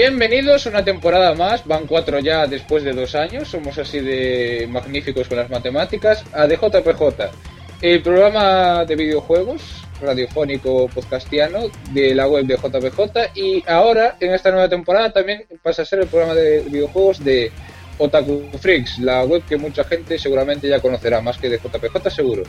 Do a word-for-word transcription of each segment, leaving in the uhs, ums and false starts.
Bienvenidos a una temporada más, van cuatro ya después de dos años, somos así de magníficos con las matemáticas, a D J P J, el programa de videojuegos radiofónico podcastiano de la web de J P J, y ahora en esta nueva temporada también pasa a ser el programa de videojuegos de Otaku Freaks, la web que mucha gente seguramente ya conocerá, más que de J P J seguro.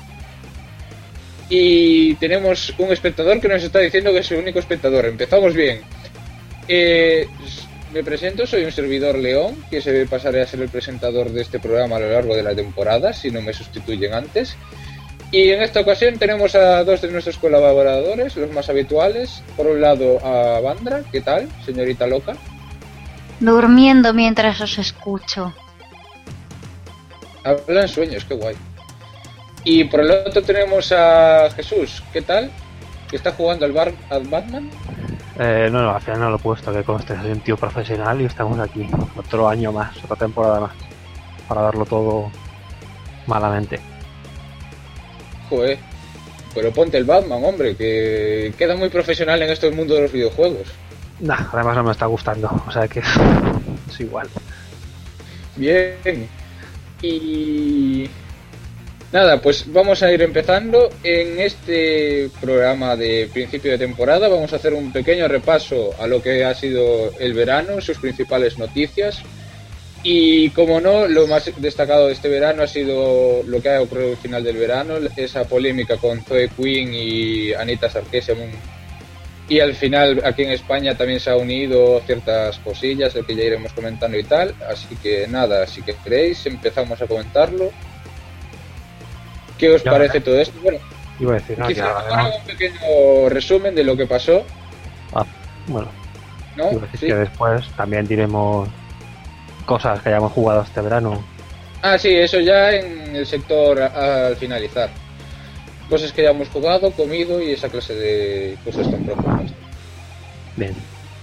Y tenemos un espectador que nos está diciendo que es el único espectador. Empezamos bien. Eh, me presento, soy un servidor León, que se pasaré a ser el presentador de este programa a lo largo de la temporada, si no me sustituyen antes. Y en esta ocasión tenemos a dos de nuestros colaboradores, los más habituales. Por un lado a Vandra, ¿qué tal, señorita loca? Durmiendo mientras os escucho. Hablan sueños, qué guay. Y por el otro tenemos a Jesús, ¿qué tal? ¿Que está jugando al, bar, al Batman? Eh, no, no, al final no lo he puesto, que conste, soy un tío profesional y estamos aquí otro año más, otra temporada más, para darlo todo malamente. Joder, pero ponte el Batman, hombre, que queda muy profesional en este mundo de los videojuegos. Nah, además no me está gustando, o sea que es igual. Bien, y... nada, pues vamos a ir empezando. En este programa de principio de temporada vamos a hacer un pequeño repaso a lo que ha sido el verano, sus principales noticias. Y como no, lo más destacado de este verano ha sido lo que ha ocurrido al final del verano, esa polémica con Zoe Quinn y Anita Sarkeesian. Y al final aquí en España también se ha unido ciertas cosillas, lo que ya iremos comentando y tal. Así que nada, si que queréis empezamos a comentarlo. ¿Qué os ya, parece todo esto? Bueno, iba a decir, no, quizás ya, ahora un pequeño resumen de lo que pasó. Ah, bueno, ¿no? Iba a decir ¿Sí? que después también diremos cosas que hayamos jugado este verano. Ah, sí, eso ya en el sector a, al finalizar. Cosas que hayamos jugado, comido y esa clase de cosas tan profundas. Bien.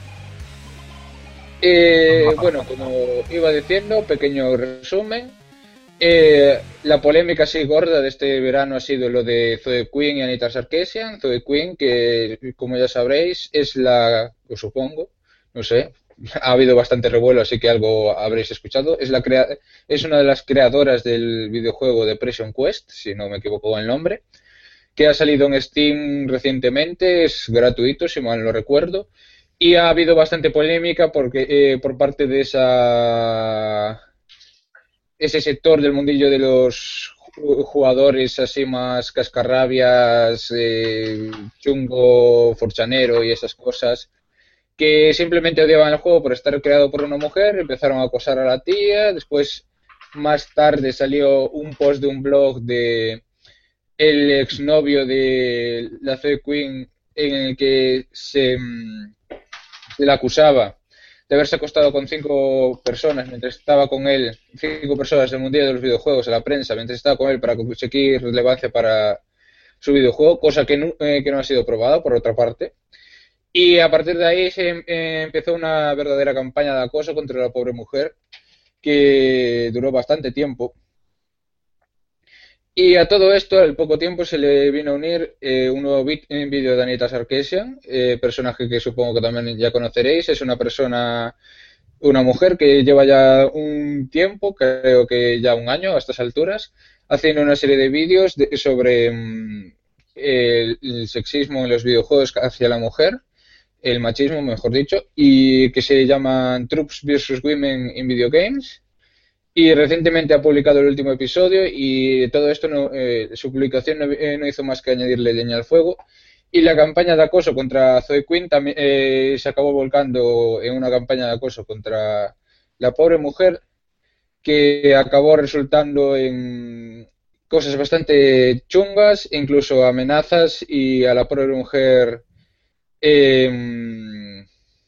Eh, bueno, como iba diciendo, pequeño resumen. Eh, la polémica así gorda de este verano ha sido lo de Zoe Quinn y Anita Sarkeesian. Zoe Quinn, que como ya sabréis, es la, os supongo, no sé, ha habido bastante revuelo, así que algo habréis escuchado. Es, la crea es una de las creadoras del videojuego Depression Quest, si no me equivoco en el nombre, que ha salido en Steam recientemente, es gratuito, si mal no recuerdo, y ha habido bastante polémica porque eh, por parte de esa... ese sector del mundillo de los jugadores así más cascarrabias, eh, chungo, forchanero y esas cosas, que simplemente odiaban el juego por estar creado por una mujer, empezaron a acosar a la tía. Después, más tarde, salió un post de un blog de el exnovio de la Zoe Quinn en el que se, se le acusaba de haberse acostado con cinco personas mientras estaba con él, cinco personas del mundillo de los videojuegos, a la prensa, mientras estaba con él para conseguir relevancia para su videojuego, cosa que no, eh, que no ha sido probada, por otra parte. Y a partir de ahí se eh, empezó una verdadera campaña de acoso contra la pobre mujer, que duró bastante tiempo. Y a todo esto, al poco tiempo, se le vino a unir eh, un nuevo vídeo de Anita Sarkeesian, eh, personaje que supongo que también ya conoceréis. Es una persona, una mujer que lleva ya un tiempo, creo que ya un año a estas alturas, haciendo una serie de vídeos de, sobre mm, el, el sexismo en los videojuegos hacia la mujer, el machismo, mejor dicho, y que se llaman Troops versus Women in Video Games. Y recientemente ha publicado el último episodio y todo esto, no, eh, su publicación no, eh, no hizo más que añadirle leña al fuego. Y la campaña de acoso contra Zoe Quinn también eh, se acabó volcando en una campaña de acoso contra la pobre mujer, que acabó resultando en cosas bastante chungas, incluso amenazas, y a la pobre mujer... Eh,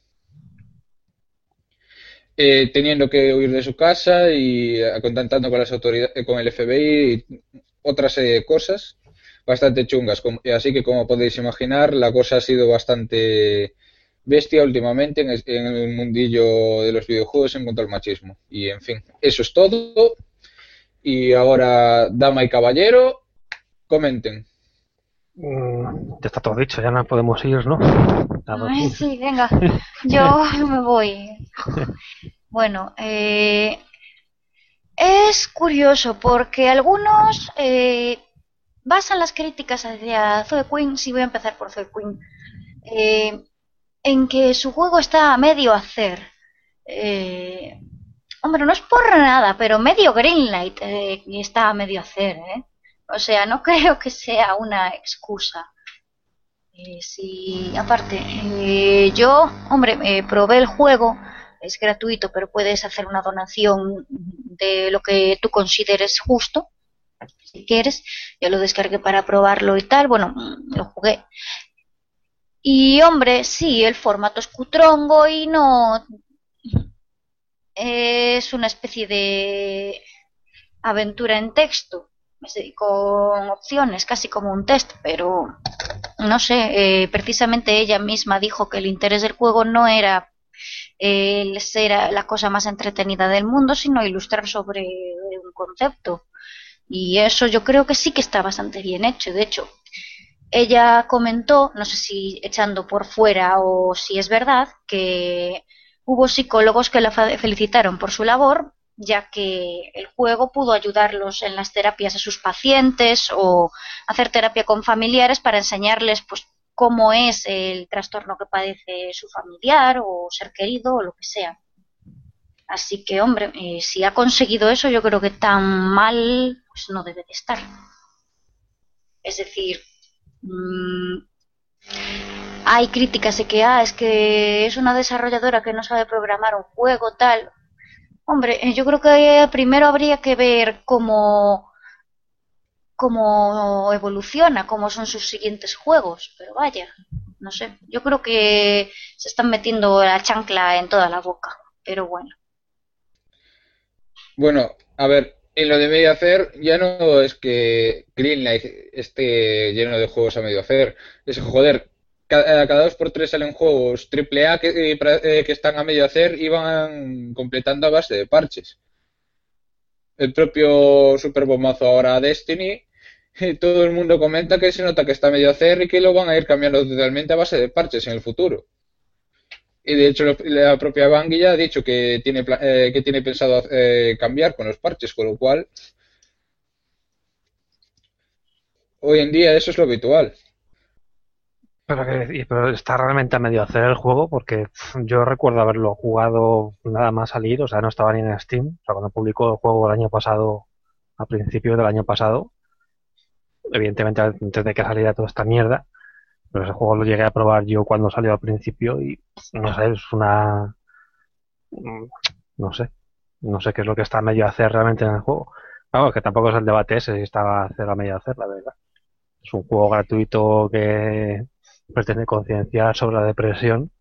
Eh, teniendo que huir de su casa y eh, contactando con las autoridades, con el F B I y otra serie de cosas bastante chungas. Así que, como podéis imaginar, la cosa ha sido bastante bestia últimamente en, en el mundillo de los videojuegos en cuanto al machismo. Y, en fin, eso es todo. Y ahora, dama y caballero, comenten. Mm, ya está todo dicho, ya no podemos ir, ¿no? A Ay, dormir. sí, venga, yo me voy. Bueno, eh, es curioso porque algunos eh, basan las críticas hacia Zoe Quinn, sí voy a empezar por Zoe Quinn, eh, en que su juego está a medio hacer. Eh, hombre, no es por nada, pero medio Greenlight eh, está a medio hacer, ¿eh? O sea, no creo que sea una excusa. Eh, sí, aparte, eh, yo, hombre, eh, probé el juego, es gratuito, pero puedes hacer una donación de lo que tú consideres justo, si quieres. Yo lo descargué para probarlo y tal, bueno, lo jugué. Y hombre, sí, el formato es cutrongo y no es una especie de aventura en texto, con opciones, casi como un test, pero no sé, eh, precisamente ella misma dijo que el interés del juego no era el ser la cosa más entretenida del mundo, sino ilustrar sobre un concepto. Y eso yo creo que sí que está bastante bien hecho. De hecho, ella comentó, no sé si echando por fuera o si es verdad, que hubo psicólogos que la felicitaron por su labor, ya que el juego pudo ayudarlos en las terapias a sus pacientes o hacer terapia con familiares para enseñarles pues cómo es el trastorno que padece su familiar o ser querido o lo que sea. Así que, hombre, eh, si ha conseguido eso, yo creo que tan mal pues no debe de estar. Es decir, mmm, hay críticas de que ah, es que es una desarrolladora que no sabe programar un juego, tal. Hombre, yo creo que primero habría que ver cómo, cómo evoluciona, cómo son sus siguientes juegos, pero vaya, no sé. Yo creo que se están metiendo la chancla en toda la boca, pero bueno. Bueno, a ver, en lo de medio hacer, ya no es que Greenlight esté lleno de juegos a medio hacer. Es joder, cada, cada dos por tres salen juegos triple A que, eh, que están a medio hacer y van completando a base de parches. El propio Super Bombazo ahora Destiny, todo el mundo comenta que se nota que está a medio hacer y que lo van a ir cambiando totalmente a base de parches en el futuro. Y de hecho la propia Bungie ya ha dicho que tiene, eh, que tiene pensado eh, cambiar con los parches, con lo cual hoy en día eso es lo habitual. Pero, que, pero está realmente a medio hacer el juego porque pff, yo recuerdo haberlo jugado nada más salir, o sea, no estaba ni en Steam, o sea, cuando publicó el juego el año pasado, a principios del año pasado, evidentemente antes de que saliera toda esta mierda, pero ese juego lo llegué a probar yo cuando salió al principio y no sé, es una... no sé, no sé qué es lo que está a medio hacer realmente en el juego. Vamos, que tampoco es el debate ese si estaba a hacer a medio hacer, la verdad. Es un juego gratuito que pretende concienciar sobre la depresión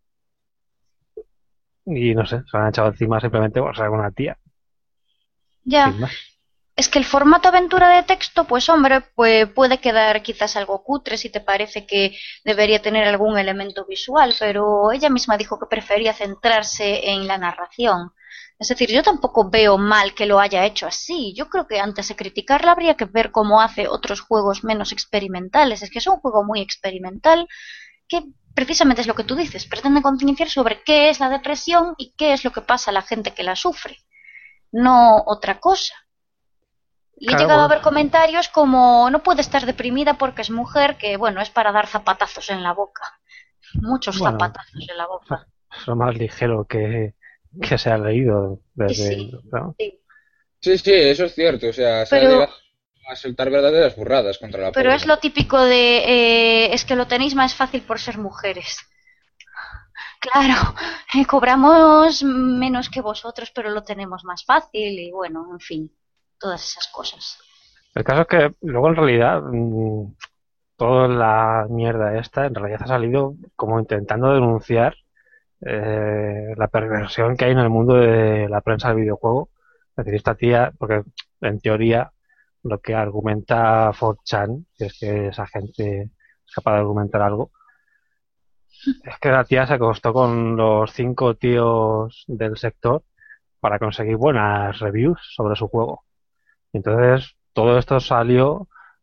y no sé, se han echado encima simplemente por ser una tía, Ya, sin más. es que el formato aventura de texto, pues hombre, pues puede quedar quizás algo cutre si te parece que debería tener algún elemento visual, pero ella misma dijo que prefería centrarse en la narración. Es decir, yo tampoco veo mal que lo haya hecho así. Yo creo que antes de criticarla habría que ver cómo hace otros juegos menos experimentales. Es que es un juego muy experimental que precisamente es lo que tú dices, pretende concienciar sobre qué es la depresión y qué es lo que pasa a la gente que la sufre, no otra cosa. Y he Claro, llegado a bueno, ver comentarios como no puede estar deprimida porque es mujer, que bueno, es para dar zapatazos en la boca. Muchos bueno, zapatazos en la boca. es lo más ligero que, que se ha leído Y desde, sí, ¿no? sí. Sí, sí, eso es cierto. O sea, se ha Pero, llegado a soltar verdaderas burradas contra la pero pobre es lo mujer. típico de eh, es que lo tenéis más fácil por ser mujeres. Claro, eh, cobramos menos que vosotros, pero lo tenemos más fácil y bueno, en fin, todas esas cosas. El caso es que luego en realidad mmm, toda la mierda esta en realidad ha salido como intentando denunciar eh, la perversión que hay en el mundo de la prensa del videojuego. Es decir, esta tía, porque en teoría lo que argumenta cuatro chan, que es que esa gente es capaz de argumentar algo, es que la tía se acostó con los cinco tíos del sector para conseguir buenas reviews sobre su juego. Entonces, todo esto salió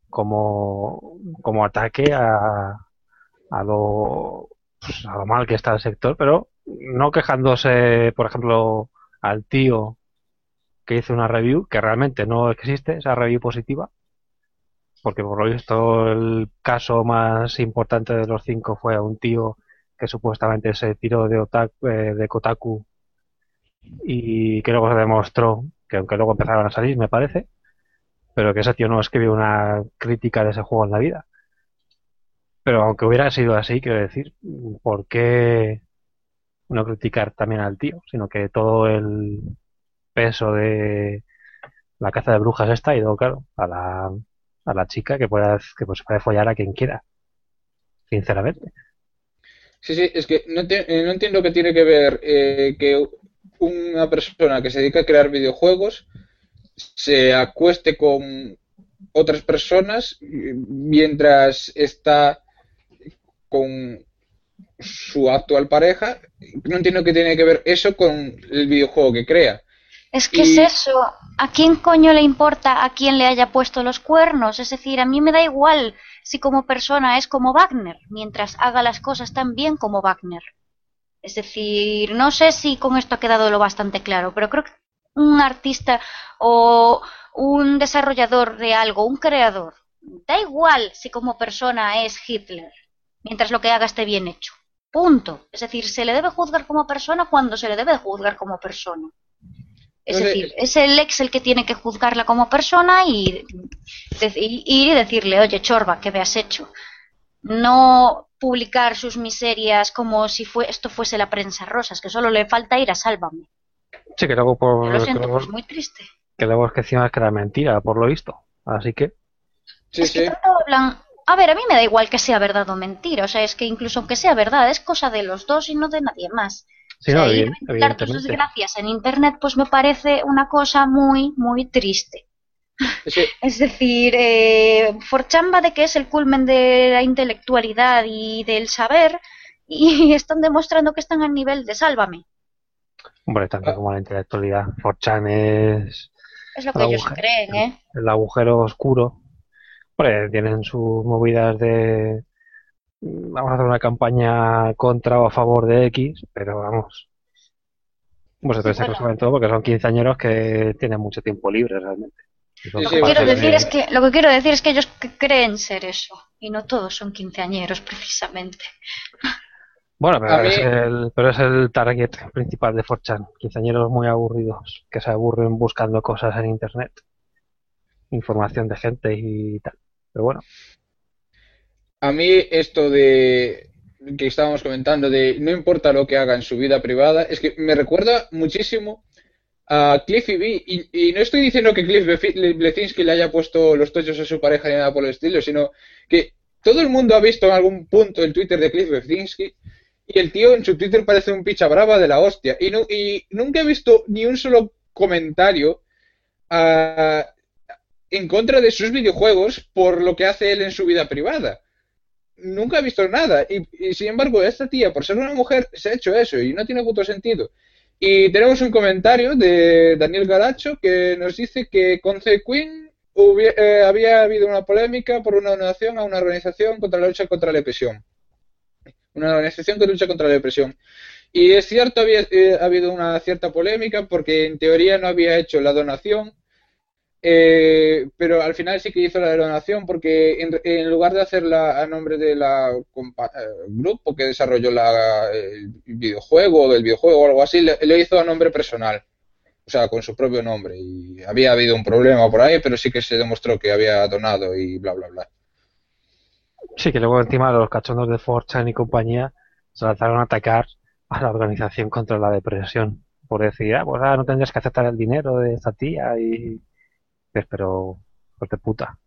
como, como ataque a, a lo, pues, a lo mal que está el sector, pero no quejándose, por ejemplo, al tío que hizo una review, que realmente no existe esa review positiva, porque por lo visto el caso más importante de los cinco fue a un tío que supuestamente se tiró de, otaku, eh, de Kotaku y que luego se demostró que aunque luego empezaron a salir, me parece, pero que ese tío no escribió una crítica de ese juego en la vida. Pero aunque hubiera sido así, quiero decir, ¿por qué no criticar también al tío? Sino que todo el peso de la caza de brujas está ido, claro, a la, a la chica que pueda, que pues puede follar a quien quiera, sinceramente. Sí, sí, es que no, te- eh, no entiendo qué tiene que ver eh, que una persona que se dedica a crear videojuegos se acueste con otras personas eh, mientras está con su actual pareja. No entiendo qué tiene que ver eso con el videojuego que crea. Es que es Y eso. ¿A quién coño le importa a quién le haya puesto los cuernos? Es decir, a mí me da igual si como persona es como Wagner, mientras haga las cosas tan bien como Wagner. Es decir, no sé si con esto ha quedado lo bastante claro, pero creo que un artista o un desarrollador de algo, un creador, da igual si como persona es Hitler, mientras lo que haga esté bien hecho. Punto. Es decir, se le debe juzgar como persona cuando se le debe juzgar como persona. Es no sé, decir, es el ex el que tiene que juzgarla como persona y, y, y decirle, oye, chorba, ¿qué me has hecho? No publicar sus miserias como si fue, esto fuese la prensa rosa, es que solo le falta ir a Sálvame. Sí, que luego, Yo lo por, que siento, pues luego, muy triste. que luego es que encima es que era mentira, por lo visto. Así que, sí, Es que sí, tanto hablan... A ver, a mí me da igual que sea verdad o mentira, o sea, es que incluso aunque sea verdad, es cosa de los dos y no de nadie más. O sí, no, sea, ir a evi- ventilar tus evidentemente. desgracias en Internet, pues me parece una cosa muy, muy triste. es que Es decir, eh, Forchamba de que es el culmen de la intelectualidad y del saber, y están demostrando que están al nivel de Sálvame. Hombre, tanto ah, como la intelectualidad. cuatro chan es Es lo el que ellos agujero, creen, el, ¿eh? el agujero oscuro. Hombre, tienen sus movidas de mm, vamos a hacer una campaña contra o a favor de X, pero vamos, pues Sí, entonces se bueno, resuelve todo porque son quinceañeros que tienen mucho tiempo libre realmente y son sí, lo que sí, quiero capaces vamos, decir es de... que lo que quiero decir es que ellos c- creen ser eso, y no todos son quinceañeros precisamente. Bueno, a pero mí, es el, pero es el target principal de cuatro chan, quinceañeros muy aburridos que se aburren buscando cosas en internet, información de gente y tal. Pero bueno, a mí esto de que estábamos comentando de no importa lo que haga en su vida privada, es que me recuerda muchísimo a Cliffy B. Y, y no estoy diciendo que Cliff Blesinski le haya puesto los tochos a su pareja ni nada por el estilo, sino que todo el mundo ha visto en algún punto el Twitter de Cliff Blesinski y el tío en su Twitter parece un picha brava de la hostia. Y, no, y nunca he visto ni un solo comentario uh, en contra de sus videojuegos por lo que hace él en su vida privada. Nunca he visto nada. Y, y sin embargo, esta tía, por ser una mujer, se ha hecho eso y no tiene puto sentido. Y tenemos un comentario de Daniel Garacho que nos dice que con The Queen hubiera, eh, había habido una polémica por una donación a una organización contra la lucha contra la depresión. Una organización que lucha contra la depresión. Y es cierto, había eh, ha habido una cierta polémica porque en teoría no había hecho la donación, eh, pero al final sí que hizo la donación porque en, en lugar de hacerla a nombre de la compa- eh, grupo que desarrolló la, el videojuego, del videojuego o algo así, le, le hizo a nombre personal, o sea, con su propio nombre. Y había habido un problema por ahí, pero sí que se demostró que había donado y bla, bla, bla. sí que luego encima los cachondos de cuatro chan y compañía se lanzaron a atacar a la organización contra la depresión por decir, ah, pues ahora no tendrías que aceptar el dinero de esta tía y... Pues, pero, pues de puta.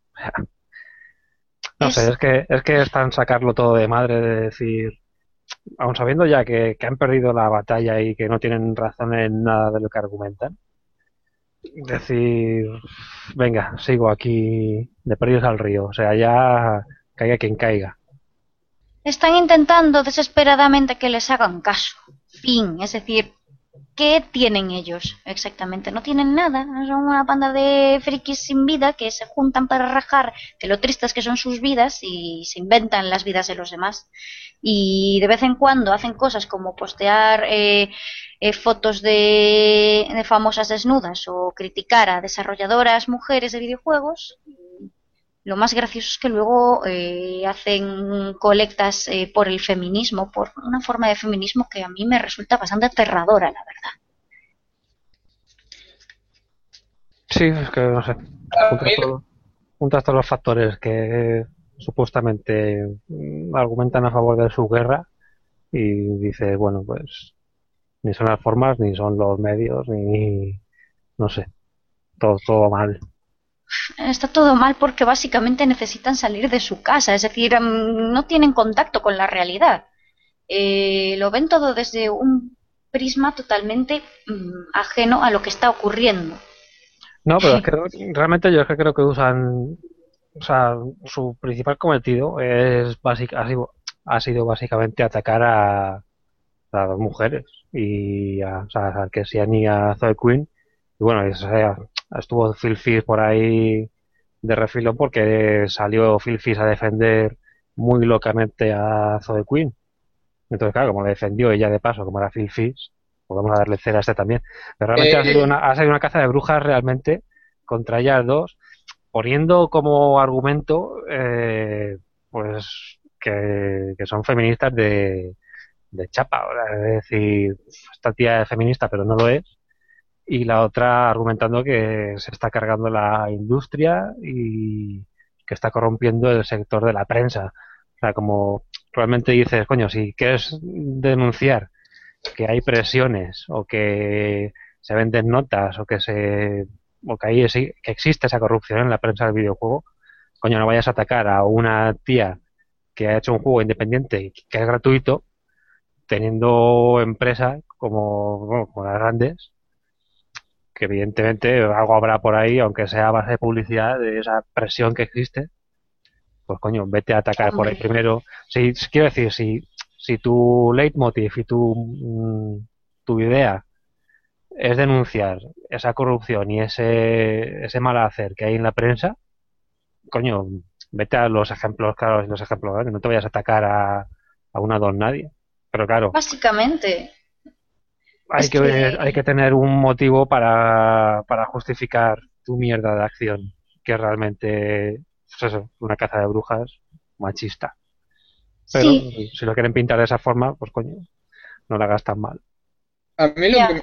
No sé, Es, es que es que están sacarlo todo de madre de decir, aun sabiendo ya que, que han perdido la batalla y que no tienen razón en nada de lo que argumentan, decir, venga, sigo aquí de perdidos al río, o sea, ya caiga quien caiga. están intentando desesperadamente que les hagan caso. Fin. Es decir, ¿qué tienen ellos exactamente? No tienen nada, son una banda de frikis sin vida que se juntan para rajar de lo tristes que son sus vidas y se inventan las vidas de los demás. Y de vez en cuando hacen cosas como postear eh, eh, fotos de, de famosas desnudas o criticar a desarrolladoras mujeres de videojuegos. Lo más gracioso es que luego eh, hacen colectas eh, por el feminismo, por una forma de feminismo que a mí me resulta bastante aterradora, la verdad. Sí, es que no sé. Juntas todos, juntas todos los factores que supuestamente mm, argumentan a favor de su guerra y dices, bueno, pues ni son las formas, ni son los medios, ni no sé, todo, todo mal. Está todo mal porque básicamente necesitan salir de su casa, es decir, no tienen contacto con la realidad. Eh, lo ven todo desde un prisma totalmente mmm, ajeno a lo que está ocurriendo. No, pero es que realmente yo es que creo que usan, o sea, su principal cometido es básic, ha, sido, ha sido básicamente atacar a, a las mujeres y a, o sea, a Sarkisian y a Zoe Quinn. Y bueno, o sea, estuvo Phil Fish por ahí de refilón porque salió Phil Fish a defender muy locamente a Zoe Quinn. Entonces, claro, como le defendió ella de paso, como era Phil Fish, pues vamos a darle cera a este también. Pero realmente Eh, ha sido una, ha sido una caza de brujas realmente contra ellas dos, poniendo como argumento eh, pues que, que son feministas de, de chapa. Es decir, esta tía es feminista pero no lo es. Y la otra argumentando que se está cargando la industria y que está corrompiendo el sector de la prensa. O sea, como realmente dices, coño, si quieres denunciar que hay presiones o que se venden notas o que se o que ahí sí, que existe esa corrupción en la prensa del videojuego, coño, no vayas a atacar a una tía que ha hecho un juego independiente y que es gratuito, teniendo empresas como, bueno, como las grandes, que evidentemente algo habrá por ahí, aunque sea a base de publicidad, de esa presión que existe, pues coño, vete a atacar por ahí Hombre, primero. Si, quiero decir, si, si tu leitmotiv y tu, mm, tu idea es denunciar esa corrupción y ese, ese mal hacer que hay en la prensa, coño, vete a los ejemplos claros y los ejemplos grandes, no te vayas a atacar a, a una don nadie. Pero claro, básicamente, hay es que ver- hay que que tener un motivo para, para justificar tu mierda de acción, que es realmente, pues eso, una caza de brujas machista. Pero sí, si lo quieren pintar de esa forma, pues coño, no la hagas tan mal. a mí lo ya. que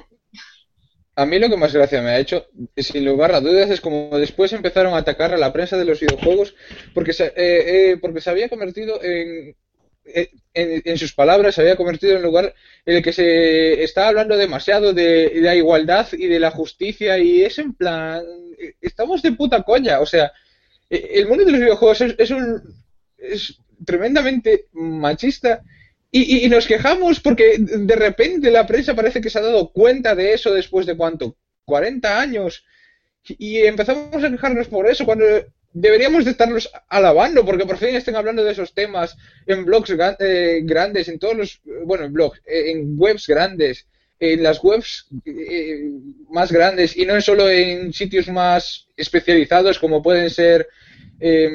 A mí lo que más gracia me ha hecho, sin lugar a dudas, es como después empezaron a atacar a la prensa de los videojuegos porque se, eh, eh, porque se había convertido en, eh, en, en sus palabras, se había convertido en un lugar en el que se está hablando demasiado de, de la igualdad y de la justicia y es en plan, eh, estamos de puta coña, o sea, eh, el mundo de los videojuegos es, es un es tremendamente machista y, y, nos quejamos porque de repente la prensa parece que se ha dado cuenta de eso después de cuánto, cuarenta años. Y empezamos a quejarnos por eso cuando deberíamos de estarlos alabando porque por fin estén hablando de esos temas en blogs eh, grandes, en todos los, bueno, en blogs, eh, en webs grandes, en las webs eh, más grandes y no solo en sitios más especializados como pueden ser eh,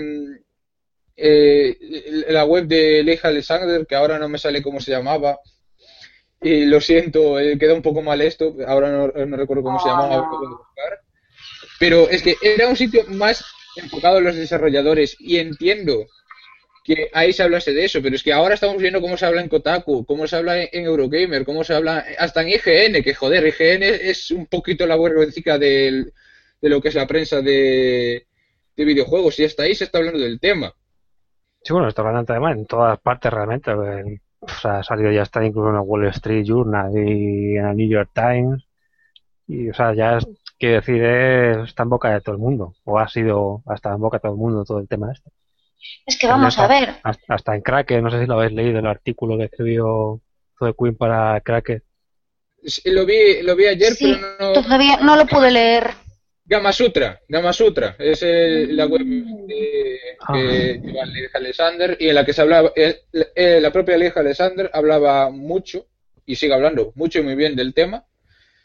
eh, la web de Leija Alexander, que ahora no me sale cómo se llamaba, y lo siento, eh, queda un poco mal esto, ahora no, no recuerdo cómo se Oh, llamaba, no. pero es que era un sitio más enfocado a los desarrolladores y entiendo que ahí se hablase de eso, pero es que ahora estamos viendo cómo se habla en Kotaku, cómo se habla en Eurogamer, cómo se habla hasta en I G N, que joder, I G N es un poquito la vergüenza de lo que es la prensa de, de videojuegos y hasta ahí se está hablando del tema. Sí, bueno, está hablando además en todas partes realmente. En, o sea, ha salido ya está incluso en el Wall Street Journal y en el New York Times. Y, o sea, ya es, quiero decir, es, está en boca de todo el mundo. O ha sido hasta en boca de todo el mundo todo el tema este. Es que También vamos a hasta, ver. hasta, hasta en Cracker, no sé si lo habéis leído, el artículo que escribió Zoe Quinn para Cracker. Lo vi, lo vi ayer, Sí, pero no. todavía no lo pude leer. Gamasutra, Gamasutra, es el, la web de, Ah. que lleva Leija Alexander y en la que se hablaba, eh, eh, la propia Leija Alexander hablaba mucho y sigue hablando mucho y muy bien del tema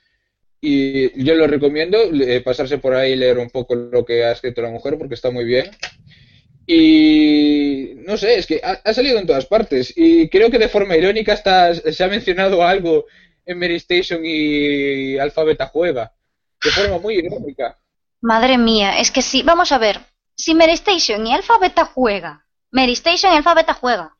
y yo lo recomiendo, eh, pasarse por ahí y leer un poco lo que ha escrito la mujer porque está muy bien. Y no sé, es que ha, ha salido en todas partes y creo que de forma irónica hasta se ha mencionado algo en Mary Station y Alphabeta Juega, de forma muy irónica. Madre mía, es que sí, vamos a ver, si Mary Station y Alpha Beta juega, Mary Station y Alpha Beta juega,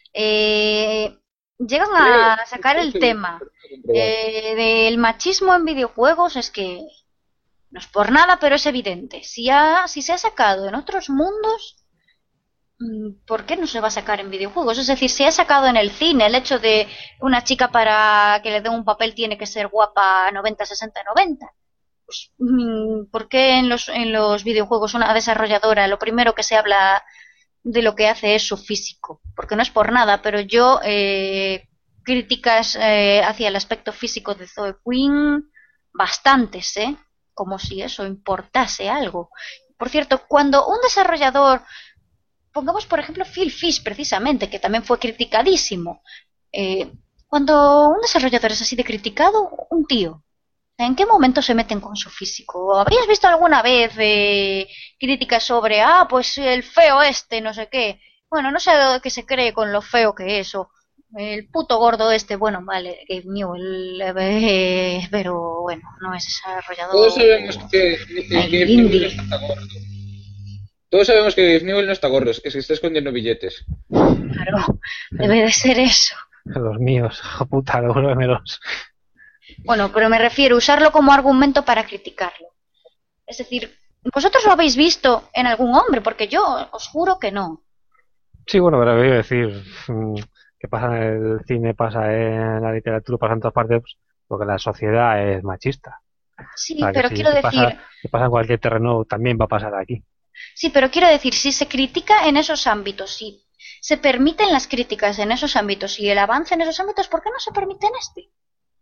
eh, llegan Creo, a sacar creo el que tema lo puedo comprobar. eh, del machismo en videojuegos, es que no es por nada, pero es evidente. Si, ha, si se ha sacado en otros mundos, mm, ¿por qué no se va a sacar en videojuegos? Es decir, se ha sacado en el cine el hecho de una chica para que le den un papel tiene que ser guapa noventa, sesenta, noventa. Pues, mm, ¿por qué en los, en los videojuegos una desarrolladora lo primero que se habla de lo que hace es su físico? Porque no es por nada, pero yo eh, críticas eh, hacia el aspecto físico de Zoe Quinn, bastantes, ¿eh? Como si eso importase algo. Por cierto, cuando un desarrollador, pongamos por ejemplo Phil Fish precisamente, que también fue criticadísimo, eh, cuando un desarrollador es así de criticado, un tío, ¿en qué momento se meten con su físico? ¿Habrías visto alguna vez eh, críticas sobre, ah, pues el feo este, no sé qué? Bueno, no sé qué se cree con lo feo que es, o el puto gordo este, bueno, vale, Gabe Newell, eh, pero bueno, no es Todos desarrollador sabemos que eh, eh, Gabe Newell no indie. está gordo. Todos sabemos que Gabe Newell no está gordo, es que está escondiendo billetes. Claro, debe de ser eso. Los míos, hijo puta, devuélvemelos. Bueno, pero me refiero a usarlo como argumento para criticarlo. Es decir, vosotros lo habéis visto en algún hombre, porque yo os juro que no. Sí, bueno, pero quiero decir, mm, que pasa en el cine, pasa en la literatura, pasa en todas partes, pues, porque la sociedad es machista. O Sí, sea, que pero si, quiero si pasa, decir, si pasa en cualquier terreno, también va a pasar aquí. sí, pero quiero decir, si se critica en esos ámbitos, si se permiten las críticas en esos ámbitos y el avance en esos ámbitos, ¿por qué no se permite en este?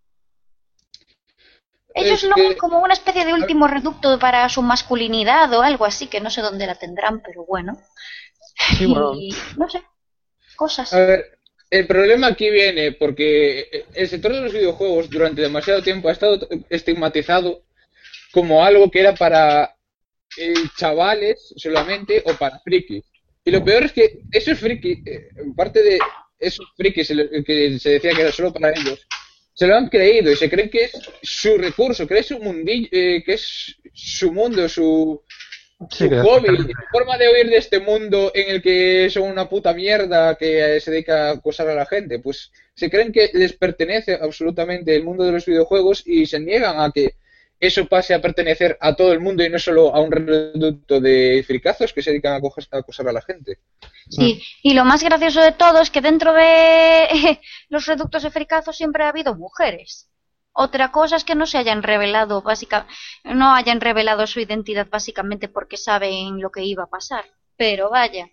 Ellos Es lo ven que, como una especie de último reducto para su masculinidad o algo así, que no sé dónde la tendrán, pero bueno. Sí, bueno, Y no sé, a cosas. ver, el problema aquí viene porque el sector de los videojuegos durante demasiado tiempo ha estado estigmatizado como algo que era para eh, chavales solamente o para frikis. Y lo peor es que esos frikis, eh, en parte de esos frikis el- que se decía que era solo para ellos, se lo han creído y se creen que es su recurso, que es su mundillo, eh, que es su mundo, su, sí su que les hobby, pertenece. su forma de huir de este mundo en el que son una puta mierda que eh, se dedica a acosar a la gente. Pues se creen que les pertenece absolutamente el mundo de los videojuegos y se niegan a que eso pase a pertenecer a todo el mundo y no solo a un reducto de fricazos que se dedican a, cojas- a acosar a la gente. Mm. Sí, y lo más gracioso de todo es que dentro de los reductos de fricazos siempre ha habido mujeres. Otra cosa es que no se hayan revelado, básica, no hayan revelado su identidad básicamente porque saben lo que iba a pasar. Pero vaya.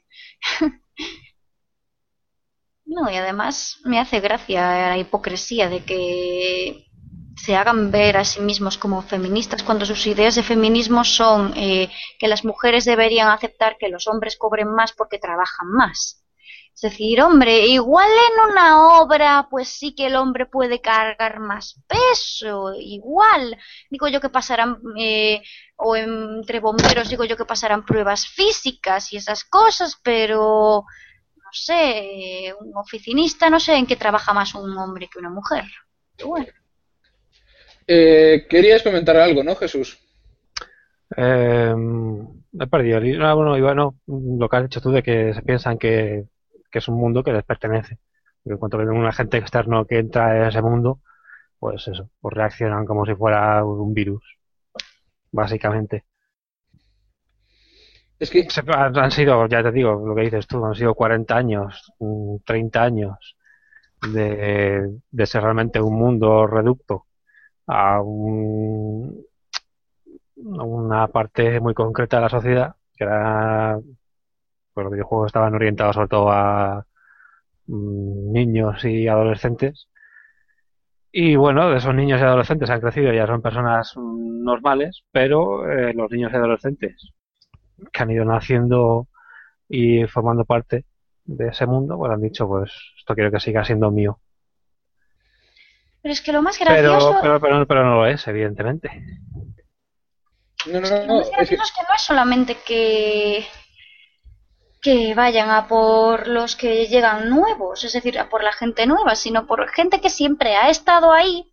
No, y además me hace gracia la hipocresía de que se hagan ver a sí mismos como feministas cuando sus ideas de feminismo son eh, que las mujeres deberían aceptar que los hombres cobren más porque trabajan más. Es decir, hombre, igual en una obra, pues sí que el hombre puede cargar más peso, igual. Digo yo que pasarán, eh, o entre bomberos digo yo que pasarán pruebas físicas y esas cosas, pero no sé, un oficinista, no sé en qué trabaja más un hombre que una mujer. Pero bueno. Eh, querías comentar algo, ¿no, Jesús? Eh, he perdido el hilo. Ah, bueno, iba, no, lo que has dicho tú de que se piensan que, que es un mundo que les pertenece. Y en cuanto ven un agente externo que entra en ese mundo, pues eso, pues reaccionan como si fuera un virus, básicamente. Es que Se- han han sido, ya te digo, lo que dices tú, han sido cuarenta años, mm, treinta años de, de ser realmente un mundo reducto a, un- a una parte muy concreta de la sociedad, que era, pues los videojuegos estaban orientados sobre todo a mm, niños y adolescentes. Y bueno, de esos niños y adolescentes han crecido, ya son personas mm, normales, pero eh, los niños y adolescentes que han ido naciendo y formando parte de ese mundo, pues han dicho, pues esto quiero que siga siendo mío. Pero es que lo más Pero, gracioso, pero, pero, pero no lo es, evidentemente. No, no, es que no, lo más no, es que- gracioso es que no es solamente que, que vayan a por los que llegan nuevos, es decir, a por la gente nueva, sino por gente que siempre ha estado ahí,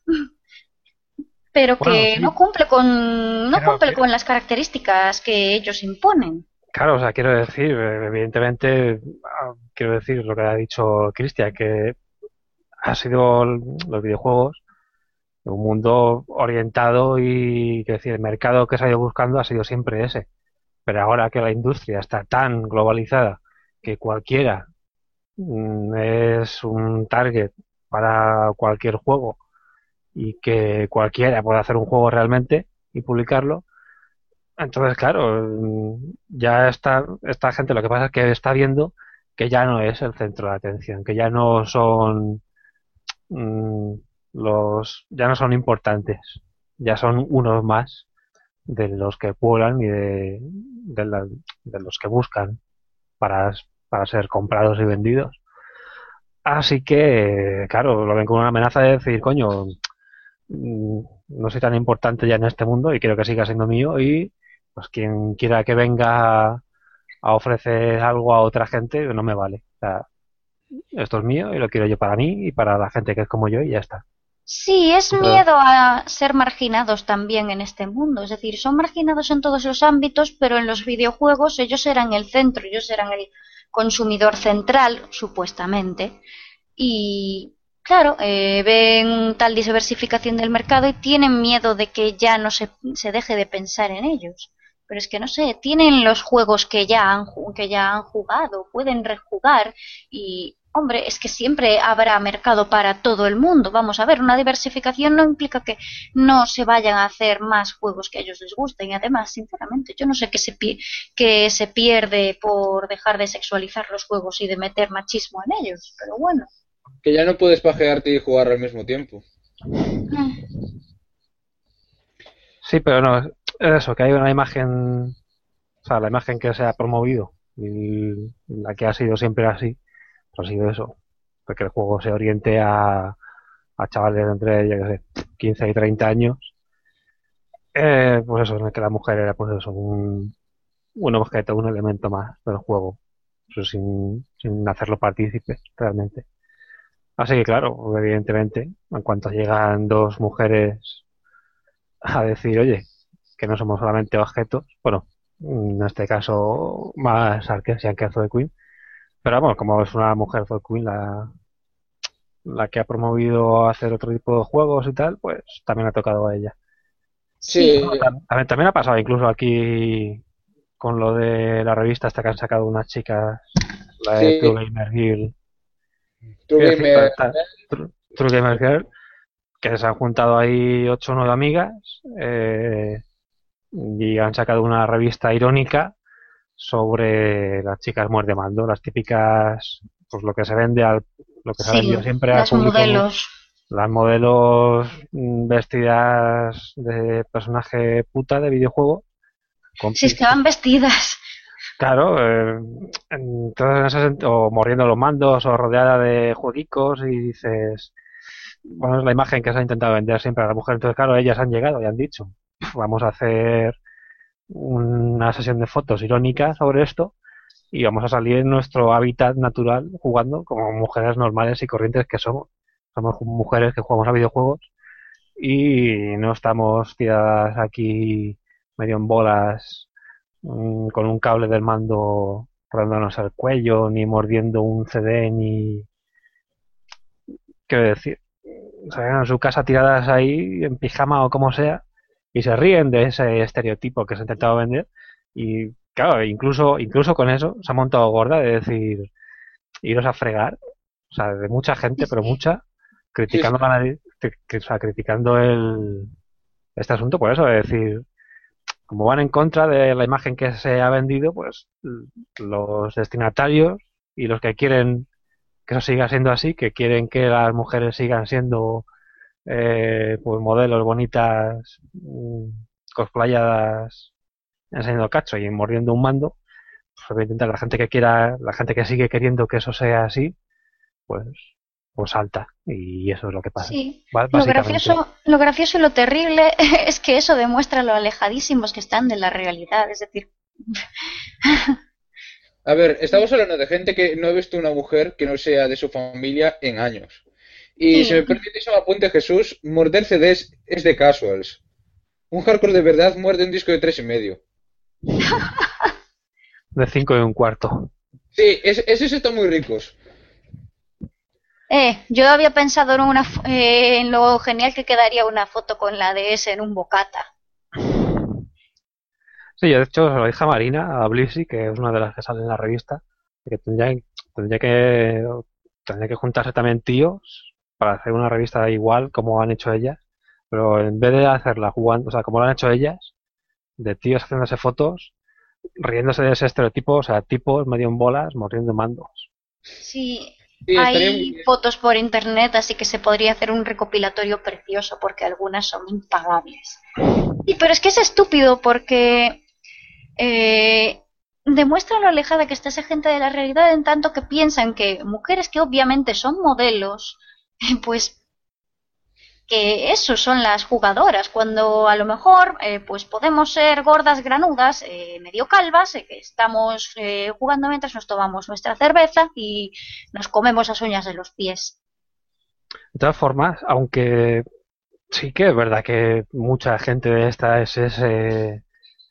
pero Bueno, que no sí, cumple con, no quiero, cumple quiero- con las características que ellos imponen. claro, o sea, quiero decir, eh, evidentemente, ah, quiero decir lo que ha dicho Cristian, que ha sido l- los videojuegos un mundo orientado y, quiero decir, el mercado que se ha ido buscando ha sido siempre ese. Pero ahora que la industria está tan globalizada que cualquiera mm, es un target para cualquier juego y que cualquiera puede hacer un juego realmente y publicarlo, entonces, claro, mm, ya está, esta gente lo que pasa es que está viendo que ya no es el centro de atención, que ya no son mm, los, ya no son importantes, ya son unos más de los que pueblan y de, de, la- de los que buscan para, para ser comprados y vendidos. Así que, claro, lo ven como una amenaza de decir, coño, mm, no soy tan importante ya en este mundo y quiero que siga siendo mío y pues quien quiera que venga a ofrecer algo a otra gente no me vale. O sea, esto es mío y lo quiero yo para mí y para la gente que es como yo y ya está. Sí, es Entonces, miedo a ser marginados también en este mundo. Es decir, son marginados en todos los ámbitos, pero en los videojuegos ellos eran el centro, ellos eran el consumidor central, supuestamente. Y claro, eh, ven tal diversificación del mercado y tienen miedo de que ya no se, se deje de pensar en ellos. Pero es que no sé, tienen los juegos que ya han, que ya han jugado, pueden rejugar y, hombre, es que siempre habrá mercado para todo el mundo. Vamos a ver, una diversificación no implica que no se vayan a hacer más juegos que a ellos les gusten. Y además, sinceramente, yo no sé qué se, qué se pierde por dejar de sexualizar los juegos y de meter machismo en ellos, pero bueno. que ya no puedes pajearte y jugar al mismo tiempo. sí, pero no, es eso, que hay una imagen, o sea, la imagen que se ha promovido y la que ha sido siempre así, pues ha sido eso, porque el juego se oriente a, a chavales de entre, yo qué sé, quince y treinta años, eh, pues eso, en el que la mujer era pues eso, un, un objeto, un elemento más del juego, eso sin, sin hacerlo partícipe realmente. Así que claro, evidentemente, en cuanto llegan dos mujeres a decir, oye, que no somos solamente objetos, bueno, en este caso más Arkesia que Zoe Queen, pero vamos, como es una mujer Zoe Queen la, la que ha promovido hacer otro tipo de juegos y tal, pues también ha tocado a ella. Sí, Sí, Bueno, tam- también, también ha pasado incluso aquí con lo de la revista hasta que han sacado unas chicas, la de True sí, Gamer Girl, True quiero decir, ta- Gamer. ta- True, True Gamer Girl, que se han juntado ahí ocho o nueve amigas eh, y han sacado una revista irónica sobre las chicas muerde mando, las típicas, pues lo que se vende al, lo que se ha sí, vendido siempre al las público, modelos. las modelos mm, vestidas de personaje puta de videojuego, con Si es que pinchos. van vestidas. Claro, eh, entonces en ese sent- o mordiendo los mandos o rodeada de jueguicos y dices, bueno, es la imagen que se ha intentado vender siempre a la mujer. Entonces, claro, ellas han llegado y han dicho, vamos a hacer una sesión de fotos irónica sobre esto y vamos a salir en nuestro hábitat natural jugando como mujeres normales y corrientes que somos. Somos mujeres que jugamos a videojuegos y no estamos tiradas aquí medio en bolas mm, con un cable del mando rodándonos el cuello, ni mordiendo un C D, ni... Quiero decir, salen en su casa tiradas ahí en pijama o como sea y se ríen de ese estereotipo que se ha intentado vender y claro, incluso, incluso con eso se ha montado gorda de decir iros a fregar, o sea, de mucha gente, pero mucha, Sí, sí. criticando la nariz, o sea, criticando el, este asunto, por eso, es decir, como van en contra de la imagen que se ha vendido, pues los destinatarios y los que quieren que eso siga siendo así, que quieren que las mujeres sigan siendo eh, pues modelos bonitas, mm, cosplayadas, enseñando cacho y mordiendo un mando, pues evidentemente la gente que quiera, la gente que sigue queriendo que eso sea así, pues pues salta. Y eso es lo que pasa. Sí, Ba- lo Básicamente. gracioso, lo gracioso y lo terrible es que eso demuestra lo alejadísimos que están de la realidad. Es decir, A ver, estamos hablando de gente que no ha visto una mujer que no sea de su familia en años. Y si sí, me permites un apunte, Jesús, morder C Ds es de casuals. Un hardcore de verdad muerde un disco de tres y medio. De cinco y un cuarto. Sí, es- esos están muy ricos. eh, yo había pensado en, una, fo- eh, en lo genial que quedaría una foto con la D S en un bocata. Sí, yo de hecho se lo dije a Marina, a Blissy, que es una de las que sale en la revista, que tendría, tendría que tendría que juntarse también tíos para hacer una revista igual como han hecho ellas, pero en vez de hacerla jugando, o sea, como lo han hecho ellas, de tíos haciéndose fotos, riéndose de ese estereotipo, o sea, tipos medio en bolas, mordiendo mandos. Sí, Sí, estaría muy hay bien. fotos por internet, así que se podría hacer un recopilatorio precioso porque algunas son impagables. Y pero es que es estúpido porque eh, demuestra lo alejada que está esa gente de la realidad en tanto que piensan que mujeres que obviamente son modelos, pues que eso son las jugadoras, cuando a lo mejor eh, pues podemos ser gordas granudas, eh, medio calvas, eh, que estamos eh, jugando mientras nos tomamos nuestra cerveza y nos comemos las uñas de los pies. De todas formas, aunque sí que es verdad que mucha gente de esta es ese,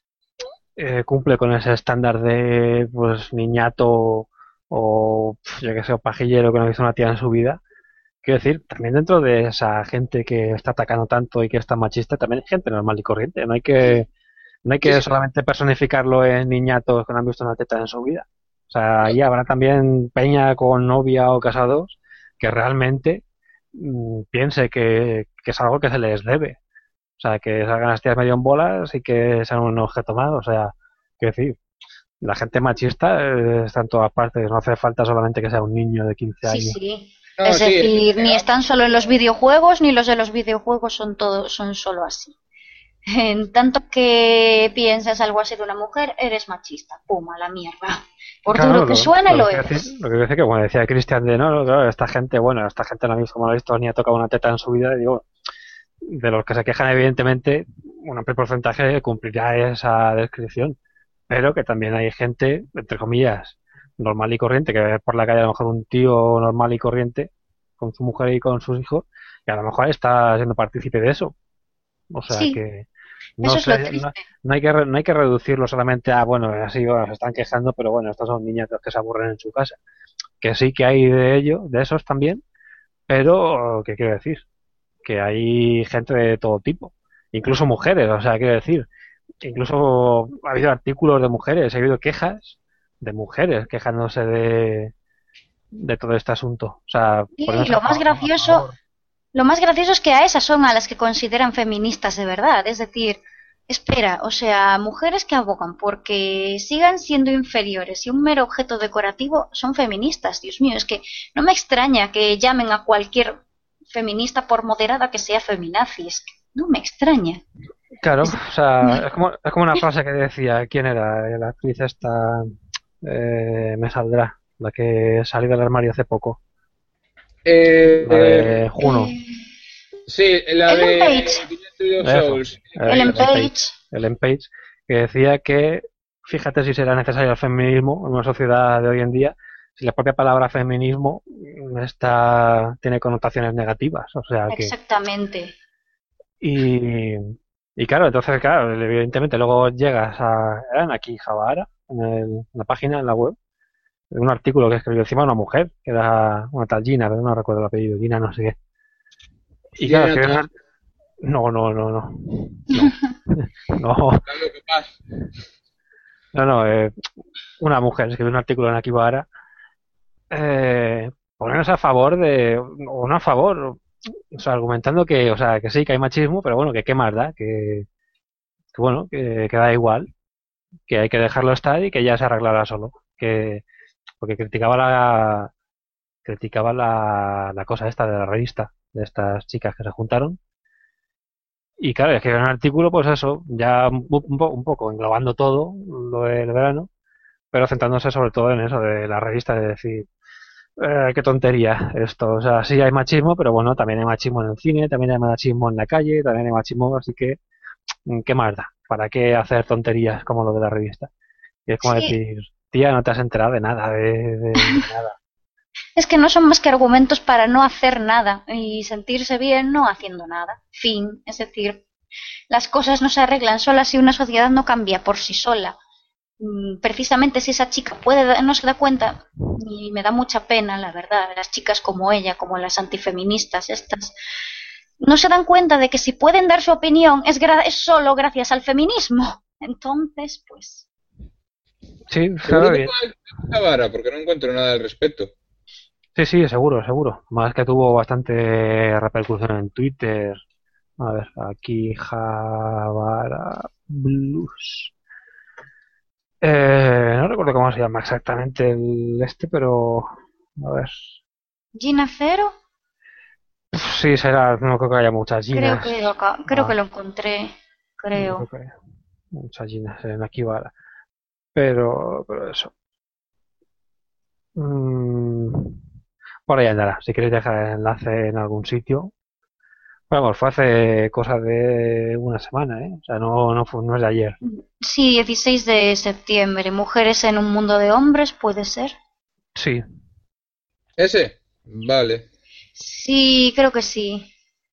eh, cumple con ese estándar de pues niñato o pf, yo que sé, o pajillero que no ha visto una tía en su vida. Quiero decir, también dentro de esa gente que está atacando tanto y que es tan machista, también hay gente normal y corriente. No hay que, no hay Sí, que sí, no. solamente personificarlo en niñatos que no han visto una teta en su vida. O sea, ahí habrá también peña con novia o casados que realmente mm, piense que, que es algo que se les debe. O sea, que salgan las tías medio en bolas y que sean un objeto más. O sea, quiero decir, la gente machista eh, está en todas partes. No hace falta solamente que sea un niño de quince Sí, años. sí. No, Es sí, es decir, ni innegable. están solo en los videojuegos, ni los de los videojuegos son todos, son solo así. En tanto que piensas algo así de una mujer, eres machista. Pum, a la mierda. Por duro Claro, que lo, suene, lo que lo quiero decir, eres. lo que quiero decir que, como decía Cristian, de no, no, claro, esta gente, bueno, esta gente no ha visto, como no ha visto ni ha tocado una teta en su vida, y digo, de los que se quejan, evidentemente, un amplio porcentaje cumplirá esa descripción, pero que también hay gente, entre comillas, normal y corriente, que ve por la calle a lo mejor un tío normal y corriente, con su mujer y con sus hijos, y a lo mejor está siendo partícipe de eso. O sea Sí, que no eso es lo sé, no, triste. no hay que re- no hay que reducirlo solamente a, bueno, así bueno, se están quejando, pero bueno, estos son niños que se aburren en su casa. Que sí que hay de ello, de esos también, pero ¿qué quiero decir? Que hay gente de todo tipo, incluso mujeres, o sea, quiero decir, incluso ha habido artículos de mujeres, ha habido quejas de mujeres quejándose de, de todo este asunto, o sea, Y poniéndose a, lo más fa- a gracioso, favor. lo más gracioso es que a esas son a las que consideran feministas de verdad. Es decir, espera, o sea, mujeres que abogan porque sigan siendo inferiores y un mero objeto decorativo son feministas. Dios mío, es que no me extraña que llamen a cualquier feminista por moderada que sea feminazi. Es que no me extraña. Claro, Es o sea, es como, es como una frase que decía, ¿quién era? La actriz esta, eh, me saldrá, la que salió del armario hace poco, la Eh, de Juno, eh, sí, la Ellen de Page, Beyond Two eso, Souls. eso, Ellen Increíble. Ellen Page, Page, Ellen Page, que decía que, fíjate si será necesario el feminismo en una sociedad de hoy en día, si la propia palabra feminismo está, tiene connotaciones negativas, o sea que, exactamente. y, y claro, entonces, claro, evidentemente luego llegas a, eran aquí Javara, en, el- en la página, en la web, de un artículo que escribió encima una mujer, que era una tal Gina, pero no recuerdo el apellido, Gina no sé qué. Y claro, Llena escribió todo. una- no, no, no, no, no, no, Lo que pasa. no, no, eh, una mujer escribió un artículo en Akibara eh, poniéndose a favor de, o no a favor, o sea, argumentando que, o sea, que sí, que hay machismo, pero bueno, que qué más da, que, que bueno, que, que da igual, que hay que dejarlo estar y que ya se arreglará solo, que porque criticaba la criticaba la, la cosa esta de la revista, de estas chicas que se juntaron. Y claro, es que era un artículo, pues eso, ya un, un po- un poco englobando todo lo del verano, pero centrándose sobre todo en eso de la revista, de decir, Eh, qué tontería esto. O sea, sí hay machismo, pero bueno, también hay machismo en el cine, también hay machismo en la calle, también hay machismo, así que, mm, ¿qué más da? ¿Para qué hacer tonterías como lo de la revista? Y es como Sí, decir, tía, no te has enterado de nada, de, de- de nada. es que no son más que argumentos para no hacer nada y sentirse bien no haciendo nada. Fin. Es decir, las cosas no se arreglan solas si una sociedad no cambia por sí sola. Mm, Precisamente si esa chica puede, no se da cuenta, y me da mucha pena, la verdad, las chicas como ella, como las antifeministas estas, no se dan cuenta de que si pueden dar su opinión es, gra- es solo gracias al feminismo. Entonces, pues, Sí, Seguro claro, que bien. no hay mucha vara, porque no encuentro nada al respecto. Sí, sí, seguro, seguro. Más que tuvo bastante repercusión en Twitter. A ver, aquí Javara Blues. Eh, no recuerdo cómo se llama exactamente el este, pero a ver. Gina Cero, Sí, será, no creo que haya muchas creo Ginas. que, lo acá- creo que Ah, lo encontré, no creo creo. que haya muchas Ginas en Akibara. Pero, pero eso. Mm, por ahí andará. Si queréis dejar el enlace en algún sitio. Vamos, fue hace cosa de una semana, ¿eh? O sea, no, no, fue, no es de ayer. Sí, dieciséis de septiembre, Mujeres en un mundo de hombres, puede ser. Sí, ¿Ese? Vale. Sí, creo que sí.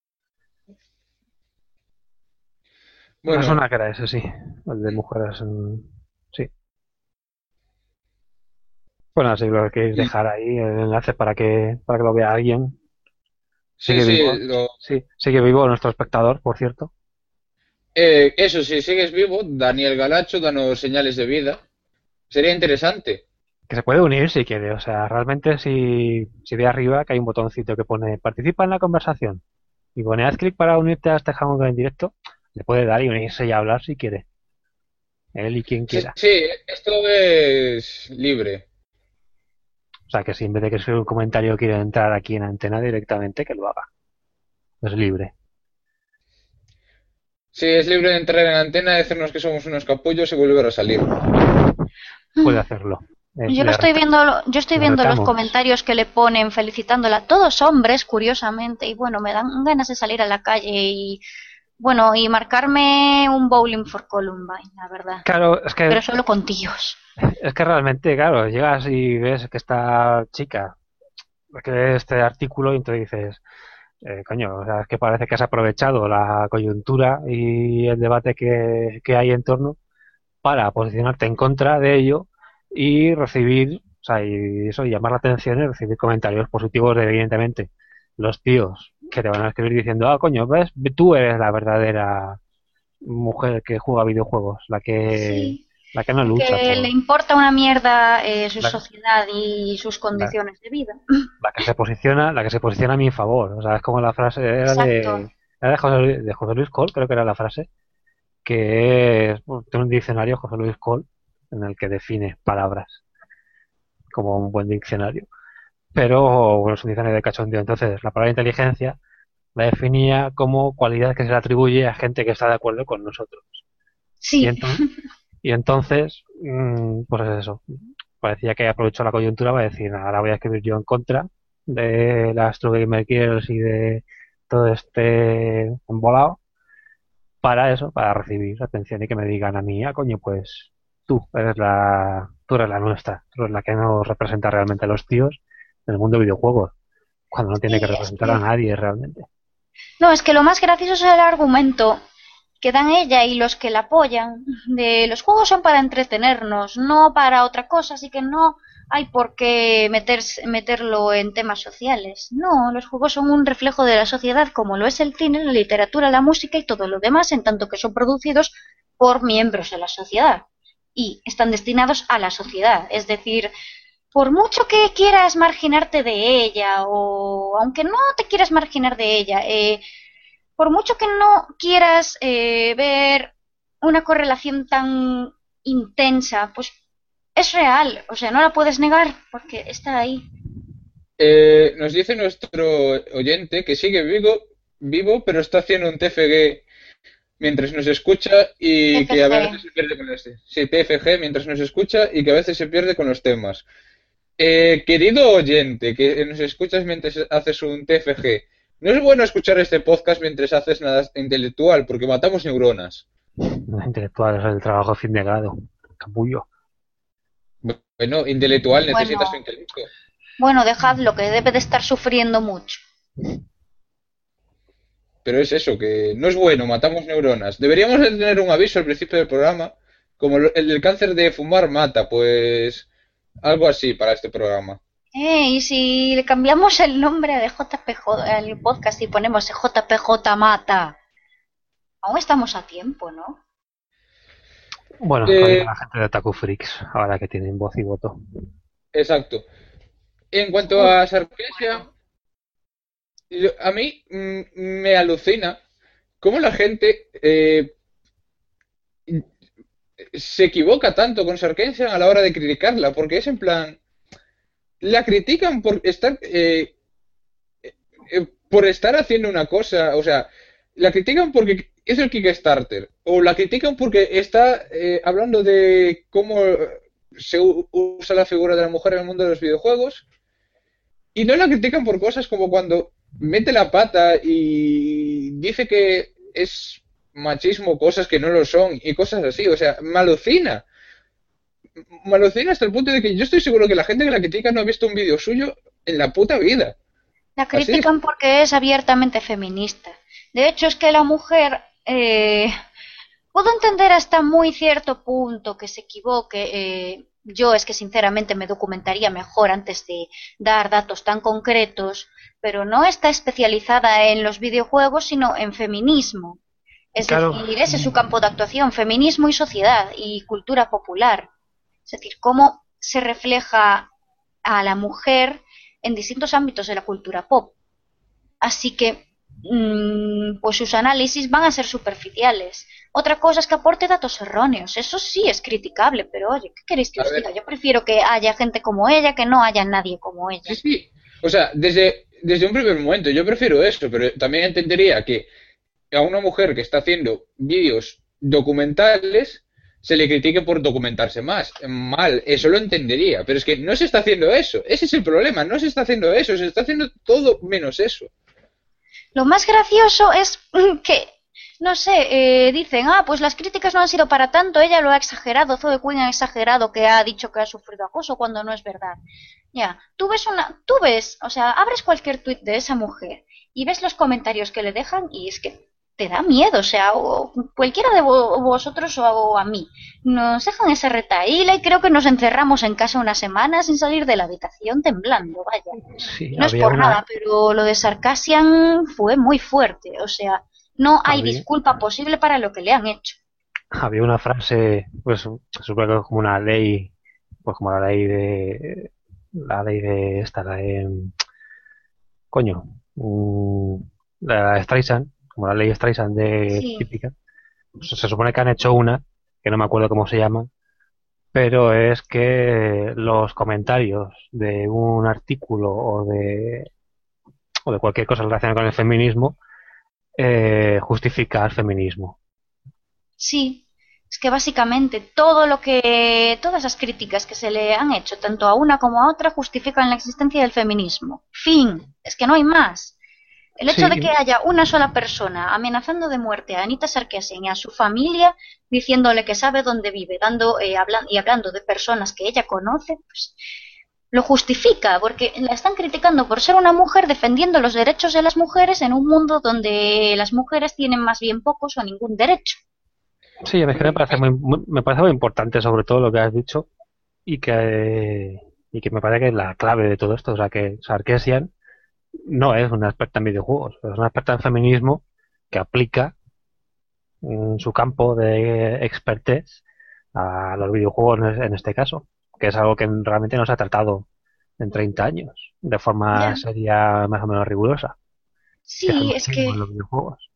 me Bueno, suena que era ese, sí. El de mujeres. en- Sí. Bueno, si lo queréis y- dejar ahí, el enlace para que, para que lo vea alguien. sí, Sigue sí, vivo. lo, Sí, sigue vivo nuestro espectador, por cierto. eh, eso, si sigues vivo, Daniel Galacho, danos señales de vida. Sería interesante. Que se puede unir si quiere. O sea, realmente si, si ve arriba que hay un botoncito que pone participa en la conversación y pone haz clic para unirte a este Hangout en directo, le puede dar y unirse y hablar si quiere. Él y quien Sí, quiera. sí, esto es libre. O sea, que si en vez de que escriba un comentario quiere entrar aquí en antena directamente, que lo haga. Es libre. Sí, es libre de entrar en antena, decirnos que somos unos capullos y volver a salir. Puede hacerlo. Eh, Yo lo le, estoy reta- viendo, yo estoy le viendo los retamos. comentarios que le ponen felicitándola, todos hombres, curiosamente, y bueno, me dan ganas de salir a la calle y bueno, y marcarme un bowling for Columbine, la verdad, Claro, es que, pero solo con tíos. es que realmente, claro, llegas y ves que esta chica, que ves este artículo y entonces dices, eh, coño, o sea, es que parece que has aprovechado la coyuntura y el debate que, que hay en torno para posicionarte en contra de ello y recibir, o sea, y eso, y llamar la atención y recibir comentarios positivos de, evidentemente, los tíos que te van a escribir diciendo, ah, coño, ves, tú eres la verdadera mujer que juega videojuegos, la que, Sí, la que no el lucha que le por, importa una mierda eh, su la, sociedad y sus la, condiciones de vida. la que se posiciona, la que se posiciona a mi favor. O sea, es como la frase, era Exacto. de, era de José, Luis- de José Luis Col, creo que era la frase, que es, bueno, tiene un diccionario, José Luis Col, en el que define palabras como un buen diccionario. Pero bueno, es un diccionario de cachondeo. Entonces, la palabra inteligencia la definía como cualidad que se le atribuye a gente que está de acuerdo con nosotros. Y, Sí. enton- y entonces, mm, pues es eso. Parecía que aprovechó la coyuntura para decir, ahora voy a escribir yo en contra de las Astro Gamer Girls y de todo este embolado para eso, para recibir atención y que me digan a mí, ah, coño, pues tú eres la, tú eres la nuestra, tú eres la que nos representa realmente a los tíos en el mundo de videojuegos, cuando no tiene que Sí, es representar a que nadie realmente. no, es que lo más gracioso es el argumento que dan ella y los que la apoyan de los juegos son para entretenernos, no para otra cosa, así que no hay por qué meterse- meterlo en temas sociales. No, los juegos son un reflejo de la sociedad, como lo es el cine, la literatura, la música y todo lo demás, en tanto que son producidos por miembros de la sociedad y están destinados a la sociedad. Es decir, por mucho que quieras marginarte de ella o aunque no te quieras marginar de ella, eh, por mucho que no quieras eh, ver una correlación tan intensa, pues es real, o sea, no la puedes negar porque está ahí. Eh, nos dice nuestro oyente que sigue vivo, vivo, pero está haciendo un T F G mientras nos escucha y que a F G. veces se pierde con este. Sí, T F G mientras nos escucha y que a veces se pierde con los temas. Eh, querido oyente, que nos escuchas mientras haces un T F G, no es bueno escuchar este podcast mientras haces nada intelectual, porque matamos neuronas. Intelectual es el trabajo de fin de grado. Capullo. Bueno, intelectual necesitas su Bueno, intelecto. bueno, dejadlo, que debe de estar sufriendo mucho. Pero es eso, que no es bueno, matamos neuronas. Deberíamos de tener un aviso al principio del programa, como el del cáncer de fumar mata, pues algo así para este programa. Eh, y si le cambiamos el nombre de J P J al podcast y ponemos J P J Mata, aún estamos a tiempo, ¿no? Bueno, lo dirá Eh, la gente de Taku Freaks, ahora que tienen voz y voto. exacto. En cuanto Uf, a bueno. Sarkeesian, yo- a mí mm, me alucina cómo la gente eh, se equivoca tanto con Sarkeesian a la hora de criticarla, porque es en plan, la critican por estar eh, eh, por estar haciendo una cosa, o sea, la critican porque es el Kickstarter, o la critican porque está eh, hablando de cómo se u- usa la figura de la mujer en el mundo de los videojuegos, y no la critican por cosas como cuando mete la pata y dice que es machismo, cosas que no lo son, y cosas así, o sea, me alucina. Me alucina hasta el punto de que yo estoy seguro que la gente que la critica no ha visto un vídeo suyo en la puta vida. La Así de... critican porque es abiertamente feminista. De hecho, es que la mujer, eh, puedo entender hasta muy cierto punto que se equivoque. Eh, yo es que sinceramente me documentaría mejor antes de dar datos tan concretos, pero no está especializada en los videojuegos, sino en feminismo. Es Claro, decir, ese es su campo de actuación, feminismo y sociedad y cultura popular. Es decir, cómo se refleja a la mujer en distintos ámbitos de la cultura pop. Así que, mmm, pues sus análisis van a ser superficiales. Otra cosa es que aporte datos erróneos. Eso sí es criticable, pero oye, ¿qué queréis que A os ver, diga? Yo prefiero que haya gente como ella que no haya nadie como sí, ella. sí. O sea, desde, desde un primer momento yo prefiero eso, pero también entendería que a una mujer que está haciendo vídeos documentales se le critique por documentarse más. Mal, eso lo entendería, pero es que no se está haciendo eso. Ese es el problema, no se está haciendo eso, se está haciendo todo menos eso. Lo más gracioso es que, no sé, eh, dicen, ah, pues las críticas no han sido para tanto, ella lo ha exagerado, Zoe Quinn ha exagerado que ha dicho que ha sufrido acoso cuando no es verdad. Ya, tú ves una, tú ves, o sea, abres cualquier tuit de esa mujer y ves los comentarios que le dejan y es que te da miedo, o sea, o cualquiera de vo- vosotros o, o a mí. Nos dejan esa retaíla y creo que nos encerramos en casa una semana sin salir de la habitación temblando, vaya. sí, No es había por una, nada, pero lo de Sarkassian fue muy fuerte. O sea, no hay había, disculpa posible para lo que le han hecho. había una frase, pues supongo que es como una ley, pues como la ley de, la ley de esta, la de, coño, mm, la de Streisand, como la ley Streisand de Sí, típica. Pues se supone que han hecho una, que no me acuerdo cómo se llama, pero es que los comentarios de un artículo o de, o de cualquier cosa relacionada con el feminismo eh, justifica el feminismo. sí. Es que básicamente todo lo que, todas las críticas que se le han hecho, tanto a una como a otra, justifican la existencia del feminismo. Fin. Es que no hay más. El hecho de Sí, que haya una sola persona amenazando de muerte a Anita Sarkeesian y a su familia, diciéndole que sabe dónde vive, dando eh, hablan, y hablando de personas que ella conoce, pues lo justifica, porque la están criticando por ser una mujer defendiendo los derechos de las mujeres en un mundo donde las mujeres tienen más bien pocos o ningún derecho. sí, es que me parece muy, muy- me parece muy importante sobre todo lo que has dicho y que, y que me parece que es la clave de todo esto. O sea, que Sarkeesian no es una experta en videojuegos, es una experta en feminismo que aplica mm, su campo de expertise a los videojuegos en, en este caso, que es algo que realmente no se ha tratado en treinta años de forma Ya. seria más o menos rigurosa, que es el Sí, es machismo en que los videojuegos.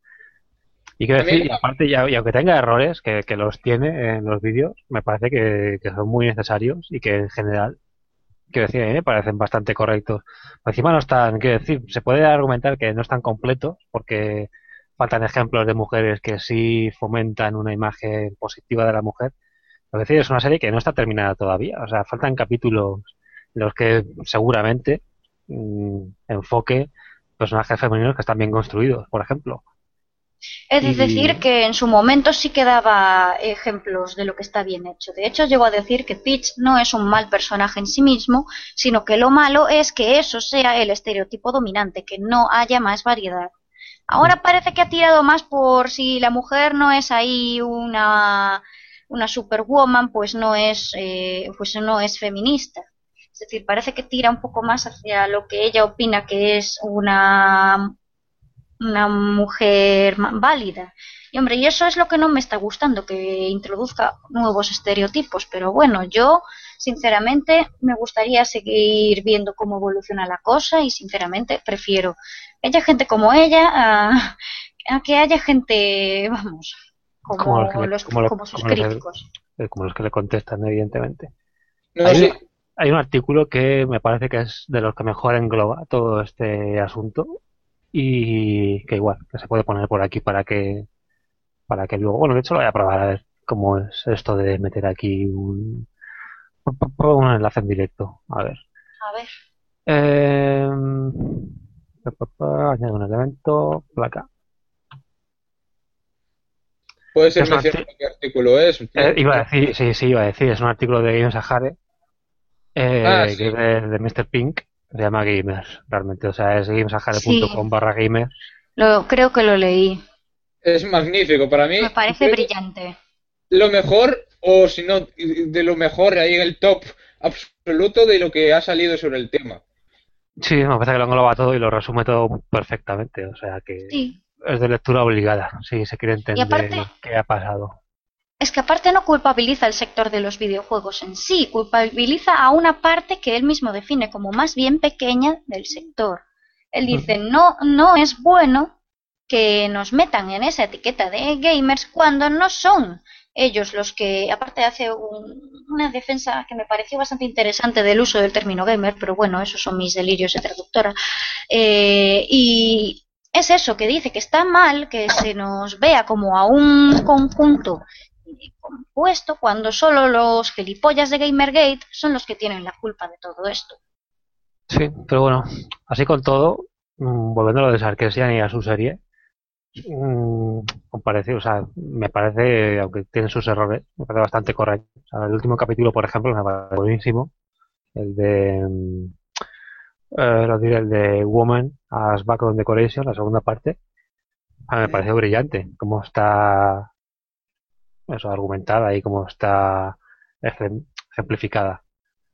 Y quiero A mí, decir, y aparte, y, a- y aunque tenga errores, que, que los tiene en los vídeos, me parece que, que son muy necesarios y que en general, quiero decir, a mí me parecen bastante correctos. Por encima no están, quiero decir, se puede argumentar que no están completos porque faltan ejemplos de mujeres que sí fomentan una imagen positiva de la mujer. Lo que decir, es una serie que no está terminada todavía, o sea, faltan capítulos los que seguramente mm, enfoque personajes femeninos que están bien construidos, por ejemplo. He de decir Y que en su momento sí que daba ejemplos de lo que está bien hecho. De hecho, llegó a decir que Peach no es un mal personaje en sí mismo, sino que lo malo es que eso sea el estereotipo dominante, que no haya más variedad. Ahora parece que ha tirado más por si la mujer no es ahí una, una superwoman, pues no es, eh, pues no es feminista. Es decir, parece que tira un poco más hacia lo que ella opina que es una una mujer válida. Y hombre, y eso es lo que no me está gustando, que introduzca nuevos estereotipos. Pero bueno, yo sinceramente me gustaría seguir viendo cómo evoluciona la cosa y sinceramente prefiero que haya gente como ella a, a que haya gente, vamos, como los que como le, los como lo- como sus como los que- críticos. eh, como los que le contestan, evidentemente. No, Hay un, sí, hay un artículo que me parece que es de los que mejor engloba todo este asunto y que igual, que se puede poner por aquí para que, para que luego, bueno, de hecho lo voy a probar a ver cómo es esto de meter aquí un, un enlace en directo. A ver. A ver, Eh, añado un elemento, placa. puede Que ser es un mencionado arti- qué artículo es. eh, Me- iba a me- decir, sí, sí, iba a decir, es un artículo de Games Sahara, Ah, eh, que es sí, de, de míster Pink, se llama Gamers, realmente, o sea, es sí, gamesahare.com barra gamers. lo, creo que lo leí. es magnífico. Para mí, Me parece creo brillante. lo mejor, o si no, de lo mejor ahí en el top absoluto de lo que ha salido sobre el tema. Sí, me parece que lo engloba todo y lo resume todo perfectamente, o sea que Sí. es de lectura obligada, si se quiere Y aparte, entender qué ha pasado. es que aparte no culpabiliza al sector de los videojuegos en sí, culpabiliza a una parte que él mismo define como más bien pequeña del sector. Él dice, no, no es bueno que nos metan en esa etiqueta de gamers cuando no son ellos los que, aparte hace un- una defensa que me pareció bastante interesante del uso del término gamer, pero bueno, esos son mis delirios de traductora. Eh, y es eso, que dice que está mal que se nos vea como a un conjunto compuesto cuando solo los gilipollas de Gamergate son los que tienen la culpa de todo esto. Sí, pero bueno, así con todo, mm, volviendo a lo de Sarkisian y a su serie, mm, con parecido, o sea, me parece, aunque tiene sus errores, me parece bastante correcto. O sea, el último capítulo, por ejemplo, me parece buenísimo. El de, mm, eh, lo diré, el de Woman as Background Decoration, la segunda parte, a mí me pareció brillante. Cómo está eso argumentada y cómo está ejem- ejemplificada.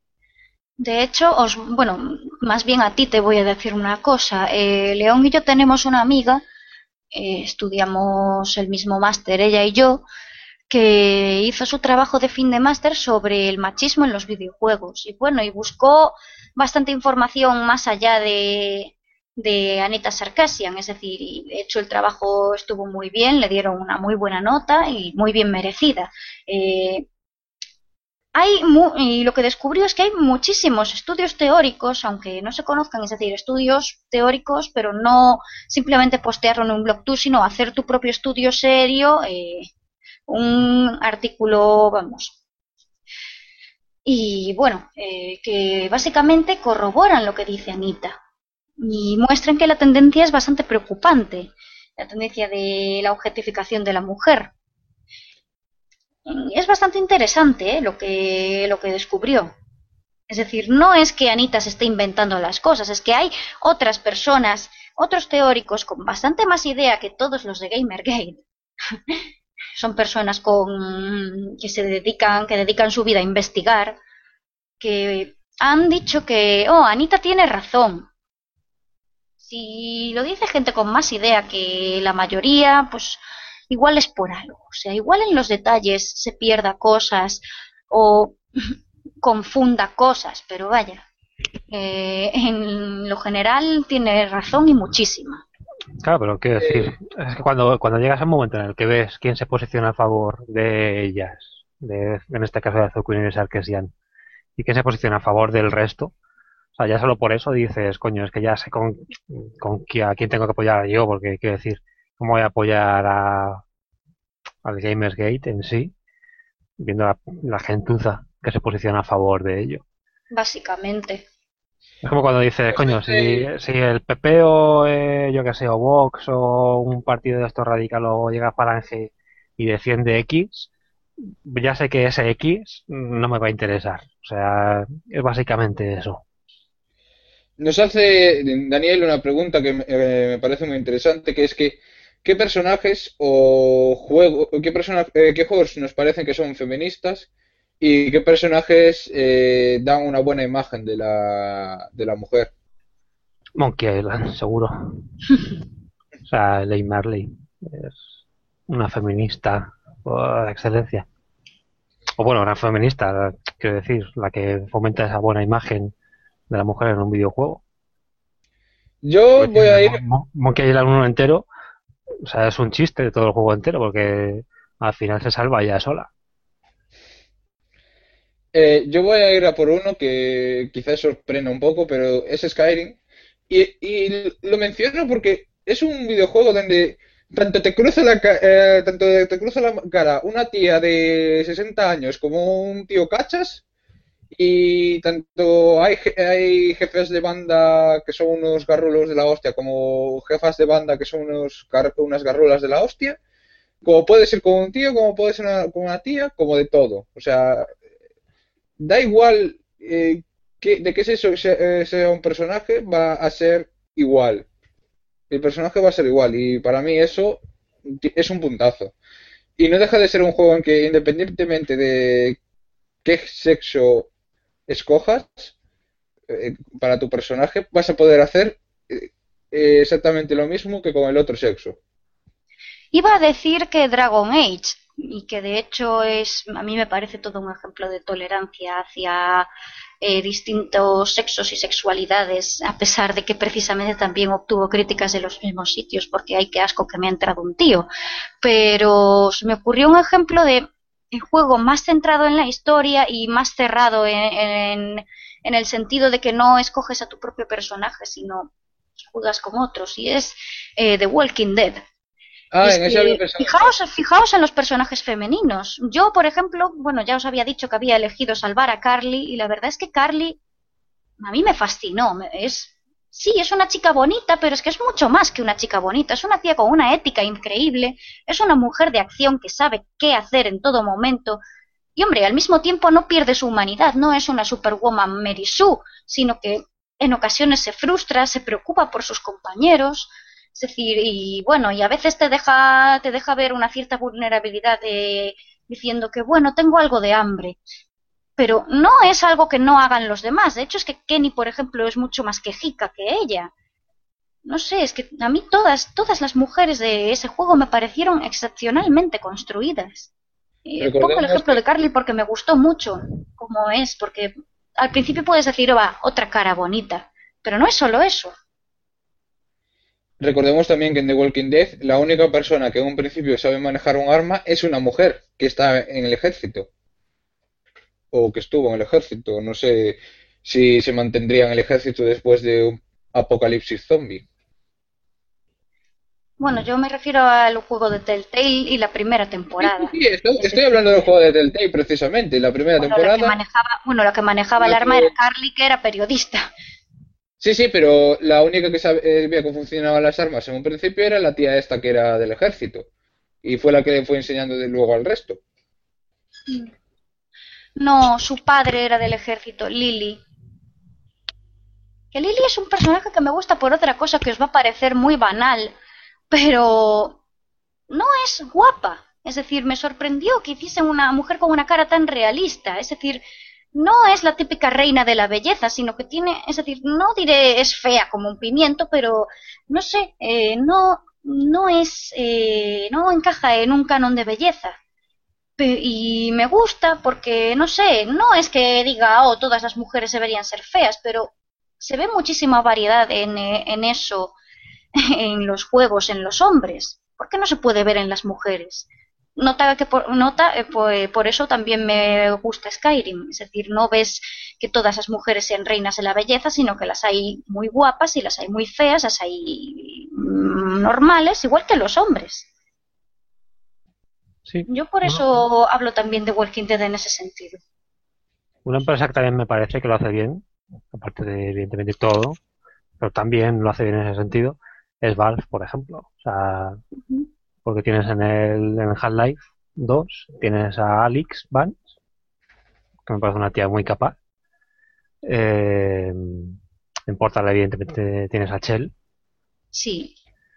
De hecho, os, bueno, más bien a ti te voy a decir una cosa. Eh, León y yo tenemos una amiga, eh, estudiamos el mismo máster, ella y yo, que hizo su trabajo de fin de máster sobre el machismo en los videojuegos. Y bueno, y buscó bastante información más allá de, de Anita Sarkeesian, es decir, y de hecho el trabajo estuvo muy bien, le dieron una muy buena nota y muy bien merecida. Eh, hay mu y lo que descubrió es que hay muchísimos estudios teóricos, aunque no se conozcan, es decir, estudios teóricos, pero no simplemente postearlo en un blog tú, sino hacer tu propio estudio serio, eh, un artículo, vamos. Y bueno, eh, que básicamente corroboran lo que dice Anita y muestran que la tendencia es bastante preocupante, la tendencia de la objetificación de la mujer. Y es bastante interesante, ¿eh? lo que, lo que descubrió. Es decir, no es que Anita se esté inventando las cosas, es que hay otras personas, otros teóricos con bastante más idea que todos los de Gamergate. Son personas con que se dedican, que dedican su vida a investigar, que han dicho que, oh, Anita tiene razón. Si lo dice gente con más idea que la mayoría, pues igual es por algo. O sea, igual en los detalles se pierda cosas o confunda cosas, pero vaya, eh, en lo general tiene razón y muchísima. Claro, pero quiero Eh, decir, es que cuando, cuando llegas al momento en el que ves quién se posiciona a favor de ellas, de, en este caso de Azuquin y Sarkisian, y quién se posiciona a favor del resto, o sea, ya solo por eso dices, coño, es que ya sé con, con qui- a quién tengo que apoyar yo, porque quiero decir, ¿cómo voy a apoyar a, al Gamersgate en sí, viendo la, la gentuza que se posiciona a favor de ello? básicamente. Es como cuando dices, coño, si, Realmente, si el P P o, eh, yo que sé, o Vox o un partido de estos radicales o llega a Falange y defiende X, ya sé que ese X no me va a interesar. O sea, es básicamente eso. nos hace Daniel una pregunta que me, eh, me parece muy interesante, que es que ¿qué personajes o juego, qué persona- eh, qué juegos nos parecen que son feministas y qué personajes eh, dan una buena imagen de la, de la mujer? Monkey Island, seguro. O sea, Ley Marley es una feminista por excelencia. O bueno, una feminista, quiero decir, la que fomenta esa buena imagen de la mujer en un videojuego. Yo Porque voy tiene a ir, Mon- Mon- Monkey Island uno entero, o sea, es un chiste de todo el juego entero, porque al final se salva ella sola. eh, yo voy a ir a por uno que quizás sorprenda un poco, pero es Skyrim. Y, y lo menciono porque es un videojuego donde tanto te cruza la, ca- eh, tanto te cruza la cara una tía de sesenta años como un tío cachas. Y tanto hay, je- hay jefes de banda que son unos garrulos de la hostia, como jefas de banda que son unos, gar- unas garrulas de la hostia, como puede ser con un tío, como puede ser una- con una tía, como de todo. O sea, da igual eh, que- de qué sexo se- eh, sea un personaje, va a ser igual. El personaje va a ser igual, y para mí eso ti- es un puntazo. Y no deja de ser un juego en que independientemente de qué sexo escojas, eh, para tu personaje, vas a poder hacer eh, eh, exactamente lo mismo que con el otro sexo. Iba a decir que Dragon Age, y que de hecho es, a mí me parece todo un ejemplo de tolerancia hacia eh, distintos sexos y sexualidades, a pesar de que precisamente también obtuvo críticas de los mismos sitios, porque hay que asco que me ha entrado un tío. Pero se me ocurrió un ejemplo de el juego más centrado en la historia y más cerrado en, en, en el sentido de que no escoges a tu propio personaje, sino juegas con otros, y es eh, The Walking Dead. Y Ah, es en ese había que, pensado yo. fijaos, fijaos en los personajes femeninos. Yo, por ejemplo, bueno, ya os había dicho que había elegido salvar a Carly, y la verdad es que Carly a mí me fascinó. Es, sí, es una chica bonita, pero es que es mucho más que una chica bonita. Es una tía con una ética increíble, es una mujer de acción que sabe qué hacer en todo momento. Y hombre, al mismo tiempo no pierde su humanidad, no es una superwoman Mary Sue, sino que en ocasiones se frustra, se preocupa por sus compañeros, es decir, y bueno, y a veces te deja, te deja ver una cierta vulnerabilidad de, diciendo que bueno, tengo algo de hambre, pero no es algo que no hagan los demás. De hecho, es que Kenny, por ejemplo, es mucho más quejica que ella. No sé, es que a mí todas, todas las mujeres de ese juego me parecieron excepcionalmente construidas. Eh, pongo el Recordemos ejemplo que de Carly porque me gustó mucho como es, porque al principio puedes decir, oh, va, otra cara bonita, pero no es solo eso. Recordemos también que en The Walking Dead la única persona que en un principio sabe manejar un arma es una mujer que está en el ejército o que estuvo en el ejército. No sé si se mantendría en el ejército después de un apocalipsis zombie. Bueno, yo me refiero al juego de Telltale y la primera Sí, sí, temporada. sí, estoy, Es estoy decir, hablando del juego de Telltale precisamente. La primera bueno, la que temporada, manejaba, bueno, la que manejaba el la arma era que Carly, que era periodista. sí, sí, pero la única que sabía cómo funcionaban las armas en un principio era la tía esta que era del ejército. Y fue la que le fue enseñando de luego al resto. No, su padre era del ejército, Lily. Que Lily es un personaje que me gusta por otra cosa que os va a parecer muy banal, pero no es guapa. Es decir, me sorprendió que hiciesen una mujer con una cara tan realista. Es decir, no es la típica reina de la belleza, sino que tiene, es decir, no diré es fea como un pimiento, pero no sé, eh, no, no es, eh, no encaja en un canon de belleza. Y me gusta porque, no sé, no es que diga, oh, todas las mujeres deberían ser feas, pero se ve muchísima variedad en, eh, en eso, en los juegos, en los hombres. ¿Por qué no se puede ver en las mujeres? Nota que por, nota, eh, por, por eso también me gusta Skyrim. Es decir, no ves que todas las mujeres sean reinas de la belleza, sino que las hay muy guapas y las hay muy feas, las hay mm, normales, igual que los hombres. Sí. Yo por Bueno, eso hablo también de Walking Dead en ese sentido. Una empresa que también me parece que lo hace bien, aparte de evidentemente todo, pero también lo hace bien en ese sentido, es Valve, por ejemplo. O sea, porque tienes en el en Half-Life dos, tienes a Alyx Vance, que me parece una tía muy capaz. Eh, en Portal, evidentemente, tienes a Chell. Sí.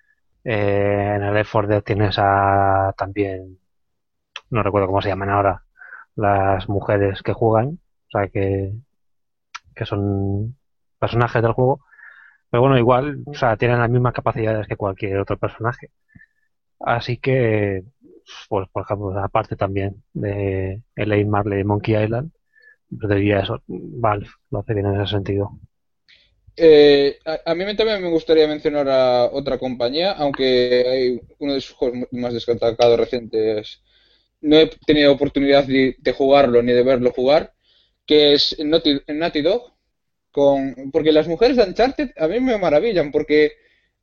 Eh, en el Left four Dead tienes a también, no recuerdo cómo se llaman ahora, las mujeres que juegan, o sea, que, que son personajes del juego. Pero bueno, igual, o sea, tienen las mismas capacidades que cualquier otro personaje. Así que, pues, por ejemplo, aparte también de Elaine Marley y Monkey Island, yo diría eso, Valve lo hace bien en ese sentido. Eh, a, a mí también me gustaría mencionar a otra compañía, aunque hay uno de sus juegos más destacados recientes. No he tenido oportunidad de, de jugarlo ni de verlo jugar, que es Naughty, Naughty Dog. Con, porque las mujeres de Uncharted a mí me maravillan, porque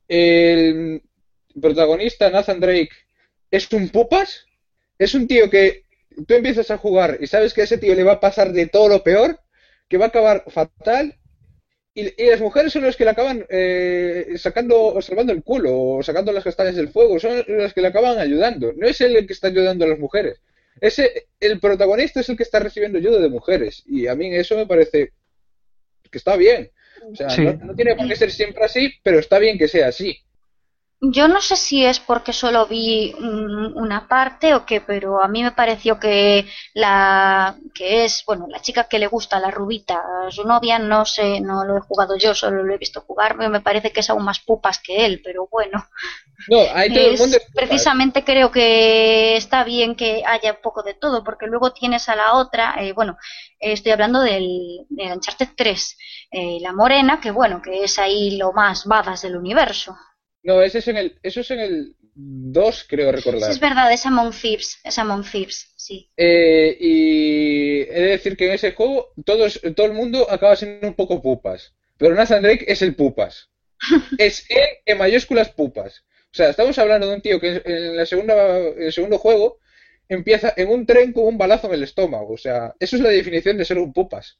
el protagonista, Nathan Drake, es un pupas, es un tío que tú empiezas a jugar y sabes que a ese tío le va a pasar de todo lo peor, que va a acabar fatal, y, y las mujeres son las que le acaban eh, sacando, o salvando el culo, o sacando las castañas del fuego, son las que le acaban ayudando. No es él el que está ayudando a las mujeres. Ese, el protagonista es el que está recibiendo ayuda de mujeres. Y a mí eso me parece que está bien. O sea, no, Sí, no tiene por qué ser siempre así, pero está bien que sea así. Yo no sé si es porque solo vi mm, una parte o qué, pero a mí me pareció que la que es, bueno, la chica que le gusta, la rubita, su novia, no sé, no lo he jugado yo, solo lo he visto jugar, me parece que es aún más pupas que él, pero bueno, No, ahí todo el mundo es es pupas. precisamente creo que está bien que haya un poco de todo, porque luego tienes a la otra, eh, bueno, eh, estoy hablando del, del Uncharted tres, eh, la morena, que bueno, que es ahí lo más badass del universo. No, ese es en el, eso es en el dos, creo Sí, es recordar. verdad, es Among Thieves, es Among Thieves, sí. Eh, y he de decir que en ese juego todos, todo el mundo acaba siendo un poco pupas. Pero Nathan Drake es el pupas. Es él en mayúsculas pupas. O sea, estamos hablando de un tío que en la segunda, en el segundo juego empieza en un tren con un balazo en el estómago. O sea, eso es la definición de ser un pupas.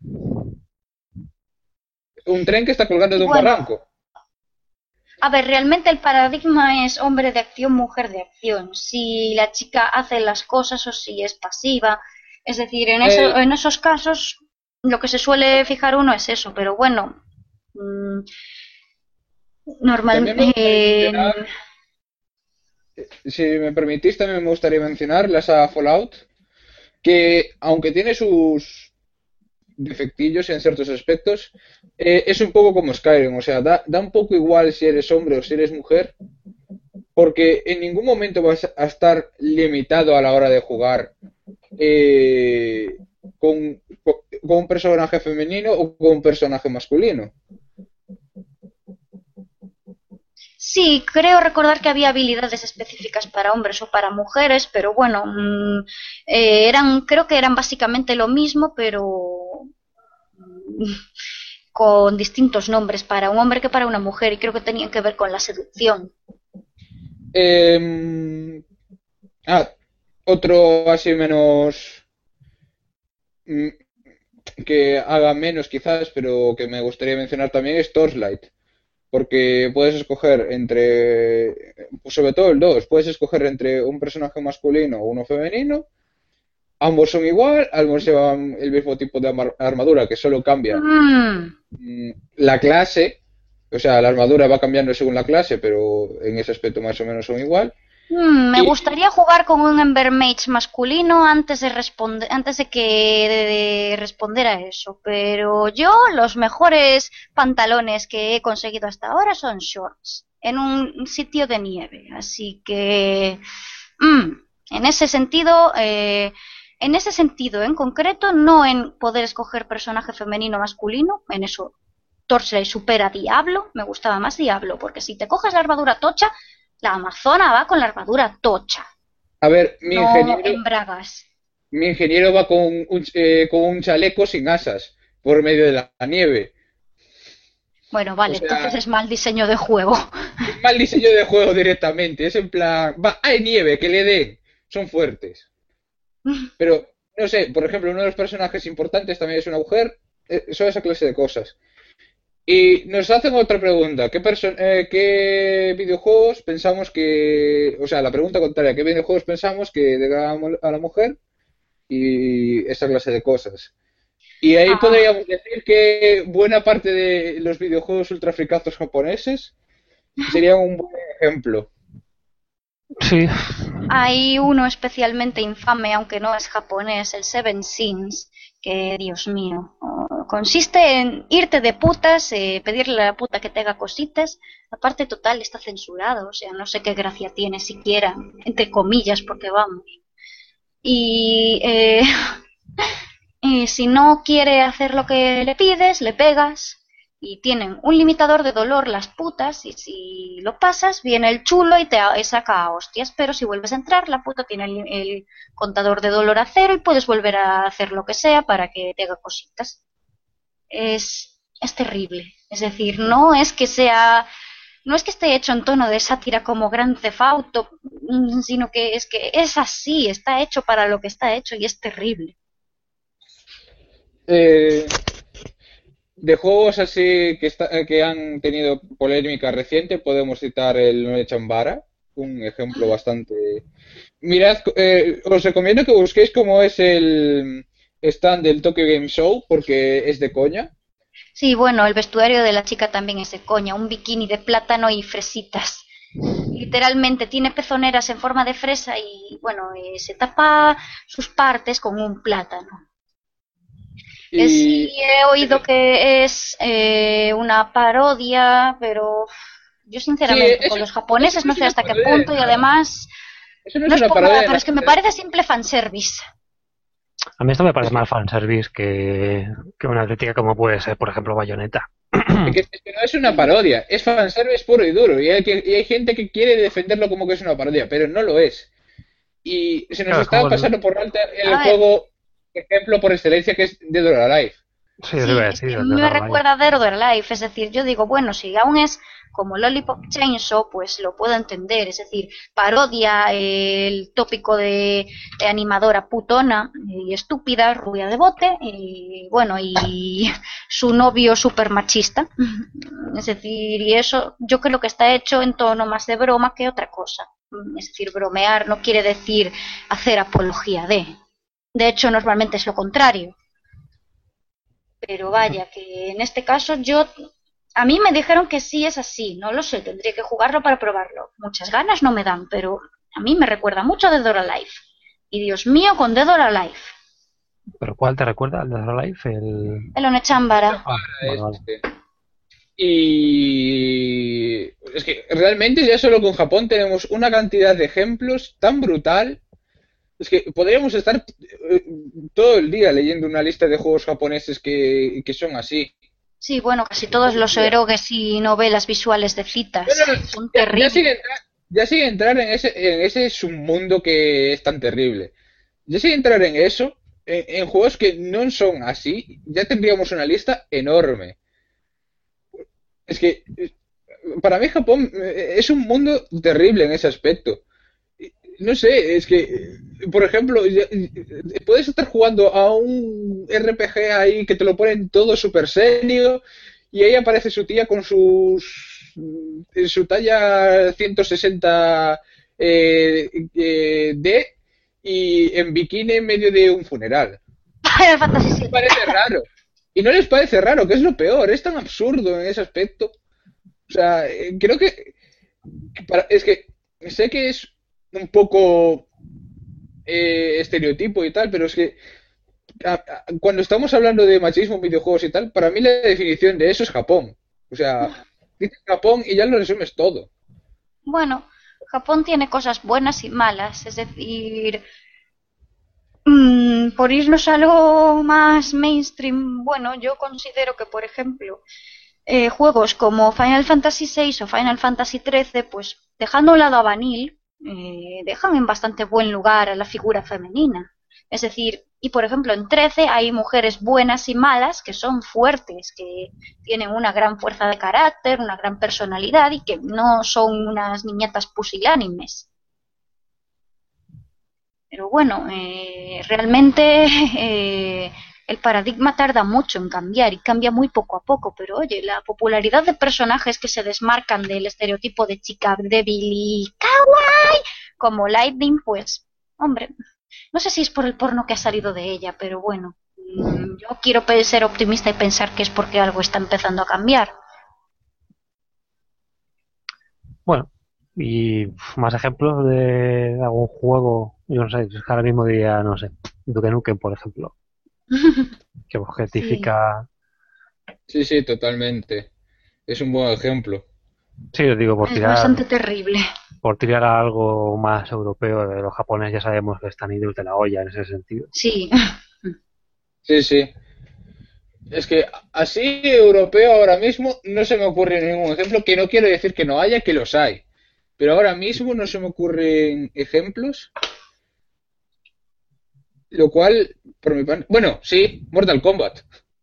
Un tren que está colgando Y de un bueno, barranco. a ver, realmente el paradigma es hombre de acción, mujer de acción. Si la chica hace las cosas o si es pasiva. Es decir, en, eso, El, en esos casos lo que se suele fijar uno es eso, pero bueno, mmm, también me normalmente... gustaría mencionar, Eh, si me permitís, también me gustaría mencionar la saga Fallout, que aunque tiene sus defectillos en ciertos aspectos, eh, es un poco como Skyrim, o sea, da, da un poco igual si eres hombre o si eres mujer, porque en ningún momento vas a estar limitado a la hora de jugar eh, con, con, con un personaje femenino o con un personaje masculino. Sí, creo recordar que había habilidades específicas para hombres o para mujeres, pero bueno, mmm, eh, eran, creo que eran básicamente lo mismo, pero mmm, con distintos nombres para un hombre que para una mujer, y creo que tenían que ver con la seducción. Eh, ah, otro así menos mm, que haga menos quizás, pero que me gustaría mencionar también es Torchlight. Porque puedes escoger entre, pues sobre todo el dos, puedes escoger entre un personaje masculino o uno femenino. Ambos son igual, ambos llevan el mismo tipo de armadura, que solo cambia Mm, mm, la clase. O sea, la armadura va cambiando según la clase, pero en ese aspecto más o menos son igual. mm, me Y gustaría jugar con un Ember Mage masculino antes de responder, antes de que de, de responder a eso, pero yo los mejores pantalones que he conseguido hasta ahora son shorts en un sitio de nieve, así que mm, en ese sentido, eh, en ese sentido en concreto, no en poder escoger personaje femenino o masculino, en eso Torchlight supera a Diablo, me gustaba más Diablo, porque si te coges la armadura tocha, la amazona va con la armadura tocha, a ver, mi no ingeniero, en bragas. mi ingeniero va con un, eh, con un chaleco sin asas por medio de la nieve. Bueno, O vale, entonces sea, es mal diseño de juego. es mal diseño de juego directamente. Es en plan, va, hay nieve, que le den. Son fuertes. Pero no sé, por ejemplo, uno de los personajes importantes también es una mujer, eh, son esa clase de cosas. Y nos hacen otra pregunta, ¿qué, perso- eh, ¿qué videojuegos pensamos que, o sea, la pregunta contraria, ¿qué videojuegos pensamos que degradamos a la mujer? Y esa clase de cosas. Y ahí Ah, podríamos decir que buena parte de los videojuegos ultrafricazos japoneses serían un buen ejemplo. Sí, hay uno especialmente infame, aunque no es japonés, el Seven Sins, que, Dios mío, oh, consiste en irte de putas, eh, pedirle a la puta que te haga cositas. Aparte, total, está censurado, o sea, no sé qué gracia tiene siquiera, entre comillas, porque vamos. Y, eh, y si no quiere hacer lo que le pides, le pegas. Y tienen un limitador de dolor las putas, y si lo pasas, viene el chulo y te saca a hostias. Pero si vuelves a entrar, la puta tiene el, el contador de dolor a cero y puedes volver a hacer lo que sea para que te haga cositas. Es, es terrible. Es decir, no es que sea no es que esté hecho en tono de sátira como Grand Theft Auto, sino que es que es así, está hecho para lo que está hecho y es terrible. Eh, de juegos así que, está- que han tenido polémica reciente, podemos citar el None Chambara, un ejemplo bastante. Mirad, eh, os recomiendo que busquéis cómo es el stand del Tokyo Game Show, porque es de coña. Sí, bueno, el vestuario de la chica también es de coña, un bikini de plátano y fresitas. Literalmente tiene pezoneras en forma de fresa y, bueno, eh, se tapa sus partes con un plátano. Eh, Y sí, he oído que es eh, una parodia, pero yo sí, sinceramente con eso, los eso japoneses no no es sé una hasta qué parodia de punto y nada. además Eso no no es es una por parodia nada, de pero nada. es que me parece simple fanservice. a mí esto me Es parece que, más fanservice que, que una crítica como puede ser, por ejemplo, Bayonetta. es que, es que no es una parodia, es fanservice puro y duro. Y hay, que- y hay gente que quiere defenderlo como que es una parodia, pero no lo es. Y se nos Claro, es está como el... pasando por alto el A ver, juego, ejemplo por excelencia, que es Dead or Alive. Sí, os iba sí, a es decir, que el de me Live. recuerda a Dead or Alive, es decir, yo digo, bueno, si aún es como Lollipop Chainsaw, pues lo puedo entender, es decir, parodia el tópico de, de animadora putona y estúpida, rubia de bote, y bueno, y su novio super machista, es decir, y eso yo creo que está hecho en tono más de broma que otra cosa, es decir, bromear no quiere decir hacer apología de, de hecho normalmente es lo contrario. Pero vaya, que en este caso yo, a mí me dijeron que sí es así, no lo sé, tendría que jugarlo para probarlo. Muchas ganas no me dan, pero a mí me recuerda mucho a Dead or Alive. Y Dios mío, con Dead or Alive. ¿Pero cuál te recuerda? ¿El de Live? El... El Onechambara. Vale, vale, vale. Este. Y es que realmente ya solo con Japón tenemos una cantidad de ejemplos tan brutal. Es que podríamos estar eh, todo el día leyendo una lista de juegos japoneses que, que son así. Sí, bueno, casi todos Todo el los día. erogues y novelas visuales de No, citas no, no, son ya, ya sin terribles. entrar, ya sin entrar en ese, en ese submundo que es tan terrible. Ya sin entrar en eso, en, en juegos que no son así, ya tendríamos una lista enorme. Es que eh, para mí Japón eh, es un mundo terrible en ese aspecto. No sé, es que, eh, por ejemplo, ya- eh, puedes estar jugando a un R P G ahí que te lo ponen todo súper serio y ahí aparece su tía con sus en su talla ciento sesenta eh, eh, D y en bikini en medio de un funeral. Final Fantasy Les siete. parece raro. Y no les parece raro, que es lo peor, es tan absurdo en ese aspecto. O sea, eh, creo que para- es que sé que es un poco eh, estereotipo y tal, pero es que a- a- cuando estamos hablando de machismo en videojuegos y tal, para mí la definición de eso es Japón. O sea, dices Japón y ya lo resumes todo. Bueno, Japón tiene cosas buenas y malas, es decir, Mm, por irnos a algo más mainstream, bueno, yo considero que, por ejemplo, eh, juegos como Final Fantasy seis o Final Fantasy trece, pues dejando a un lado a Vanille, eh, dejan en bastante buen lugar a la figura femenina. Es decir, y por ejemplo en trece hay mujeres buenas y malas que son fuertes, que tienen una gran fuerza de carácter, una gran personalidad y que no son unas niñatas pusilánimes. Pero bueno, eh, realmente eh, el paradigma tarda mucho en cambiar y cambia muy poco a poco, pero oye, la popularidad de personajes que se desmarcan del estereotipo de chica débil y kawaii como Lightning, pues, hombre, no sé si es por el porno que ha salido de ella, pero bueno, mm, yo quiero pe- ser optimista y pensar que es porque algo está empezando a cambiar. Bueno, y uf, más ejemplos de algún juego, yo no sé, es que ahora mismo diría, no sé, Duke Nukem, por ejemplo, que Sí, objetifica, Sí, sí, totalmente. Es un buen ejemplo. sí, os digo, por es tirar, bastante terrible. por tirar a algo más europeo, de los japoneses ya sabemos que están idos de la olla en ese sentido. Sí. Sí, sí. Es que así europeo ahora mismo no se me ocurre ningún ejemplo, que no quiero decir que no haya, que los hay. Pero ahora mismo no se me ocurren ejemplos, lo cual, por mi parte... Bueno, sí, Mortal Kombat.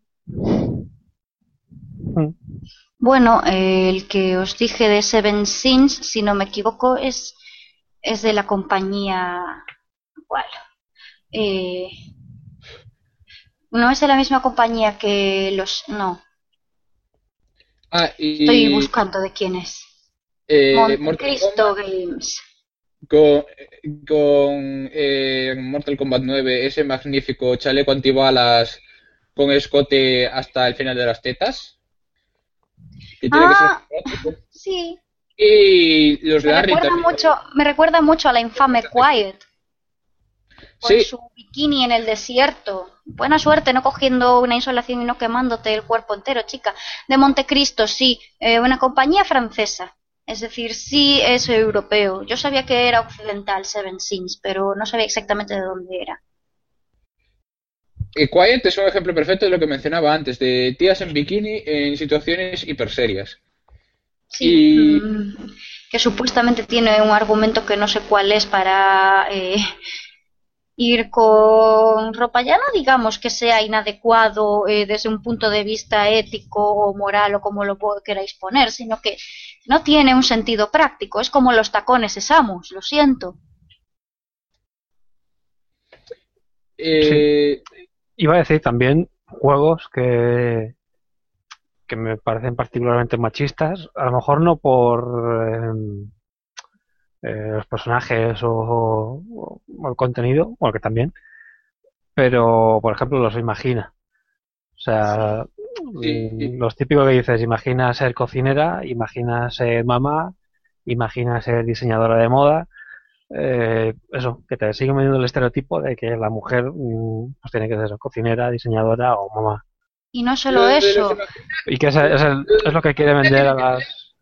Mm. Bueno, eh, el que os dije de Seven Sins, si no me equivoco, es, es de la compañía. ¿Cuál? Eh, no es de la misma compañía que los. No, Ah, estoy y buscando de quién es. eh, Mortal Montecristo Kombat Games. con, con eh, Mortal Kombat nueve, ese magnífico chaleco antibalas con escote hasta el final de las tetas, que tiene que ser Ah, fantástico. sí. Y los Me Larry recuerda también. mucho, me recuerda mucho a la infame Quiet, con Sí, su bikini en el desierto. Buena suerte no cogiendo una insolación y no quemándote el cuerpo entero, chica. De Montecristo, sí, eh, una compañía francesa. Es decir, sí es europeo. Yo sabía que era occidental, Seven Sins, pero no sabía exactamente de dónde era. eh, Quiet es un ejemplo perfecto de lo que mencionaba antes, de tías en bikini en situaciones hiperserias. Sí, Y mm, que supuestamente tiene un argumento que no sé cuál es para eh, ir con ropa ya no digamos que sea inadecuado eh, desde un punto de vista ético o moral o como lo queráis poner, sino que no tiene un sentido práctico, es como los tacones Samus, lo siento. Sí, eh, iba a decir también juegos que, que me parecen particularmente machistas, a lo mejor no por eh, eh, los personajes o, o- o el contenido, o que también, pero por ejemplo los imagina. O sea, Sí. sí, mm, los típicos que dices, imagina ser cocinera, imagina ser mamá, imagina ser diseñadora de moda. Eh, eso, que te sigue vendiendo el estereotipo de que la mujer mm, pues tiene que ser cocinera, diseñadora o mamá. Y no lo solo de los eso, imagina, Y que es, lo es, el- de es los lo que quiere imagina vender a tiene que ser. las...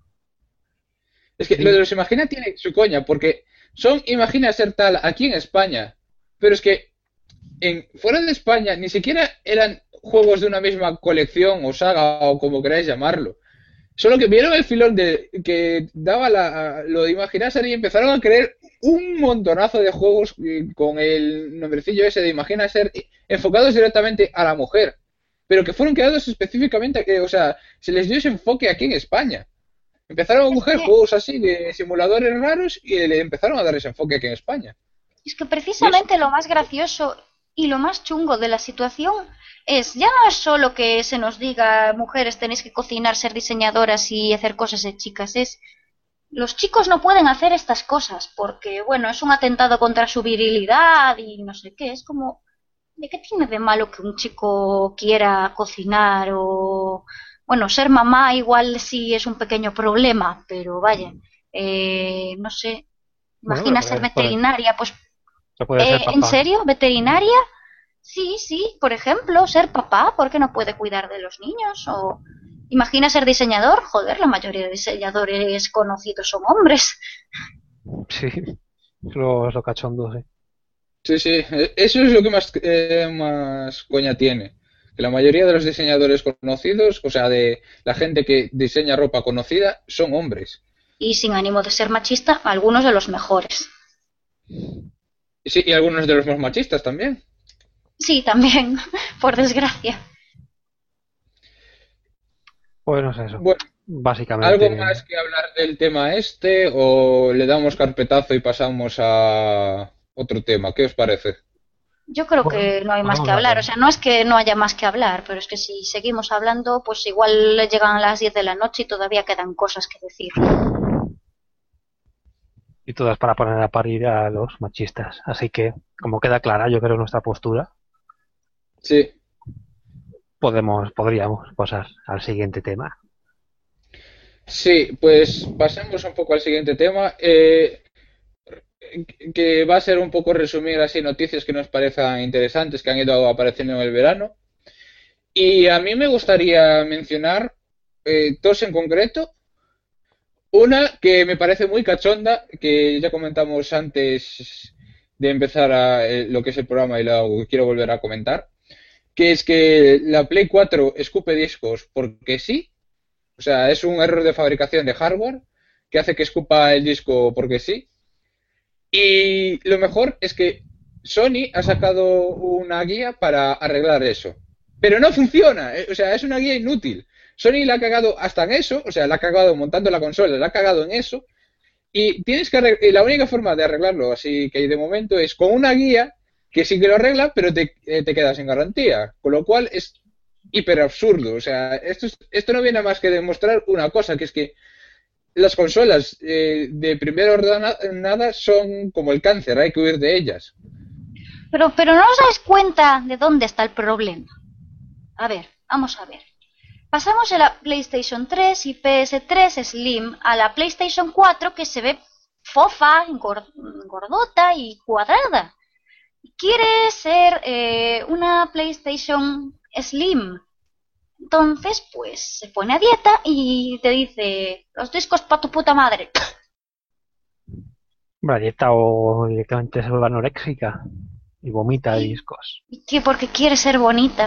Es que lo de los imagina tiene su coña, porque son imagina ser tal aquí en España, pero es que en, fuera de España ni siquiera eran juegos de una misma colección o saga o como queráis llamarlo. Solo que vieron el filón de que daba la, lo de Imagináser y empezaron a creer un montonazo de juegos eh, con el nombrecillo ese de Imagináser enfocados directamente a la mujer, pero que fueron creados específicamente, eh, o sea, se les dio ese enfoque aquí en España. Empezaron a es coger que juegos así de simuladores raros y le empezaron a dar ese enfoque aquí en España. Es que Y es, precisamente lo más gracioso y lo más chungo de la situación es, ya no es solo que se nos diga, mujeres tenéis que cocinar, ser diseñadoras y hacer cosas de chicas, es, los chicos no pueden hacer estas cosas porque, bueno, es un atentado contra su virilidad y no sé qué, es como, ¿de qué tiene de malo que un chico quiera cocinar o, bueno, ser mamá igual sí es un pequeño problema, pero vaya, eh, no sé, Bueno, pero imagina ser puede, puede, veterinaria, pues se puede ser eh, ¿en papá. serio? ¿Veterinaria? Sí, sí, por ejemplo, ser papá, ¿por qué no puede cuidar de los niños? O imagina ser diseñador, joder, la mayoría de diseñadores conocidos son hombres. Sí, es lo, es lo cachondo, sí. sí, sí, e- eso es lo que más, eh, más coña tiene. Que la mayoría de los diseñadores conocidos, o sea, de la gente que diseña ropa conocida, son hombres. Y sin ánimo de ser machista, algunos de los mejores. Y sí, y algunos de los más machistas también. Sí, también, por desgracia. Pues no sé eso. Bueno, ¿algo Básicamente, más que hablar del tema este o le damos carpetazo y pasamos a, otro tema. ¿Qué os parece? Yo creo Bueno, que no hay más vamos que a hablar. ver. O sea, no es que no haya más que hablar, pero es que si seguimos hablando, pues igual llegan a las diez de la noche y todavía quedan cosas que decir. Y todas para poner a parir a los machistas. Así que, como queda clara, yo creo, nuestra postura, Sí. podemos, podríamos pasar al siguiente tema. Sí, pues pasemos un poco al siguiente tema, eh, que va a ser un poco resumir así noticias que nos parezcan interesantes que han ido apareciendo en el verano. Y a mí me gustaría mencionar eh, dos en concreto. Una que me parece muy cachonda, que ya comentamos antes de empezar a, eh, lo que es el programa y lo quiero volver a comentar, que es que la Play cuatro escupe discos porque sí. O sea, es un error de fabricación de hardware que hace que escupa el disco porque sí. Y lo mejor es que Sony ha sacado una guía para arreglar eso. Pero no funciona, eh, o sea, es una guía inútil. Sony la ha cagado hasta en eso, o sea, la ha cagado montando la consola, la ha cagado en eso. Y tienes que arreglar, y la única forma de arreglarlo, así que de momento, es con una guía que sí que lo arregla, pero te, eh, te quedas sin garantía. Con lo cual es hiper absurdo. O sea, esto, es- esto no viene más que demostrar una cosa, que es que las consolas eh, de primera ordenada son como el cáncer, hay que huir de ellas. Pero, pero no os dais cuenta de dónde está el problema. A ver, vamos a ver. Pasamos de la PlayStation tres y P S tres Slim a la PlayStation cuatro, que se ve fofa, engor- gordota y cuadrada. Quiere ser eh, una PlayStation Slim. Entonces, pues se pone a dieta y te dice: los discos pa' tu puta madre. Una dieta o directamente se vuelve anoréxica y vomita Sí, discos. y que porque quiere ser bonita.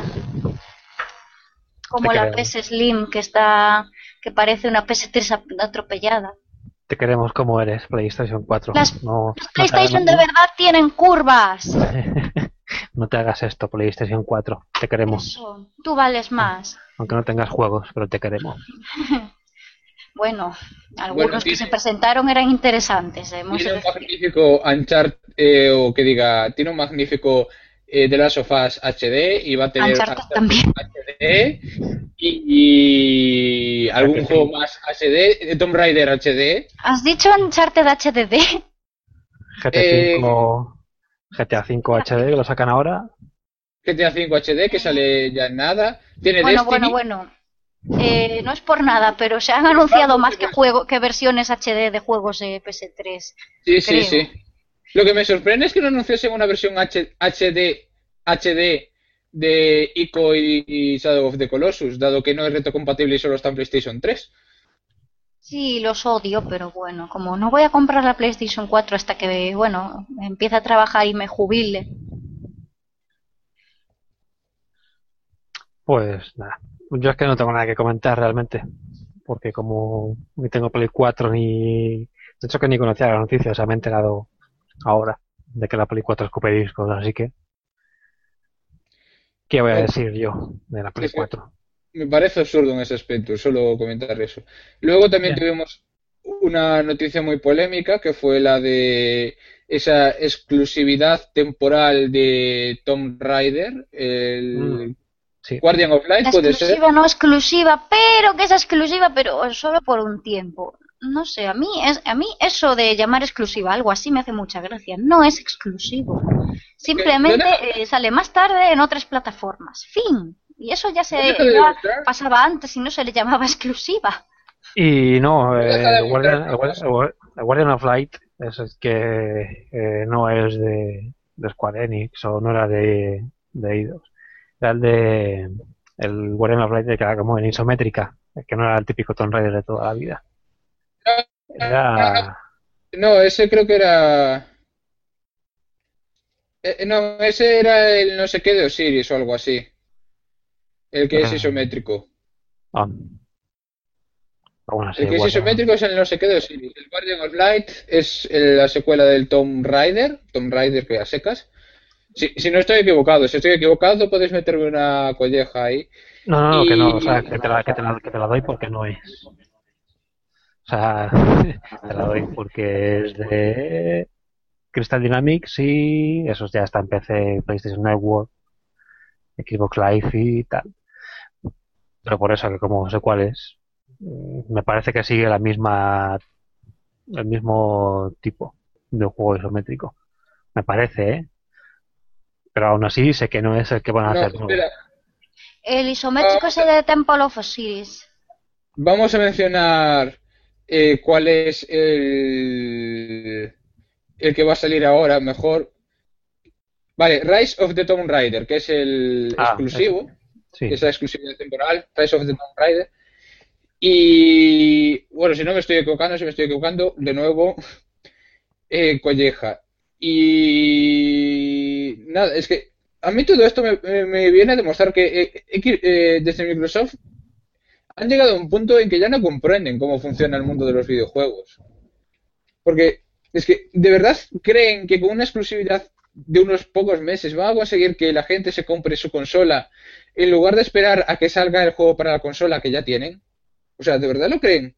Te Como la queremos. P S Slim, que está, que parece una P S tres atropellada. Te queremos como eres, PlayStation cuatro. Las, No, las no te hagas, no, PlayStation de verdad tienen curvas. no te hagas esto, PlayStation cuatro. Te queremos. Eso, tú vales más. Aunque no tengas juegos, pero te queremos. Bueno, Bueno, algunos que se tiene, presentaron eran interesantes, hemos de tiene un decir. magnífico Uncharted, eh, o que diga, tiene un magnífico eh, The Last of Us H D y va a tener Uncharted Uncharted también. H D y, y algún juego más H D, de Tomb Raider H D. ¿Has dicho Uncharted H D D? G T Eh, cinco, G T A cinco H D que lo sacan ahora. G T A cinco H D que sale ya en nada. Tiene Bueno, Destiny. bueno, bueno. Eh, no es por nada, pero se han anunciado más que juego que versiones H D de juegos de P S tres. Sí, sí, Creo. sí. Lo que me sorprende es que no anunciasen una versión H- HD, H D de Ico y, y Shadow of the Colossus, dado que no es retrocompatible y solo está en PlayStation tres. Sí, los odio, pero bueno, como no voy a comprar la PlayStation cuatro hasta que, bueno, empiece a trabajar y me jubile. Pues nada. Yo es que no tengo nada que comentar realmente. Porque como ni tengo Play cuatro ni... De hecho que ni conocía la noticia, o sea, me he enterado ahora de que la Play cuatro escupe discos, así que... ¿Qué voy a No, decir yo de la Play es que cuatro? me parece absurdo en ese aspecto, solo comentar eso. Luego también Ya. tuvimos una noticia muy polémica, que fue la de esa exclusividad temporal de Tomb Raider, Mm, el sí. Guardian of Light, La puede ser. exclusiva no exclusiva, pero que es exclusiva, pero solo por un tiempo. No sé, a mí es a mí eso de llamar exclusiva algo así me hace mucha gracia. No es exclusivo. Que no Simplemente deja, eh, sale más tarde en otras plataformas. Fin. Y eso ya no se deja de ya demostrar, pasaba antes y no se le llamaba exclusiva. Y no, no deja eh, de el demostrar Guardian, el, una Guar- cosa. el Guar- el Guardian of Light es el que eh, no es de, de Square Enix o no era de, de Eidos. Era el de el Guardian of Light de que era como en isométrica, el que no era el típico Tomb Raider de toda la vida. No, no, no, Era... no, ese creo que era. eh, no, ese era el no sé qué de Osiris o algo así. El que es eh, isométrico. ah, bueno, sí, El que es Guardian. isométrico es el no sé qué de Osiris. El Guardian of Light es el- la secuela del Tomb Raider. Tomb Raider que a secas. Si, si no estoy equivocado, si estoy equivocado podéis meterme una colleja ahí. No, no, no, que no, o sea, Y que te la, que te la, que te la doy porque no es. O sea, te la doy porque es de... Crystal Dynamics sí, esos ya está en P C, PlayStation Network, Xbox Live y tal. Pero por eso, que como sé cuál es, mm, me parece que sigue la misma, el mismo tipo de juego isométrico. Me parece, ¿eh? Pero aún así sé que no es el que van a No, hacer nuevo. espera. El isométrico Vamos ese a, de Temple of Osiris. vamos a mencionar eh, cuál es el, el que va a salir ahora mejor. Vale, Rise of the Tomb Raider, que es el Ah, ese, exclusivo, sí. esa exclusividad temporal, Rise of the Tomb Raider. Y bueno, si no me estoy equivocando, si me estoy equivocando, de nuevo, eh, Colleja. Y nada, es que a mí todo esto me, me- me viene a demostrar que eh, X- eh, desde Microsoft han llegado a un punto en que ya no comprenden cómo funciona el mundo de los videojuegos. Porque es que de verdad creen que con una exclusividad de unos pocos meses van a conseguir que la gente se compre su consola en lugar de esperar a que salga el juego para la consola que ya tienen. O sea, ¿de verdad lo creen?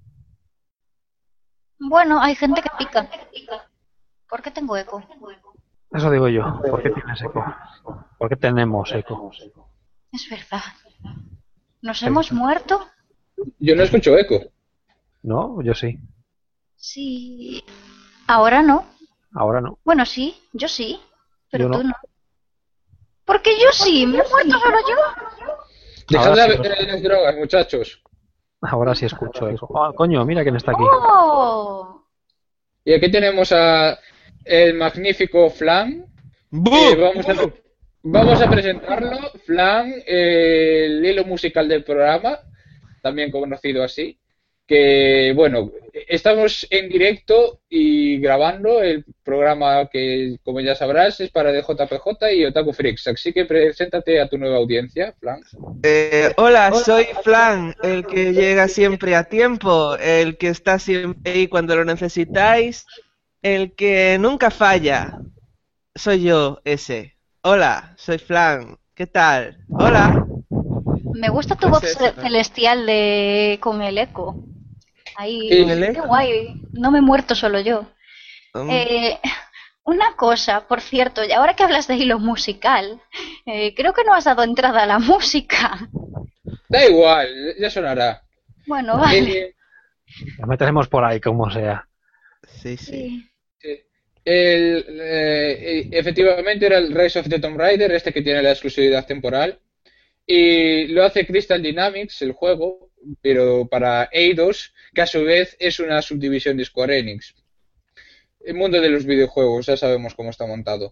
Bueno, hay gente que pica. ¿Por qué tengo eco? Eso digo yo. ¿Por qué tienes eco? ¿Por qué tenemos eco? Es verdad. ¿Nos Sí. hemos muerto? Yo no escucho eco. ¿No? Yo sí. Sí. Ahora no. Ahora no. Bueno, sí, yo sí. Pero Yo tú no. no. Porque yo sí, me he muerto solo yo. Dejad Ahora sí, de beber las drogas, muchachos. ahora sí escucho eco. Ah, coño, mira quién está aquí. ¡Oh! Y aquí tenemos a el magnífico Flan. ¡Bu! Eh, vamos a, vamos a presentarlo. Flan, eh, el hilo musical del programa, también conocido así. Que bueno, estamos en directo y grabando el programa que, como ya sabrás, es para D J P J y Otaku Freaks. Así que preséntate a tu nueva audiencia, Flan. Eh, hola, soy Flan, el que llega siempre a tiempo, el que está siempre ahí cuando lo necesitáis, el que nunca falla. Soy yo, ese. Hola, soy Flan. ¿Qué tal? Hola. Me gusta tu Pues voz eso. celestial de con el eco. Ahí, ¿Con el qué eco? guay. No me he muerto solo yo. Mm, Eh, una cosa, por cierto, y ahora que hablas de hilo musical, eh, creo que no has dado entrada a la música. Da igual, ya sonará. Bueno, vale. Eh, La meteremos por ahí, como sea. sí, sí. Sí. Sí. El, eh, efectivamente era el Rise of the Tomb Raider, este que tiene la exclusividad temporal. Y lo hace Crystal Dynamics, el juego, pero para Eidos, que a su vez es una subdivisión de Square Enix. El mundo de los videojuegos, ya sabemos cómo está montado.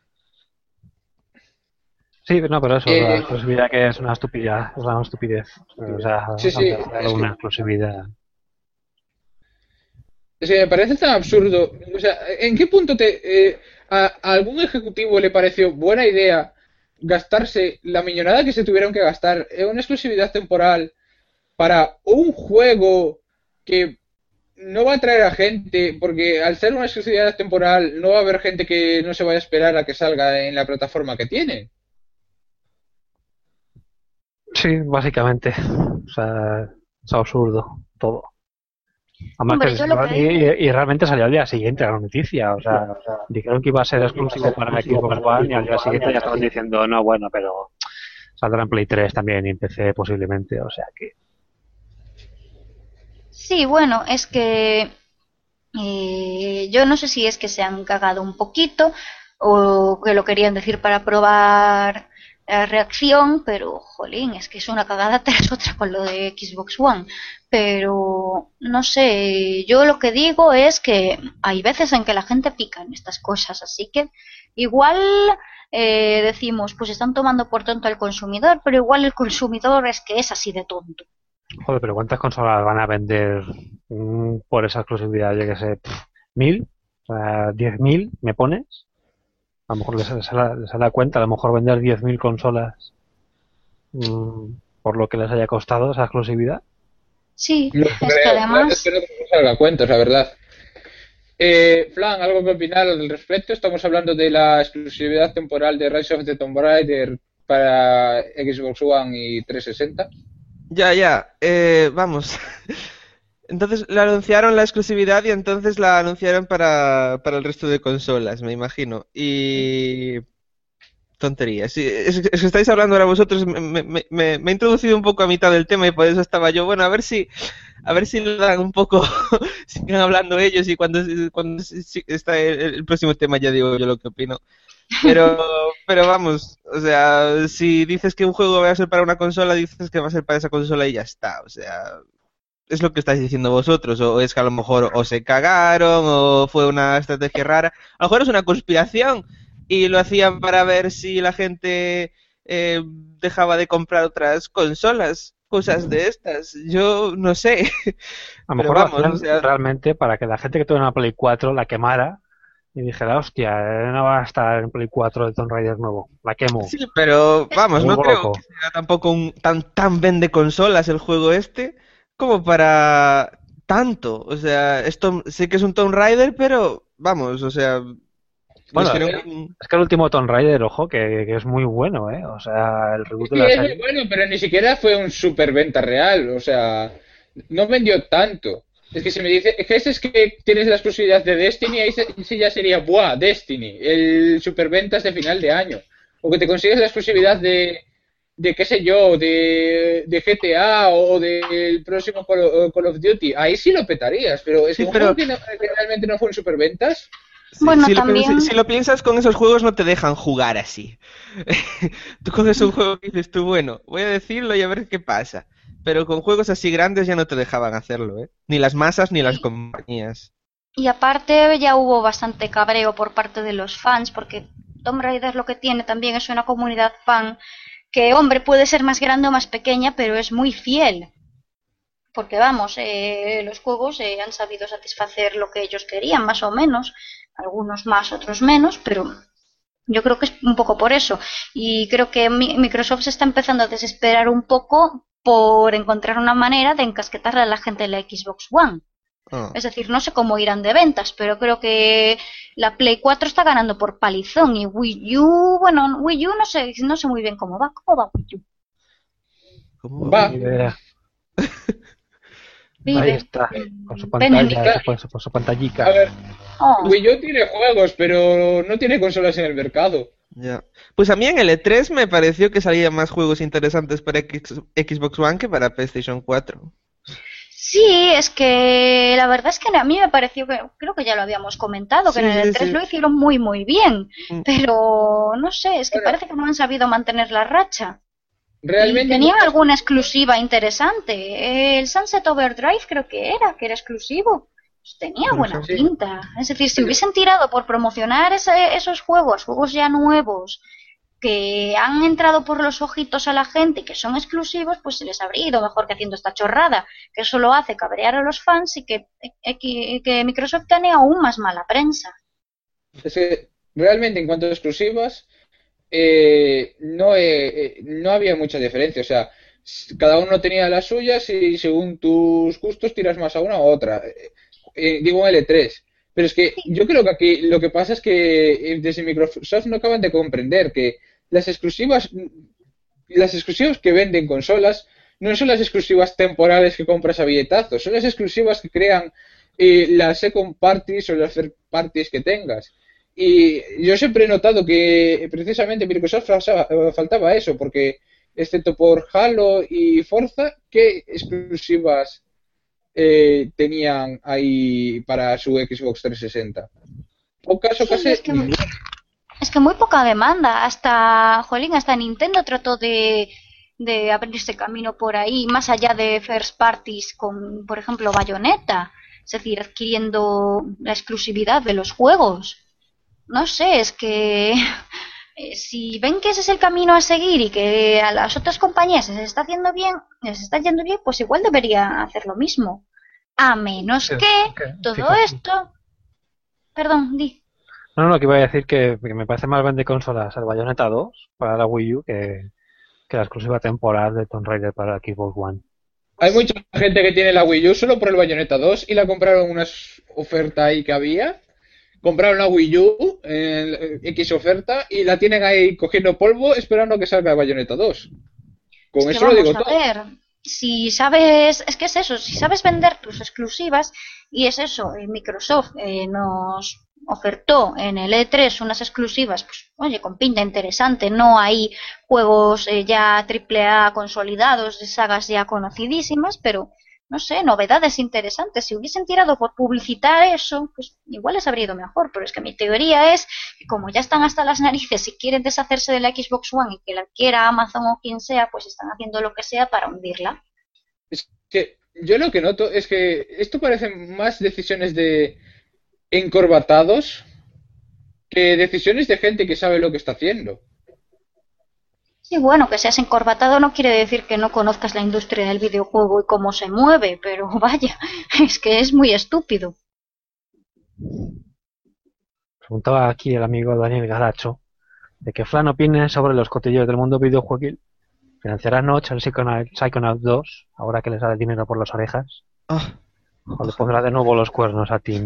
Sí, no, pero eso, Eh, la exclusividad que es una estupidez. Es una estupidez. O sea, Sí, sí, hacerle es que- una exclusividad. Es que me parece tan absurdo. O sea, ¿en qué punto te, eh, a, a algún ejecutivo le pareció buena idea gastarse la millonada que se tuvieron que gastar en una exclusividad temporal para un juego que no va a atraer a gente? Porque al ser una exclusividad temporal no va a haber gente que no se vaya a esperar a que salga en la plataforma que tiene. Sí, básicamente. O sea, es absurdo todo. Además Hombre, que yo lo que y, digo... y realmente salió al día siguiente la noticia. O sea, dijeron que iba a ser exclusivo para Xbox One y al día siguiente ya estaban diciendo, no, bueno, pero saldrá en Play tres también y en P C posiblemente. O sea que. Sí, bueno, es que eh, yo no sé si es que se han cagado un poquito o que lo querían decir para probar la reacción, pero jolín, es que es una cagada tras otra con lo de Xbox One. Pero no sé, yo lo que digo es que hay veces en que la gente pica en estas cosas, así que igual eh, decimos, pues están tomando por tonto al consumidor, pero igual el consumidor es que es así de tonto. Joder, pero ¿cuántas consolas van a vender mm, por esa exclusividad? Yo que sé, pff, ¿mil? O sea, ¿diez mil? ¿Me pones? A lo mejor les, les, sale, les sale a cuenta, a lo mejor vender diez mil consolas mm, por lo que les haya costado esa exclusividad. Sí, No es que creo, además... es que no creo que salga a cuentas, la verdad. Eh, Flan, ¿algo que opinar al respecto? Estamos hablando de la exclusividad temporal de Rise of the Tomb Raider para Xbox One y trescientos sesenta. Ya, ya. Eh, vamos. Entonces le anunciaron la exclusividad y entonces la anunciaron para, para el resto de consolas, me imagino. Y... tonterías. Sí, es, es que estáis hablando ahora vosotros, me, me, me, me he introducido un poco a mitad del tema y por eso estaba yo, bueno, a ver si a ver si le dan un poco, sigan hablando ellos y cuando, cuando si está el, el próximo tema ya digo yo lo que opino. Pero, pero vamos, o sea, si dices que un juego va a ser para una consola, dices que va a ser para esa consola y ya está, o sea, es lo que estáis diciendo vosotros, o es que a lo mejor o se cagaron o fue una estrategia rara, a lo mejor es una conspiración y lo hacían para ver si la gente eh, dejaba de comprar otras consolas, cosas de estas, yo no sé. A lo Pero mejor lo vamos, hacían o sea, realmente para que la gente que tuviera una Play cuatro la quemara y dijera, hostia, eh, no va a estar en Play cuatro de Tomb Raider nuevo, la quemo. sí, pero vamos, Me no vuelvo creo loco. que sea tampoco un tan tan vende consolas el juego este como para tanto. O sea, esto sí que es un Tomb Raider, pero vamos, o sea, lo Bueno, hicieron eh, con... es que el último Tomb Raider, ojo, que, que es muy bueno, ¿eh? O sea, el reboot de Sí, la es muy serie. bueno, pero ni siquiera fue un superventa real, o sea, no vendió tanto. Es que si me dice, es que ese es que tienes la exclusividad de Destiny, ahí se- sí ya sería, ¡buah! Destiny, el superventas de final de año. O que te consigues la exclusividad de, de qué sé yo, de, de G T A o del próximo Call of, Call of Duty, ahí sí lo petarías, pero es que Sí, un pero juego que, no- que realmente no fue un superventas, si, Bueno, si lo, piens- también, si lo piensas con esos juegos no te dejan jugar así. Tú coges un juego y dices tú, bueno, voy a decirlo y a ver qué pasa. Pero con juegos así grandes ya no te dejaban hacerlo, ¿eh? Ni las masas ni las y, compañías. y aparte ya hubo bastante cabreo por parte de los fans, porque Tomb Raider lo que tiene también es una comunidad fan que, hombre, puede ser más grande o más pequeña, pero es muy fiel. Porque vamos, eh, los juegos eh, han sabido satisfacer lo que ellos querían, más o menos, algunos más, otros menos, pero yo creo que es un poco por eso. Y creo que Mi- Microsoft se está empezando a desesperar un poco por encontrar una manera de encasquetarle a la gente de la Xbox One. Ah. Es decir, no sé cómo irán de ventas, pero creo que la Play cuatro está ganando por palizón y Wii U, bueno, Wii U no sé, no sé muy bien cómo va. ¿Cómo va Wii U? ¿Cómo va? va. Ni idea. Ahí Vive. está, con su Mm, pantalla, Benedict. su, con su, con su A pantallica. ver, Oh. Wii U tiene juegos, pero no tiene consolas en el mercado. Ya. Pues a mí en el E tres me pareció que salían más juegos interesantes para X- Xbox One que para PlayStation cuatro. Sí, es que la verdad es que a mí me pareció que, creo que ya lo habíamos comentado, que en Sí, el sí, E tres sí. lo hicieron muy muy bien, Mm. pero no sé, es que Bueno, parece que no han sabido mantener la racha. Y realmente tenían muchas. alguna exclusiva interesante. El Sunset Overdrive creo que era, que era exclusivo. Pues tenía Por buena ejemplo. Sí, pinta. Es decir, si pero hubiesen tirado por promocionar ese- esos juegos, juegos ya nuevos, que han entrado por los ojitos a la gente y que son exclusivos, pues se les habría ido mejor que haciendo esta chorrada, que eso lo hace cabrear a los fans y que, que, que Microsoft gane aún más mala prensa. es que realmente en cuanto a exclusivas, eh, no, eh, eh, no había mucha diferencia. O sea, s- cada uno tenía las suyas y según tus gustos tiras más a una u otra. Eh, eh, digo L tres. Pero es que yo creo que aquí lo que pasa es que eh, desde Microsoft no acaban de comprender que las exclusivas, las exclusivas que venden consolas no son las exclusivas temporales que compras a billetazos, son las exclusivas que crean eh, las second parties o las third parties que tengas. Y yo siempre he notado que precisamente Microsoft falsaba- faltaba eso, porque excepto por Halo y Forza, ¿qué exclusivas eh, tenían ahí para su Xbox trescientos sesenta? Pocas o Sí, casi es que ninguna. Es que muy poca demanda. Hasta, jolín, hasta Nintendo trató de, de abrirse camino por ahí, más allá de first parties con, por ejemplo, Bayonetta. Es decir, adquiriendo la exclusividad de los juegos. No sé, es que eh, si ven que ese es el camino a seguir y que a las otras compañías se les está haciendo bien, les está yendo bien, pues igual debería hacer lo mismo. A menos Sí, que que, todo fíjate. esto... Perdón, di. No, no, lo que iba a decir que, que me parece más vende consolas el Bayonetta dos para la Wii U que, que la exclusiva temporal de Tomb Raider para la Xbox One. Hay mucha gente que tiene la Wii U solo por el Bayonetta dos y la compraron una oferta ahí que había. Compraron la Wii U en X oferta y la tienen ahí cogiendo polvo esperando a que salga el Bayonetta dos. Es Con que eso lo vamos digo a todo. ver. si sabes, es que es eso, si sabes vender tus exclusivas, y es eso, eh, Microsoft eh, nos ofertó en el E tres unas exclusivas, pues oye, con pinta interesante, no hay juegos eh, ya triple A consolidados de sagas ya conocidísimas, pero no sé, novedades interesantes. Si hubiesen tirado por publicitar eso, pues igual les habría ido mejor, pero es que mi teoría es que como ya están hasta las narices y quieren deshacerse de la Xbox One y que la quiera Amazon o quien sea, pues están haciendo lo que sea para hundirla. Es que yo lo que noto es que esto parece más decisiones de encorbatados que decisiones de gente que sabe lo que está haciendo. Sí, bueno, que seas encorbatado no quiere decir que no conozcas la industria del videojuego y cómo se mueve, pero vaya, es que es muy estúpido. Preguntaba aquí el amigo Daniel Garacho de que Flan opine sobre los cotillos del mundo videojueguil. ¿Financiará Notch el Psychonaut, Psychonaut dos ahora que le sale dinero por las orejas? Oh. ¿O le pondrá de nuevo los cuernos a Tim?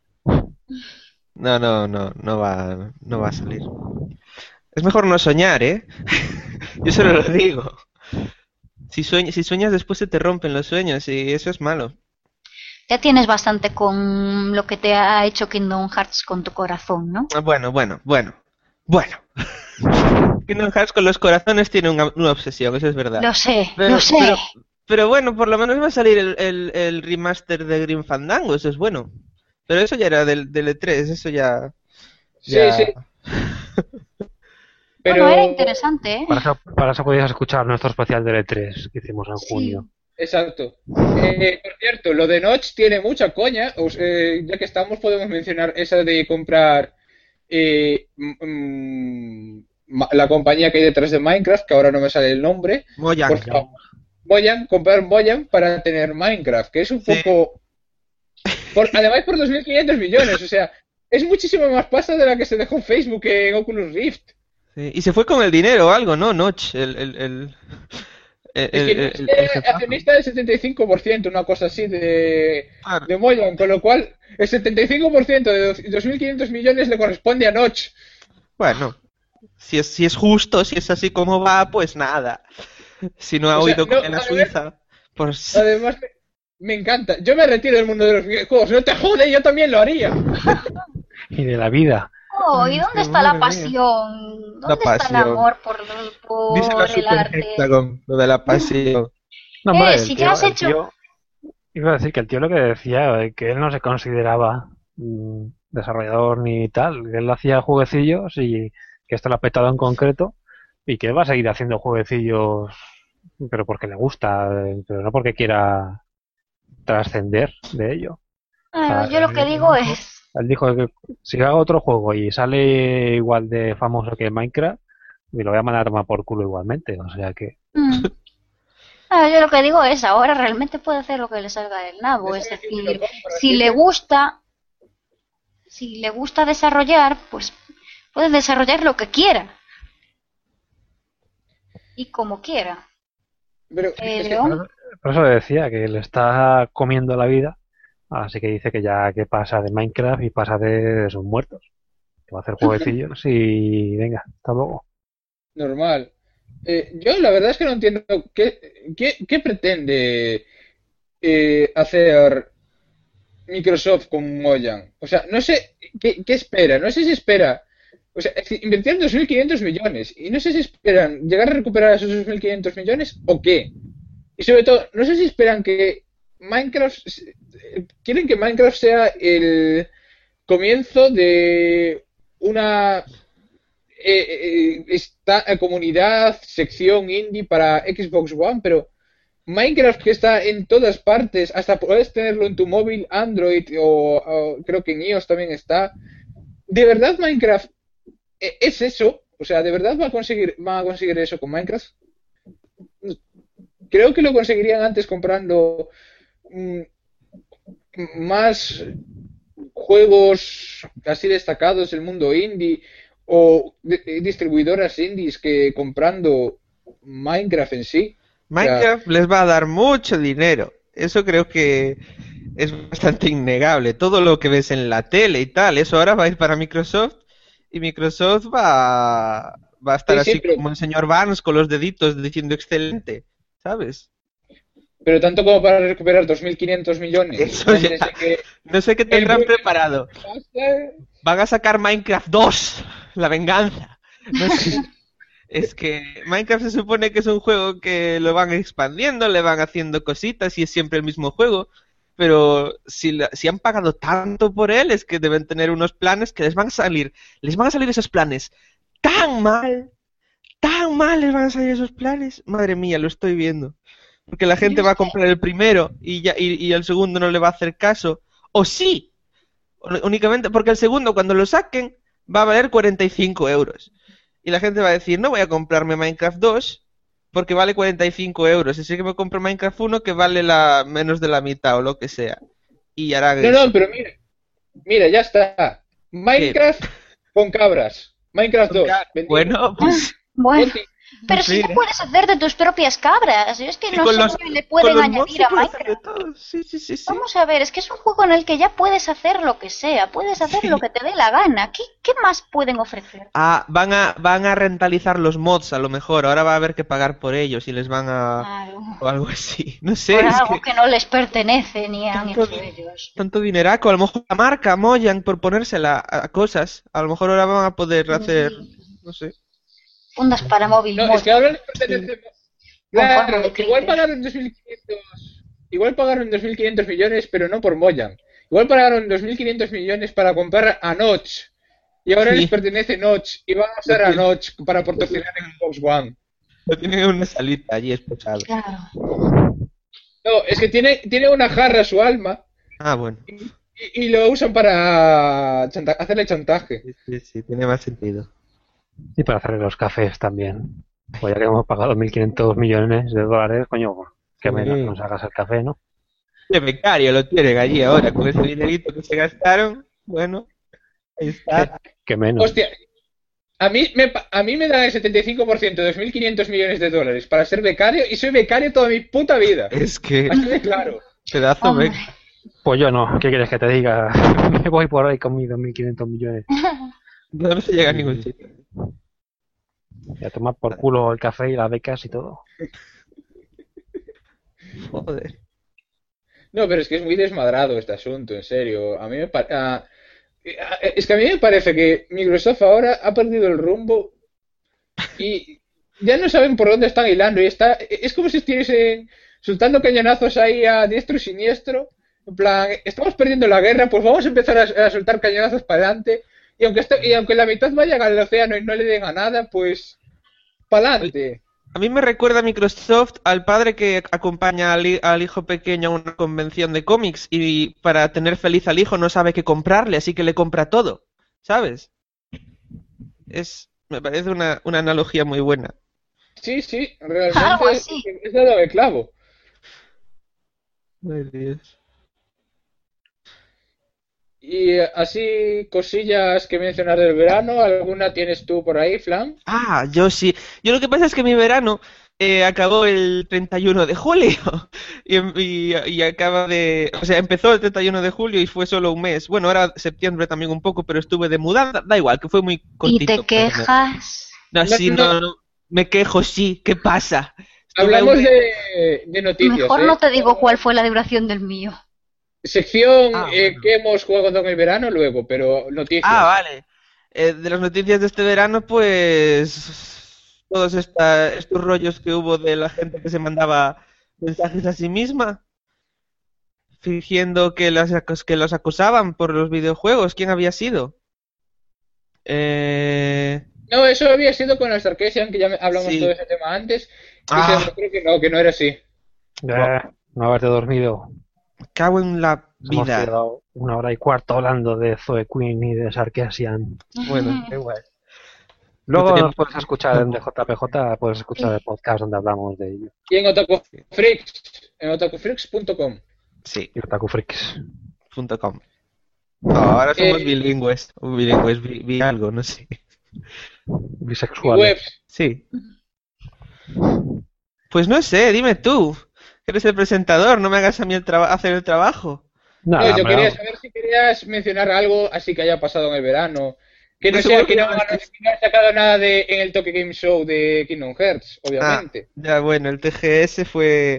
No, no, no, no va, no va a salir. Es mejor no soñar, ¿eh? Yo solo lo digo. Si, sueñas, si sueñas después se te rompen los sueños y eso es malo. Ya tienes bastante con lo que te ha hecho Kingdom Hearts con tu corazón, ¿no? Bueno, bueno, bueno, bueno. Kingdom Hearts con los corazones tiene una, una obsesión, eso es verdad. Lo sé, pero, lo sé. Pero, pero bueno, por lo menos va a salir el, el, el remaster de Grim Fandango, eso es bueno. Pero eso ya era del, del E tres, eso ya... ya... Sí, sí. Pero bueno, era interesante, ¿eh? Para eso, para eso podías escuchar nuestro especial del E tres que hicimos en sí. junio. Exacto. Eh, por cierto, lo de Notch tiene mucha coña. O sea, eh, ya que estamos, podemos mencionar esa de comprar eh, mm, la compañía que hay detrás de Minecraft, que ahora no me sale el nombre. Mojang. Por favor, Mojang, comprar Mojang para tener Minecraft, que es un Sí. poco... Por, además por dos mil quinientos millones, o sea, es muchísimo más pasta de la que se dejó en Facebook en Oculus Rift. Sí, y se fue con el dinero o algo, ¿no? Notch, el... el, el, el, Es que el, no el, es el jefazo. accionista del setenta y cinco por ciento, una cosa así de, Claro. de Mojang, con lo cual el setenta y cinco por ciento de dos mil quinientos millones le corresponde a Notch. Bueno, si es, si es justo, si es así como va, pues nada. Si no ha O sea, oído no, con la a ver, Suiza, pues... Además, me, me encanta. Yo me retiro del mundo de los videojuegos. No te jode, yo también lo haría. Y de la vida. Oh, ¿y dónde Ay, está la madre mía. pasión? ¿Dónde La está el pasión. amor por, Dice por la el Super arte? Hexagon, lo de la pasión. No, Eh, hombre, el si tío, ya has el hecho... tío- iba a decir que el tío lo que decía, eh, que él no se consideraba mm, desarrollador ni tal, que él hacía jueguecillos y que esto lo ha petado en concreto y que él va a seguir haciendo jueguecillos, pero porque le gusta, eh, pero no porque quiera trascender de ello. Ah, Ah, yo lo que él digo dijo- es... Él dijo que si hago otro juego y sale igual de famoso que Minecraft, me lo voy a mandar a tomar por culo igualmente, o sea que... mm, ah, yo lo que digo es, ahora realmente puede hacer lo que le salga del nabo. Es Eso que sí me lo decir, compro, si así le que- gusta, si le gusta desarrollar, pues puede desarrollar lo que quiera. Y como quiera. Pero Eh, es que, León, Por eso le decía que le está comiendo la vida, así que dice que ya que pasa de Minecraft y pasa de sus muertos. Que va a hacer jueguecillos y venga, hasta luego. normal. Eh, yo la verdad es que no entiendo qué, qué, qué pretende eh, hacer Microsoft con Mojang. O sea, no sé qué, qué espera. No sé si espera. O sea, es decir, invirtieron dos mil quinientos millones. Y no sé si esperan llegar a recuperar esos dos mil quinientos millones o qué. Y sobre todo, no sé si esperan que Minecraft. Quieren que Minecraft sea el comienzo de una eh, eh, esta eh, comunidad, sección indie para Xbox One, pero Minecraft que está en todas partes, hasta puedes tenerlo en tu móvil Android o, o creo que en iOS también está. ¿De verdad Minecraft eh, es eso? O sea, ¿de verdad va a conseguir, van a conseguir eso con Minecraft? Creo que lo conseguirían antes comprando mm, más juegos así destacados del mundo indie o de- distribuidoras indies que comprando Minecraft en sí. O sea, Minecraft les va a dar mucho dinero. Eso creo que es bastante innegable. Todo lo que ves en la tele y tal, eso ahora va a ir para Microsoft y Microsoft va, va a estar sí, sí, así pero, como el señor Barnes con los deditos diciendo excelente, ¿sabes? pero tanto como para recuperar dos mil quinientos millones. Eso ya. Antes de que No sé qué tendrán el- preparado. Van a sacar Minecraft dos, la venganza. No sé. Es que Minecraft se supone que es un juego que lo van expandiendo, le van haciendo cositas y es siempre el mismo juego. Pero si, la- si han pagado tanto por él, es que deben tener unos planes que les van a salir. Les van a salir esos planes tan mal, tan mal les van a salir esos planes. Madre mía, lo estoy viendo. Porque la gente va a comprar el primero y ya y, y el segundo no le va a hacer caso. O sí, ú- únicamente porque el segundo cuando lo saquen va a valer cuarenta y cinco euros. Y la gente va a decir, no voy a comprarme Minecraft dos porque vale cuarenta y cinco euros. Así que me compro Minecraft uno que vale la menos de la mitad o lo que sea. Y harán No, eso. no, pero mira, mira, ya está. Minecraft con cabras. Minecraft dos. vendido. Bueno, pues Bueno, Oti, pero si mira. ya puedes hacer de tus propias cabras. Es que y no con sé los, qué le con pueden los mods añadir se a puede hacer de Minecraft. todo. Sí, sí, sí, sí. Vamos a ver, es que es un juego en el que ya puedes hacer lo que sea, puedes hacer Sí. lo que te dé la gana. ¿Qué, qué más pueden ofrecer? Ah, van a, van a rentalizar los mods a lo mejor. Ahora va a haber que pagar por ellos y les van a... Claro. o algo así. No sé, Por es algo que que no les pertenece ni han Tanto hecho di- ellos. tanto dineraco. A lo mejor la marca Mojang por ponérsela a, a cosas. A lo mejor ahora van a poder hacer... no sé. Fundas para móvil. No, mod. es que ahora les pertenece. Con forma Claro, de igual creeper. pagaron dos mil quinientos. Igual pagaron dos mil quinientos millones, pero no por Mojang. Igual pagaron dos mil quinientos millones para comprar a Notch. Y ahora Sí. les pertenece Notch. Y van a usar a tiene- Notch para proporcionar en Xbox One. No tienen una salita allí esposada. Claro. No, es que tiene, tiene una jarra su alma. Ah, bueno. Y, y lo usan para chanta- hacerle chantaje. Sí, sí, sí, tiene más sentido. Y para hacer los cafés también. Pues ya que hemos pagado mil quinientos millones de dólares, coño, que menos Sí. que nos hagas el café, ¿no? De becario lo tienen allí ahora, con ese dinerito que se gastaron. Bueno, ahí está. Que menos. Hostia, a mí me, pa- a mí me dan el setenta y cinco por ciento de dos mil quinientos millones de dólares para ser becario y soy becario toda mi puta vida. Es que, Así de claro. pedazo Hombre. beca. Pues yo no, ¿qué quieres que te diga? Me voy por ahí con mis dos mil quinientos millones. No, no se llega a ningún sitio. Y a tomar por culo el café y las becas y todo. Joder. No, pero es que es muy desmadrado este asunto, en serio. A mí me pa- ah, ah, es que a mí me parece que Microsoft ahora ha perdido el rumbo y ya no saben por dónde están hilando. Y está, es como si estuviesen soltando cañonazos ahí a diestro y siniestro. En plan, estamos perdiendo la guerra, pues vamos a empezar a, a soltar cañonazos para adelante. Y aunque, esto- y aunque la mitad vayan al océano y no le den a nada, pues para adelante. A mí me recuerda a Microsoft al padre que acompaña al, hi- al hijo pequeño a una convención de cómics y para tener feliz al hijo no sabe qué comprarle, así que le compra todo, ¿sabes? Es, me parece una, una analogía muy buena. Sí, sí, realmente Algo es, así. es dado el clavo. Ay, Dios. Y eh, así, cosillas que mencionar del verano, ¿alguna tienes tú por ahí, Flan? Ah, yo sí. Yo lo que pasa es que mi verano eh, acabó el treinta y uno de julio y, y- y acaba de... O sea, empezó el treinta y uno de julio y fue solo un mes. Bueno, ahora septiembre también un poco, pero estuve de mudanza. Da igual, que fue muy Y cortito. te pero no. quejas. No, No, sí, no. no, no. Me quejo, sí. ¿Qué pasa? Estuve Hablamos un- de, de noticias, Mejor ¿eh? no te digo cuál fue la duración del mío. Sección Ah, eh, bueno. que hemos jugado en el verano luego, pero noticias. Ah, vale. Eh, de las noticias de este verano, pues... Todos esta- estos rollos que hubo de la gente que se mandaba mensajes a sí misma, fingiendo que, las, acos- que los acosaban por los videojuegos. ¿Quién había sido? Eh... No, eso había sido con la Sarkisian, que ya me- hablamos Sí. todo ese tema antes. Y Ah. se- creo que no, que no era así. Eh, no haberte dormido. Cago en la Nos hemos vida. quedado una hora y cuarto hablando de Zoe Queen y de Sarkisian. Bueno, da igual. Luego tenemos- nos puedes escuchar en D J P J, puedes escuchar el podcast donde hablamos de ello. Y en Otaku Freaks, en otakufreaks punto com. Sí, Y Otaku Freaks. punto com. Ahora somos Eh, bilingües. O bilingües, vi, vi algo, no sé. Y Bisexual. webs. Sí. Pues no sé, dime tú. Eres el presentador, no me hagas a mí el traba- hacer el trabajo. No, Nada, yo me quería lo- saber si querías mencionar algo así que haya pasado en el verano. Que no No sé sea por que qué no, no no, estás- que no han sacado nada de, en el Tokyo Game Show de Kingdom Hearts, obviamente. Ah, ya bueno, el T G S fue...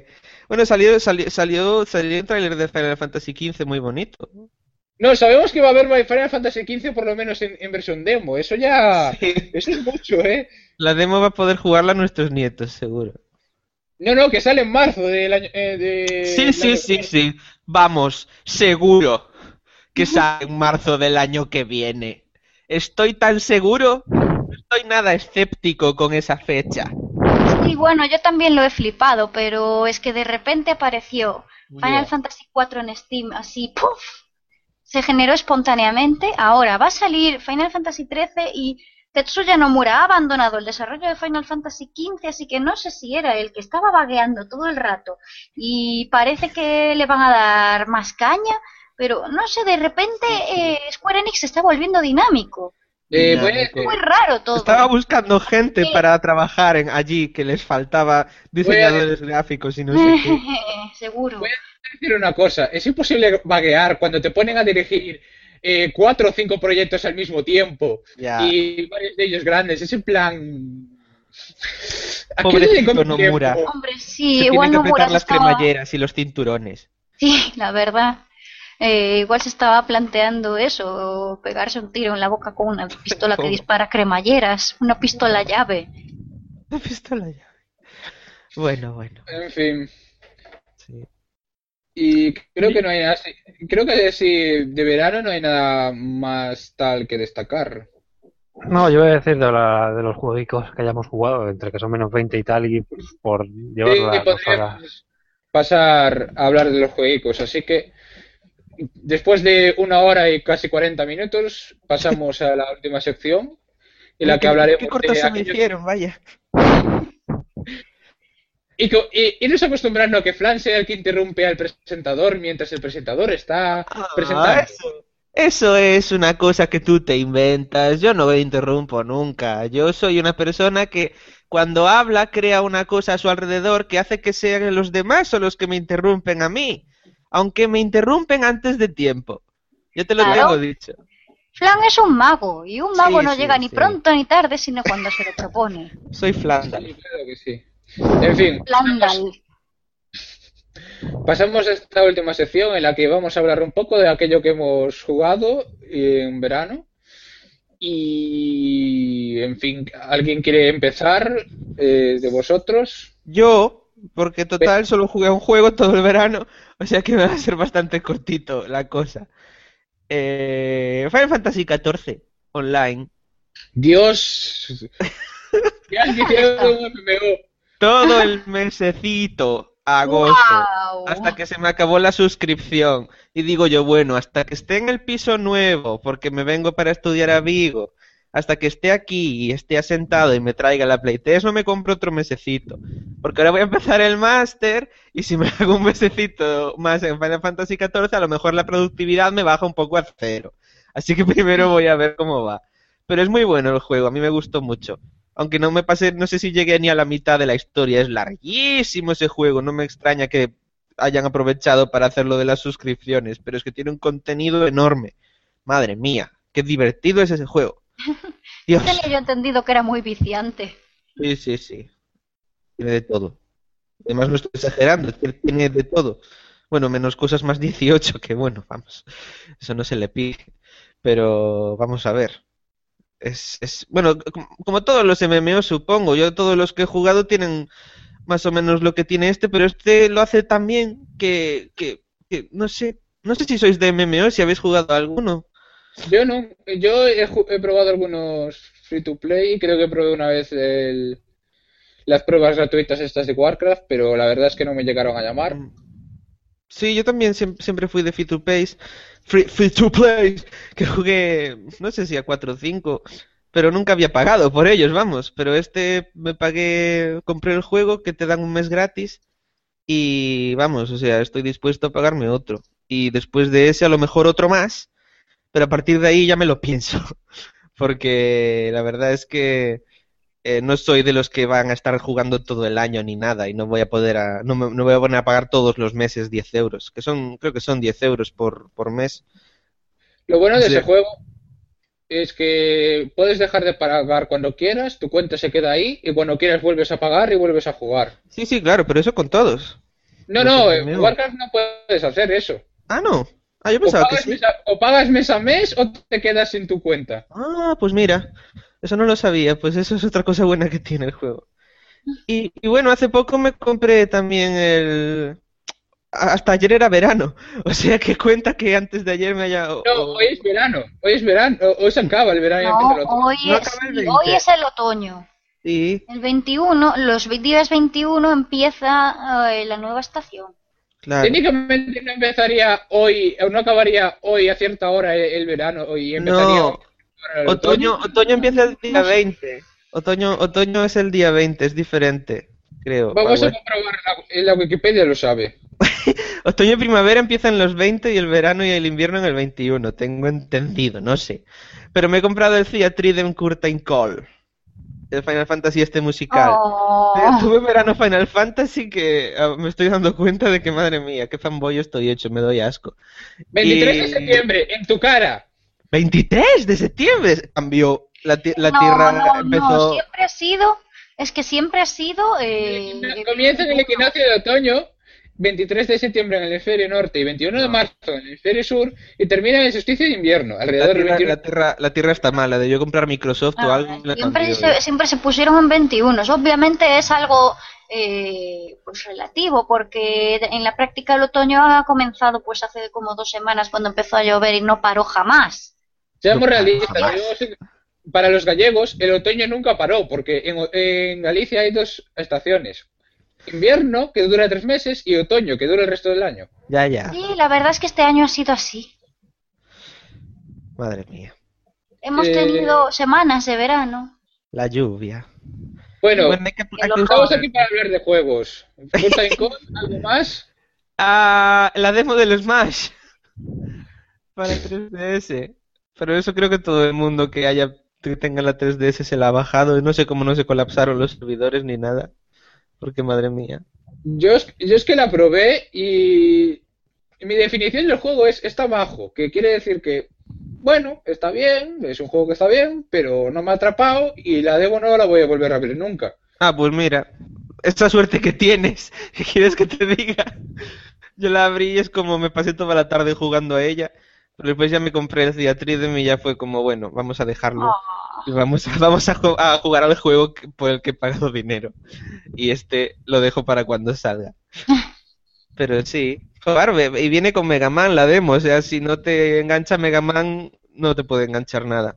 Bueno, salió, salió, salió, salió un tráiler de Final Fantasy quince muy bonito. No, sabemos que va a haber Final Fantasy quince por lo menos en, en versión demo. Eso ya... Sí. Eso es mucho, ¿eh? La demo va a poder jugarla a nuestros nietos, seguro. No, no, que sale en marzo del año... Eh, de... Sí, sí, sí, sí. Vamos, seguro que sale en marzo del año que viene. Estoy tan seguro, no estoy nada escéptico con esa fecha. Sí, bueno, yo también lo he flipado, pero es que de repente apareció Final Yeah. Fantasy cuatro en Steam, así, ¡puf! Se generó espontáneamente. Ahora va a salir Final Fantasy trece y Tetsuya Nomura ha abandonado el desarrollo de Final Fantasy quince, así que no sé si era el que estaba vagueando todo el rato y parece que le van a dar más caña, pero no sé, de repente eh, Square Enix se está volviendo dinámico. Eh, Ya, voy a me decir- Muy raro todo. Estaba buscando gente Sí. para trabajar en allí, que les faltaba diseñadores gráficos y no sé qué. Seguro. Voy a decir una cosa, es imposible vaguear cuando te ponen a dirigir eh, cuatro o cinco proyectos al mismo tiempo Ya. y varios de ellos grandes, es en plan... ¿A qué Pobrecito le dedico mi Nomura. tiempo? Hombre, Se sí, tienen igual que Nomura apretar se las estaba... cremalleras y los cinturones. Sí, la verdad. Eh, igual se estaba planteando eso, pegarse un tiro en la boca con una pistola que Pobre. dispara cremalleras, una pistola llave. Una pistola ya. Bueno, bueno. En fin, Sí. y creo que no hay nada así- creo que sí, de verano no hay nada más tal que destacar. No, yo voy a decir de, la, de los jueguicos que hayamos jugado, entre que son menos veinte y tal, y por llevar Sí, las dos horas. podríamos pasar a hablar de los jueguicos, así que después de una hora y casi cuarenta minutos, pasamos a la última sección, en la Uy, que qué, hablaremos qué cortos de se me aquellos... hicieron, vaya. Y, co- y, y nos acostumbrando a que Flan sea el que interrumpe al presentador mientras el presentador está Ah, presentando. eso, eso es una cosa que tú te inventas. Yo no me interrumpo nunca. Yo soy una persona que cuando habla crea una cosa a su alrededor que hace que sean los demás o los que me interrumpen a mí. Aunque me interrumpen antes de tiempo. Yo te lo Claro. tengo dicho. Flan es un mago, y un mago Sí, no sí, llega ni sí. pronto ni tarde, sino cuando se lo propone. Soy Flandal. Sí, claro que sí. En fin, Flandal. pasamos a esta última sección en la que vamos a hablar un poco de aquello que hemos jugado en verano. Y, en fin, ¿alguien quiere empezar eh, de vosotros? Yo, porque total solo jugué a un juego todo el verano, o sea que me va a ser bastante cortito la cosa. Eh, Final Fantasy catorce online. Dios. ¿Qué has dicho un M M O? Todo el mesecito, agosto, ¡Guau! hasta que se me acabó la suscripción. Y digo yo, bueno, hasta que esté en el piso nuevo, porque me vengo para estudiar a Vigo, hasta que esté aquí y esté asentado y me traiga la Play tres, no me compro otro mesecito. Porque ahora voy a empezar el máster y si me hago un mesecito más en Final Fantasy catorce, a lo mejor la productividad me baja un poco a cero. Así que primero voy a ver cómo va. Pero es muy bueno el juego, a mí me gustó mucho. Aunque no me pasé, no sé si llegué ni a la mitad de la historia, es larguísimo ese juego, no me extraña que hayan aprovechado para hacer lo de las suscripciones, pero es que tiene un contenido enorme. Madre mía, qué divertido es ese juego. Dios. Tenía yo entendido que era muy viciante. Sí, sí, sí. Tiene de todo. Además no estoy exagerando, es que tiene de todo. Bueno, menos cosas más dieciocho, que bueno, vamos, eso no se le pide. Pero vamos a ver. Es, es bueno, como, como todos los M M O supongo, yo todos los que he jugado tienen más o menos lo que tiene este, pero este lo hace tan bien que, que, que no sé, no sé si sois de M M O, si habéis jugado alguno. Yo no, yo he, ju- he probado algunos free to play y creo que probé una vez el- las pruebas gratuitas estas de Warcraft, pero la verdad es que no me llegaron a llamar. Mm. Sí, yo también siempre, siempre fui de free to play, free, free to play, que jugué, no sé si a cuatro o cinco, pero nunca había pagado por ellos, vamos. Pero este me pagué, compré el juego que te dan un mes gratis y vamos, o sea, estoy dispuesto a pagarme otro. Y después de ese a lo mejor otro más, pero a partir de ahí ya me lo pienso, porque la verdad es que eh, no soy de los que van a estar jugando todo el año ni nada y no voy a poder a, no, me, no voy a poner a pagar todos los meses diez euros, que son, creo que son diez euros por, por mes. Lo bueno de Sí. ese juego es que puedes dejar de pagar cuando quieras, tu cuenta se queda ahí y cuando quieras vuelves a pagar y vuelves a jugar. Sí, sí, claro, pero eso con todos. No, Los no, M en M O. Warcraft no puedes hacer eso. Ah, no. Ah, yo O pensaba que pagas, sí. mes a, o pagas mes a mes o te quedas sin tu cuenta. Ah, pues mira. Eso no lo sabía. Pues eso es otra cosa buena que tiene el juego. Y, y bueno, hace poco me compré también el... Hasta ayer era verano. O sea que cuenta que antes de ayer me haya... o- No, o- hoy es verano. Hoy es verano. o- Hoy se acaba el verano y empieza No, el otoño. hoy No es, acaba el sí, hoy veinte. es el otoño. Sí, El veintiuno, los días veintiuno empieza eh, la nueva estación. claro. Técnicamente no empezaría hoy, o no acabaría hoy a cierta hora el, el verano y empezaría No. hoy ahora el Otoño, otoño. otoño empieza el día No sé. veinte. Otoño, otoño es el día veinte, es diferente, creo. o Vamos algo a así. comprobar, la, en la Wikipedia lo sabe. Otoño y primavera empiezan en los veinte y el verano y el invierno en el veintiuno, tengo entendido, no sé. Pero me he comprado el Theatrhythm Curtain Call, el Final Fantasy este musical. Oh, Eh, Tuve verano Final Fantasy que ah, me estoy dando cuenta de que, madre mía, qué fanboy estoy hecho, me doy asco. veintitrés de Y septiembre, en tu cara. veintitrés de septiembre cambió, la, ti- la no, Tierra no, no, empezó... siempre ha sido, es que siempre ha sido... Eh, Comienza en el veintiuno. equinoccio de otoño, veintitrés de septiembre en el hemisferio norte y veintiuno de No. marzo en el hemisferio sur, y termina en el solsticio de invierno, La alrededor del tierra, veintiuno. la, tierra, la Tierra está mala, de yo comprar Microsoft o Ah, algo la siempre, cambió, se, ¿eh? siempre se pusieron en veintiuno. Obviamente es algo eh, pues relativo, porque en la práctica el otoño ha comenzado pues hace como dos semanas cuando empezó a llover y no paró jamás. Seamos No paro realistas, jamás. yo sé que para los gallegos el otoño nunca paró, porque en, en Galicia hay dos estaciones. Invierno, que dura tres meses, y otoño, que dura el resto del año. Ya, ya, Sí, la verdad es que este año ha sido así. madre mía. Hemos Eh, tenido semanas de verano. La lluvia. Bueno, Bueno, hay que, hay que estamos usar- aquí para hablar de juegos. Curtain Call, ¿algo más? Ah, la demo del Smash para tres D S. Pero eso creo que todo el mundo que haya que tenga la tres D S se la ha bajado. No sé cómo no se colapsaron los servidores ni nada. Porque madre mía. Yo es, yo es que la probé y mi definición del juego es está bajo, que quiere decir que, bueno, está bien, es un juego que está bien, pero no me ha atrapado y la demo no la voy a volver a abrir nunca. Ah, pues mira, esta suerte que tienes, ¿qué quieres que te diga? Yo la abrí y es como me pasé toda la tarde jugando a ella, pero después ya me compré el Theatrhythm y ya fue como, bueno, vamos a dejarlo Ah, y vamos, a- vamos a, ju- a jugar al juego que- por el que he pagado dinero. Y este lo dejo para cuando salga. Pero sí, claro, ve- y viene con Mega Man la demo, o sea, si no te engancha Mega Man, no te puede enganchar nada.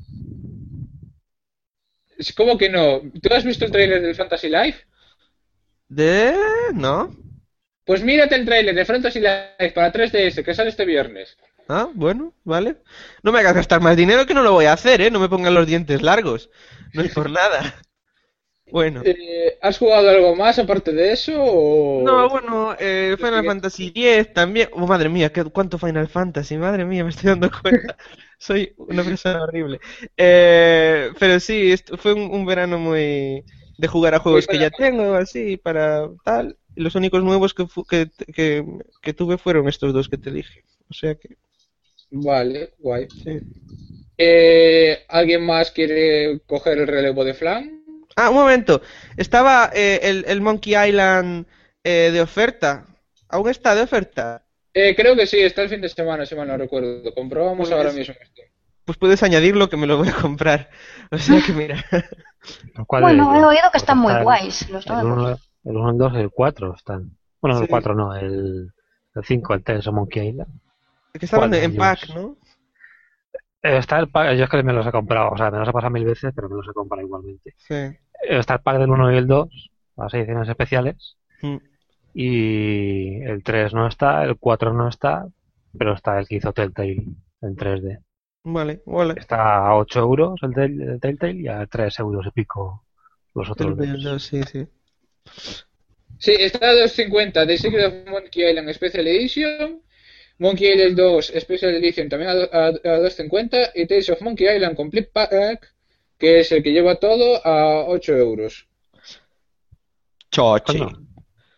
Es como que no. ¿Tú has visto el tráiler del Fantasy Life? ¿De? ¿No? Pues mírate el tráiler de Fantasy Life para tres D S que sale este viernes. Ah, bueno, vale. No me hagas gastar más dinero que no lo voy a hacer, ¿eh? No me pongan los dientes largos. No es por nada. Bueno. Eh, ¿Has jugado algo más aparte de eso? O... No, bueno, eh, Final Sigue. Fantasy diez también. Oh, madre mía, qué, cuánto Final Fantasy, madre mía, me estoy dando cuenta. Soy una persona horrible. Eh, pero sí, esto fue un, un verano muy de jugar a juegos que ya tengo, así, para tal. Y los únicos nuevos que, fu- que, que, que tuve fueron estos dos que te dije. O sea que, Vale, guay. sí. Eh, ¿alguien más quiere coger el relevo de Flan? Ah, un momento. Estaba eh, el, el Monkey Island eh, de oferta. ¿Aún está de oferta? Eh, creo que sí, está el fin de semana, si mal no recuerdo. Comprobamos Pues- ahora mismo esto. Pues puedes añadirlo que me lo voy a comprar. O sea que mira. ¿Cuál de bueno, he ellos? oído que Porque están muy está el- guays los El nuevos. uno, el uno, el dos y el cuatro están. Bueno, Sí. el cuatro no, el, el cinco, el tres, o Monkey Island. Que estaban ¿Cuál de en ellos? pack, ¿no? Eh, Está el pack, yo es que me los he comprado, o sea, me los he pasado mil veces, pero me los he comprado igualmente. Sí. Eh, Está el pack del uno y el dos, las ediciones especiales, Mm. y el tres no está, el cuatro no está, pero está el que hizo Telltale en tres D. Vale, vale. Está a ocho euros el, del, el Telltale y a tres euros y pico los El otros del dos. dos, sí, sí. Sí, está a dos cincuenta. The Secret of Monkey Island Special Edition. Monkey Island dos Special Edition también a, do- a, a dos cincuenta. Y Tales of Monkey Island Complete Pack, que es el que lleva todo, a ocho euros. Choche. Coño.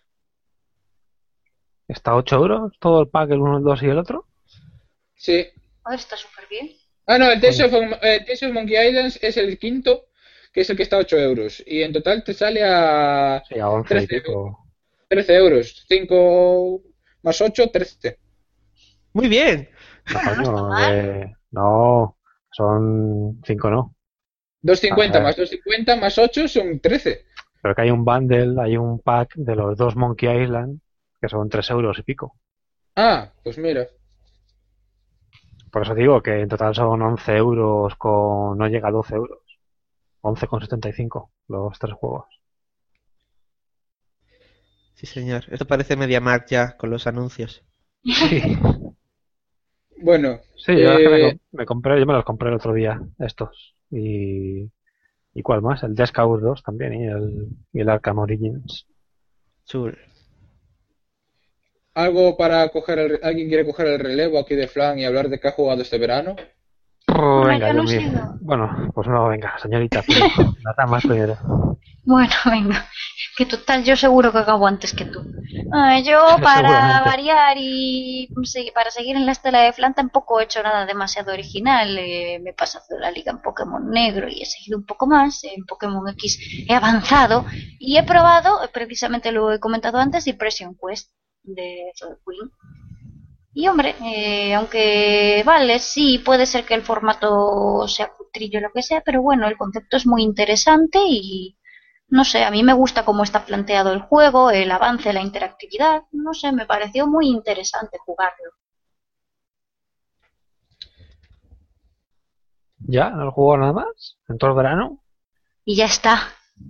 ¿Está a ocho euros todo el pack, el uno, el dos y el otro? Sí. Joder, está súper bien. Ah, no, el Tales of, eh, Tales of Monkey Islands es el quinto, que es el que está a ocho euros. Y en total te sale a Sí, a once y trece pico. trece euros. cinco más ocho, trece. Muy bien. No, coño, eh, no, son cinco no. doscientos cincuenta A ver. más doscientos cincuenta más ocho son trece. Pero que hay un bundle, hay un pack de los dos Monkey Island que son tres euros y pico. Ah, pues mira. Por eso digo que en total son once euros con... no llega a doce euros. once con setenta y cinco los tres juegos. Sí, señor. Esto parece MediaMarkt ya con los anuncios. Sí, Bueno, sí, yo es que me, eh, com- me compré, yo me los compré el otro día, estos. Y... ¿Y cuál más? El Death Scout dos también y el, y el Arkham Origins. Chul. algo para coger el, ¿alguien quiere coger el relevo aquí de Flan y hablar de qué ha jugado este verano? Oh, Bueno, venga, yo Dios no sé. mío. Bueno, pues no, venga, señorita, pero las damas primero. Bueno, venga, que total yo seguro que acabo antes que tú. Ah, yo para Seguramente. variar y se- para seguir en la estela de Flan tampoco he hecho nada demasiado original. Eh, me he pasado la liga en Pokémon Negro y he seguido un poco más. En Pokémon X he avanzado y he probado, eh, precisamente lo he comentado antes, Impression Quest de Queen. Y hombre, eh, aunque vale, sí, puede ser que el formato sea cutrillo o lo que sea, pero bueno, el concepto es muy interesante y no sé, a mí me gusta cómo está planteado el juego, el avance, la interactividad, no sé, me pareció muy interesante jugarlo. ¿Ya? ¿No lo jugó nada más? ¿En todo el verano? Y ya está.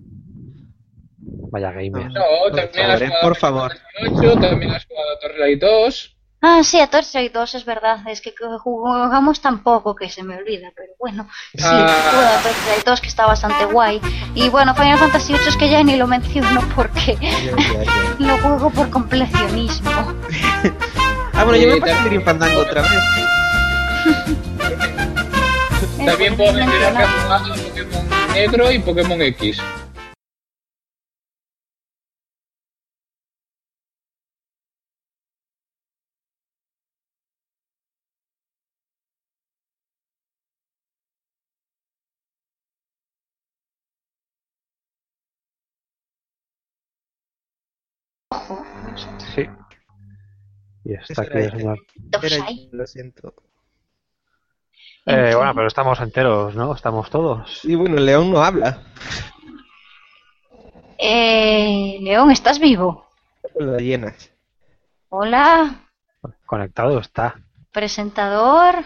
Vaya gamer. No, Por también has favor, eh, jugado por Final favor. Fantasy ocho, también has jugado a Torchlight dos. Ah, sí, a Torchlight dos es verdad, es que jugamos tan poco que se me olvida, pero bueno, sí, Ah. jugué a Torchlight dos que está bastante guay. Y bueno, Final Fantasy ocho es que ya ni lo menciono porque Ya, ya, ya. lo juego por completionismo. Ah, bueno, yo me Sí, pasé el también- Grim Fandango otra vez. También puedo mencionar que has jugado a Pokémon Negro y Pokémon X. Ojo, Sí. Y está Eso aquí era el ella. señor. Era Torchlight. yo, lo siento. En Eh, fin. bueno, pero estamos enteros, ¿no? Estamos todos. Y bueno, el león no habla. Eh, León, ¿estás vivo? Lo de llenas. Hola, Conectado está. presentador.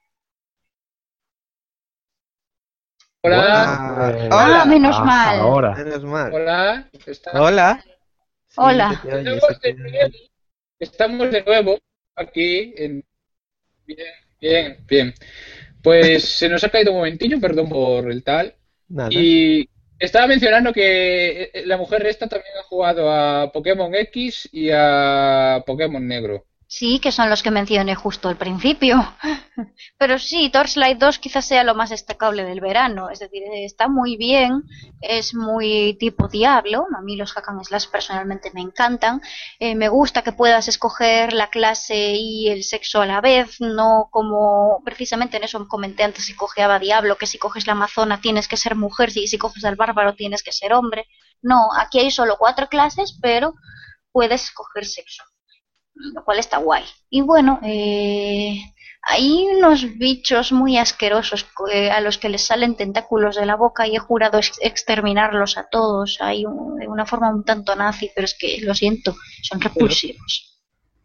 Hola, Ah, Eh, Ah, menos ah, mal. Ahora. Menos mal. hola, está- Hola. Sí, Hola. se te oye, Estamos se de te oye. nuevo, estamos de nuevo aquí en... Bien, bien, bien. Pues se nos ha caído un momentillo, perdón por el tal. Nada. Y estaba mencionando que eh, la mujer esta también ha jugado a Pokémon X y a Pokémon Negro. Sí, que son los que mencioné justo al principio. Pero sí, Torchlight dos quizás sea lo más destacable del verano. Es decir, está muy bien, es muy tipo Diablo. A mí los hack and slash personalmente me encantan. Eh, me gusta que puedas escoger la clase y el sexo a la vez, no como precisamente en eso comenté antes si cogeaba Diablo, que si coges la amazona tienes que ser mujer y si coges al bárbaro tienes que ser hombre. No, aquí hay solo cuatro clases, pero puedes escoger sexo, lo cual está guay. Y bueno, eh, hay unos bichos muy asquerosos eh, a los que les salen tentáculos de la boca y he jurado ex- exterminarlos a todos. Hay un- de una forma un tanto nazi, pero es que lo siento, son repulsivos.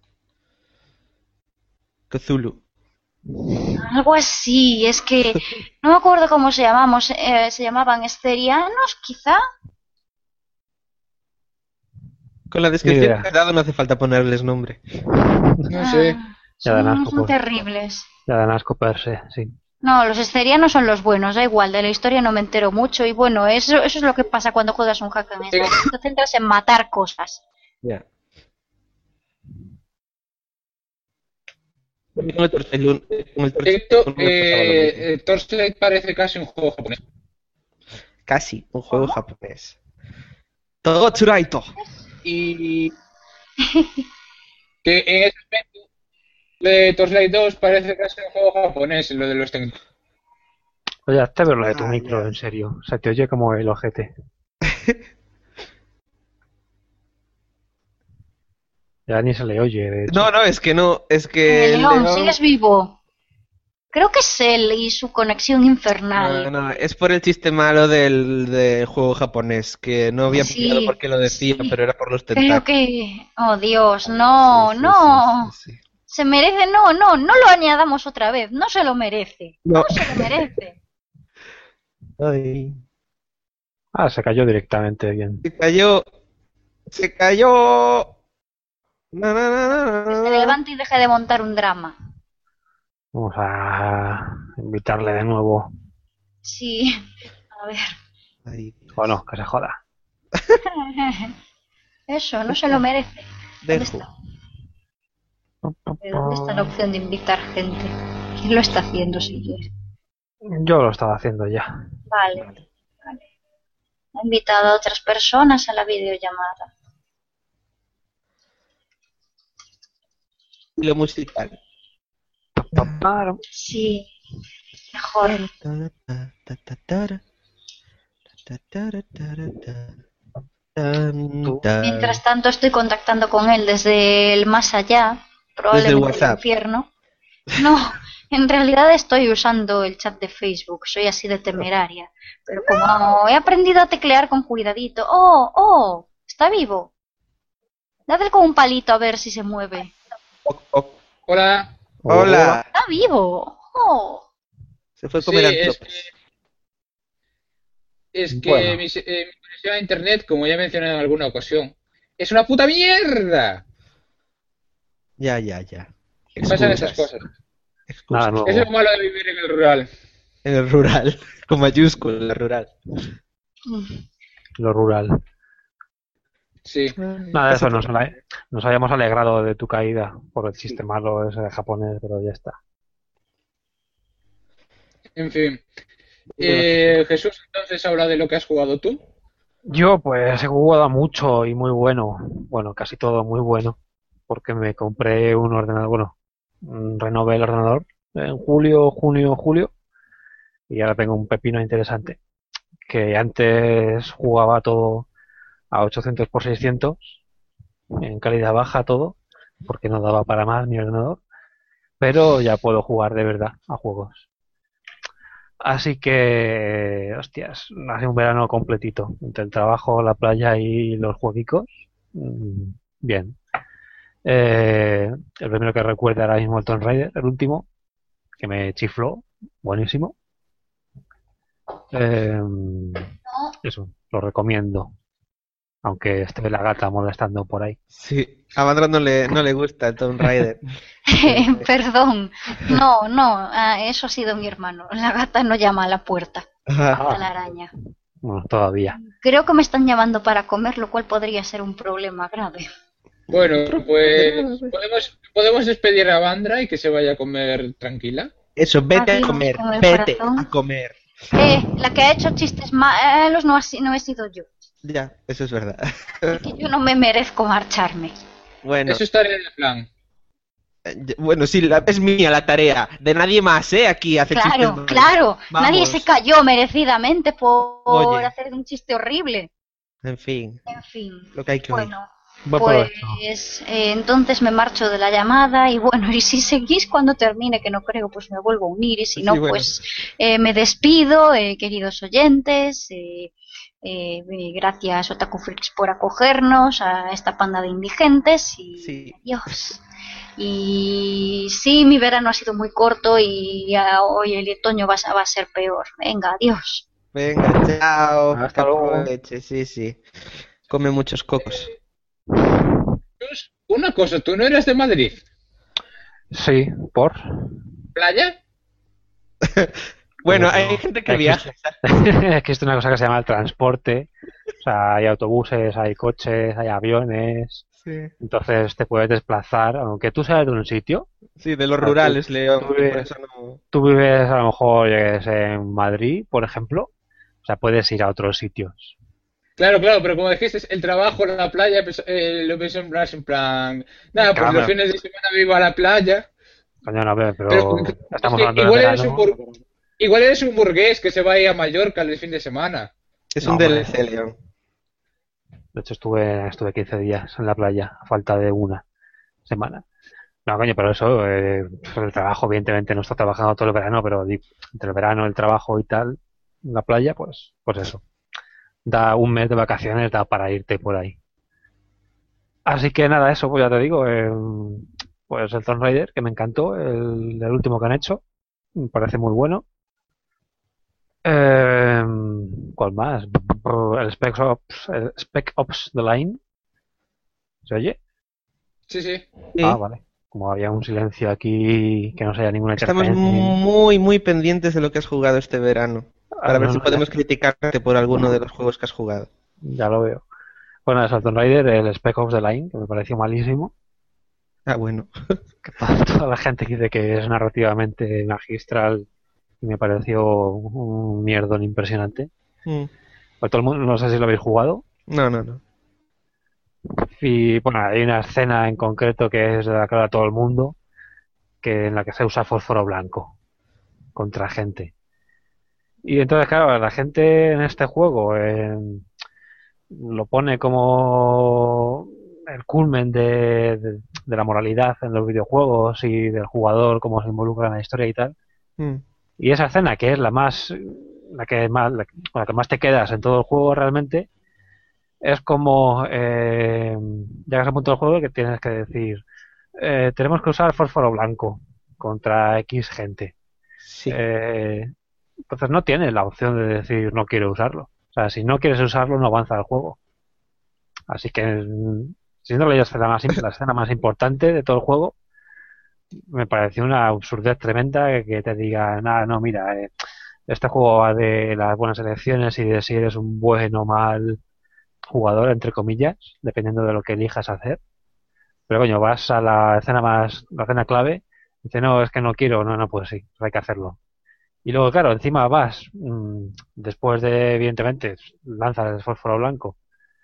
Cthulhu. Algo así, es que no me acuerdo cómo se llamamos, eh, se llamaban esterianos, quizá. Con la Ni descripción idea. que he dado no hace falta ponerles nombre. No sé. Ah, Ya dan son, asco, son pues. terribles. Ya dan asco per se, sí. No, los esterianos son los buenos, da igual, de la historia no me entero mucho y bueno, eso, eso es lo que pasa cuando juegas un hack and slash, te centras en matar cosas. Ya. Con el Torchlight, con el Torchlight Esto, uno me pasaba lo mismo. eh, eh, Torchlight parece casi un juego japonés. Casi, un juego japonés. Torchlight. Y que en ese aspecto de Torchlight dos parece casi un juego japonés, lo de los técnicos. Oye, hazte ver lo de tu Ah, micro, ya. en serio. Se te oye como el ojete. Ya ni se le oye, de hecho. No, no, es que no, es que Eh, el León, león- ¿sigues vivo? Creo que es él y su conexión infernal. No, no, es por el chiste malo del, del juego japonés, que no había pillado Sí, porque lo decía, sí. pero era por los Creo tentáculos. que... Oh, Dios, no, Sí, sí, no. sí, sí, sí. Se merece... No, no, no lo añadamos otra vez. No se lo merece. No. No se lo merece. Ay, Ah, se cayó directamente, bien. se cayó, se cayó. Na, na, na, na, Que na, se na. levante y deje de montar un drama. Vamos a invitarle de nuevo. Sí. A ver. Ay, Bueno, que se joda. Eso, no se lo merece. ¿Dónde dejo. está? ¿De dónde está la opción de invitar gente? ¿Quién lo está haciendo siquiera? Yo lo estaba haciendo ya. Vale, vale. Ha invitado a otras personas a la videollamada. Y lo musical. Papá, Sí, mejor. Tú. Mientras tanto estoy contactando con él desde el más allá, probablemente el WhatsApp. infierno. No, en realidad estoy usando el chat de Facebook, soy así de temeraria. Pero como he aprendido a teclear con cuidadito. ¡Oh, oh! ¿Está vivo? Dadle con un palito a ver si se mueve. Ok, ok. Hola. Hola. ¡Está vivo! ¡Oh! Se fue a Sí, comer es antílopes. que, es que Bueno. mi, se- eh, mi conexión a internet, como ya he mencionado en alguna ocasión, es una puta mierda. Ya, ya, ya. Pasan esas Excusas. cosas. Excusas. Nada nuevo. Es lo malo de vivir en el rural. En el rural, con mayúscula, rural. Lo rural. Sí. Nada de eso, nos, ale- nos habíamos alegrado de tu caída por el chiste malo ese de japonés, pero ya está. En fin. Eh, Jesús, entonces habla de lo que has jugado tú. Yo pues he jugado a mucho y muy bueno, bueno, casi todo muy bueno, porque me compré un ordenador, bueno, mm, renové el ordenador en julio, junio, julio, y ahora tengo un pepino interesante, que antes jugaba todo a ochocientos por seiscientos, en calidad baja todo, porque no daba para más mi ordenador, pero ya puedo jugar de verdad a juegos. Así que, hostias, ha sido un verano completito. Entre el trabajo, la playa y los jueguicos. mm, Bien. Eh, el primero que recuerdo ahora mismo el Tomb Raider, el último, que me chifló. Buenísimo. Eh, eso, lo recomiendo. Aunque esté la gata molestando por ahí. Sí, a Mandra no le, no le gusta el Tomb Raider. Perdón. No, no, ah, eso ha sido mi hermano. La gata no llama a la puerta, Ajá. a la araña. Bueno, todavía. Creo que me están llamando para comer, lo cual podría ser un problema grave. Bueno, pues podemos, podemos despedir a Vandra y que se vaya a comer tranquila. Eso, vete Adiós, a comer, con el vete corazón. a comer. Eh, la que ha hecho chistes malos no, ha si- no he sido yo. Ya, eso es verdad. Es que yo no me merezco marcharme. Bueno, Eso estaría en el plan. eh, bueno, sí, la- es mía la tarea. De nadie más, ¿eh? Aquí hace chistes Claro, malos. claro. Vamos. Nadie se cayó merecidamente por Oye. hacer un chiste horrible. En fin, En fin. lo que hay que oír. Bueno, Buen pues provecho. eh, entonces me marcho de la llamada y bueno, y si seguís cuando termine, que no creo, pues me vuelvo a unir y si Sí, no, bueno. pues eh, me despido, eh, queridos oyentes. Eh, eh, eh, gracias Otaku Freaks por acogernos a esta panda de indigentes y Sí. adiós. Y sí, mi verano ha sido muy corto y ya hoy el otoño va, a- va a ser peor. Venga, adiós. Venga, chao. Hasta que luego. aproveche, sí, sí. Come muchos cocos. Jesús, una cosa, tú no eras de Madrid. Sí, por. ¿Playa? Bueno, Pero hay gente que existe- viaja. Existe una cosa que se llama el transporte. O sea, hay autobuses, hay coches, hay aviones. Sí, Entonces te puedes desplazar, aunque tú seas de un sitio. sí, de los Ah, tú- rurales, León. tú y por eres- eso no... Tú vives a lo mejor yo qué sé, en Madrid, por ejemplo. O sea, puedes ir a otros sitios. Claro, claro, pero como dijiste, el trabajo, la playa, pues, eh, lo ves en plan, en plan... Nada, pues Claro. los fines de semana vivo a la playa. Coño, no, pero, Pero estamos es que hablando de igual, eres verano. un bur- igual eres un burgués que se va a ir a Mallorca el fin de semana. Es No, un hombre. D L C, León. De hecho, estuve, estuve quince días en la playa, a falta de una. semana. No, coño, pero eso, eh, el trabajo, evidentemente, no está trabajando todo el verano, pero di- entre el verano, el trabajo y tal, en la playa, pues, pues eso. Da un mes de vacaciones, da para irte por ahí. Así que nada, eso, pues ya te digo, eh, pues el Tomb Raider, que me encantó, el, el último que han hecho, me parece muy bueno. Eh, ¿Cuál más? El Spec Ops, el Spec Ops The Line, ¿se oye? Sí, sí. Ah, Sí. vale. Como había un silencio aquí, que no se haya ninguna Estamos interferencia. ni- muy, muy pendientes de lo que has jugado este verano. Ah, Para ver no, si no, ya, podemos criticarte por alguno de los juegos que has jugado. ya lo veo. Bueno, el Tomb Raider, el Spec Ops The Line, que me pareció malísimo. Ah, bueno. Que toda, toda la gente dice que es narrativamente magistral y me pareció un mierdón impresionante. Mm. Pues todo el mundo, no sé si lo habéis jugado. No, no, no. Y bueno, hay una escena en concreto que es de la que habla todo el mundo, que en la que se usa fósforo blanco contra gente. Y entonces, claro, la gente en este juego eh, lo pone como el culmen de, de- de la moralidad en los videojuegos y del jugador, cómo se involucra en la historia y tal. Mm. Y esa escena, que es la más, la que más, la, con la que más te quedas en todo el juego realmente, es como eh, llegas a un punto del juego que tienes que decir, eh, tenemos que usar fósforo blanco contra X gente. Sí. Eh, entonces no tienes la opción de decir no quiero usarlo. O sea, si no quieres usarlo, no avanza el juego. Así que, mm, siendo la escena más, im- la escena más importante de todo el juego, me pareció una absurdez tremenda que, que te diga, nada, no, mira, eh, este juego va de las buenas elecciones y de si eres un buen o mal jugador, entre comillas, dependiendo de lo que elijas hacer. Pero coño, vas a la escena más, la escena clave, y dice, no, es que no quiero, no, no, pues sí, hay que hacerlo. Y luego, claro, encima vas, mmm, después de, evidentemente, lanzas el fósforo blanco.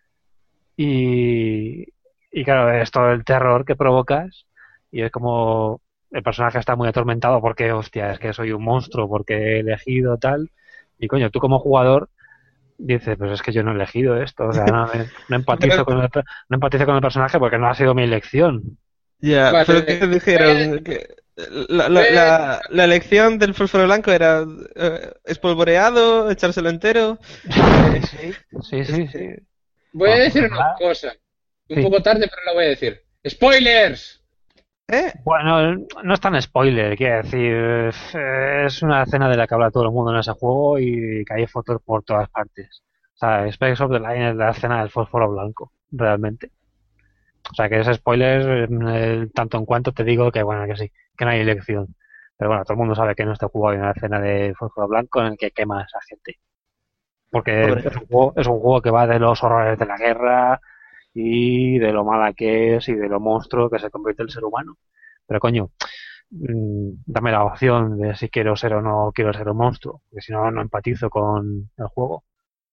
Y, y claro, es todo el terror que provocas. Y es como el personaje está muy atormentado porque, hostia, es que soy un monstruo, porque he elegido tal. Y coño, tú como jugador dices, pues es que yo no he elegido esto. O sea, no, no empatizo Pero, con el, no empatizo con el personaje porque no ha sido mi elección. ya, pero ¿qué Vale. te Pues, dijeron? Que la, la, pues, la, la elección del fósforo blanco era eh, espolvoreado, echárselo entero. Eh, Sí, sí, es sí, que- sí. voy a Bueno, pues decir una ojalá. cosa. Un Sí. poco tarde, pero la voy a decir. ¡Spoilers! ¿Eh? Bueno, no es tan spoiler, quiero decir, es una escena de la que habla todo el mundo en ese juego y que hay fotos por todas partes. O sea, Specks of the Line es la escena del fósforo blanco, realmente. O sea, que es spoiler eh, tanto en cuanto te digo que, bueno, que sí, que no hay elección. Pero bueno, todo el mundo sabe que en este juego hay una escena de fósforo blanco en el que quema a esa gente. Porque Pobre es un gente. juego, es un juego que va de los horrores de la guerra y de lo mala que es y de lo monstruo que se convierte el ser humano. Pero coño, mm, dame la opción de si quiero ser o no quiero ser un monstruo, porque si no, no empatizo con el juego.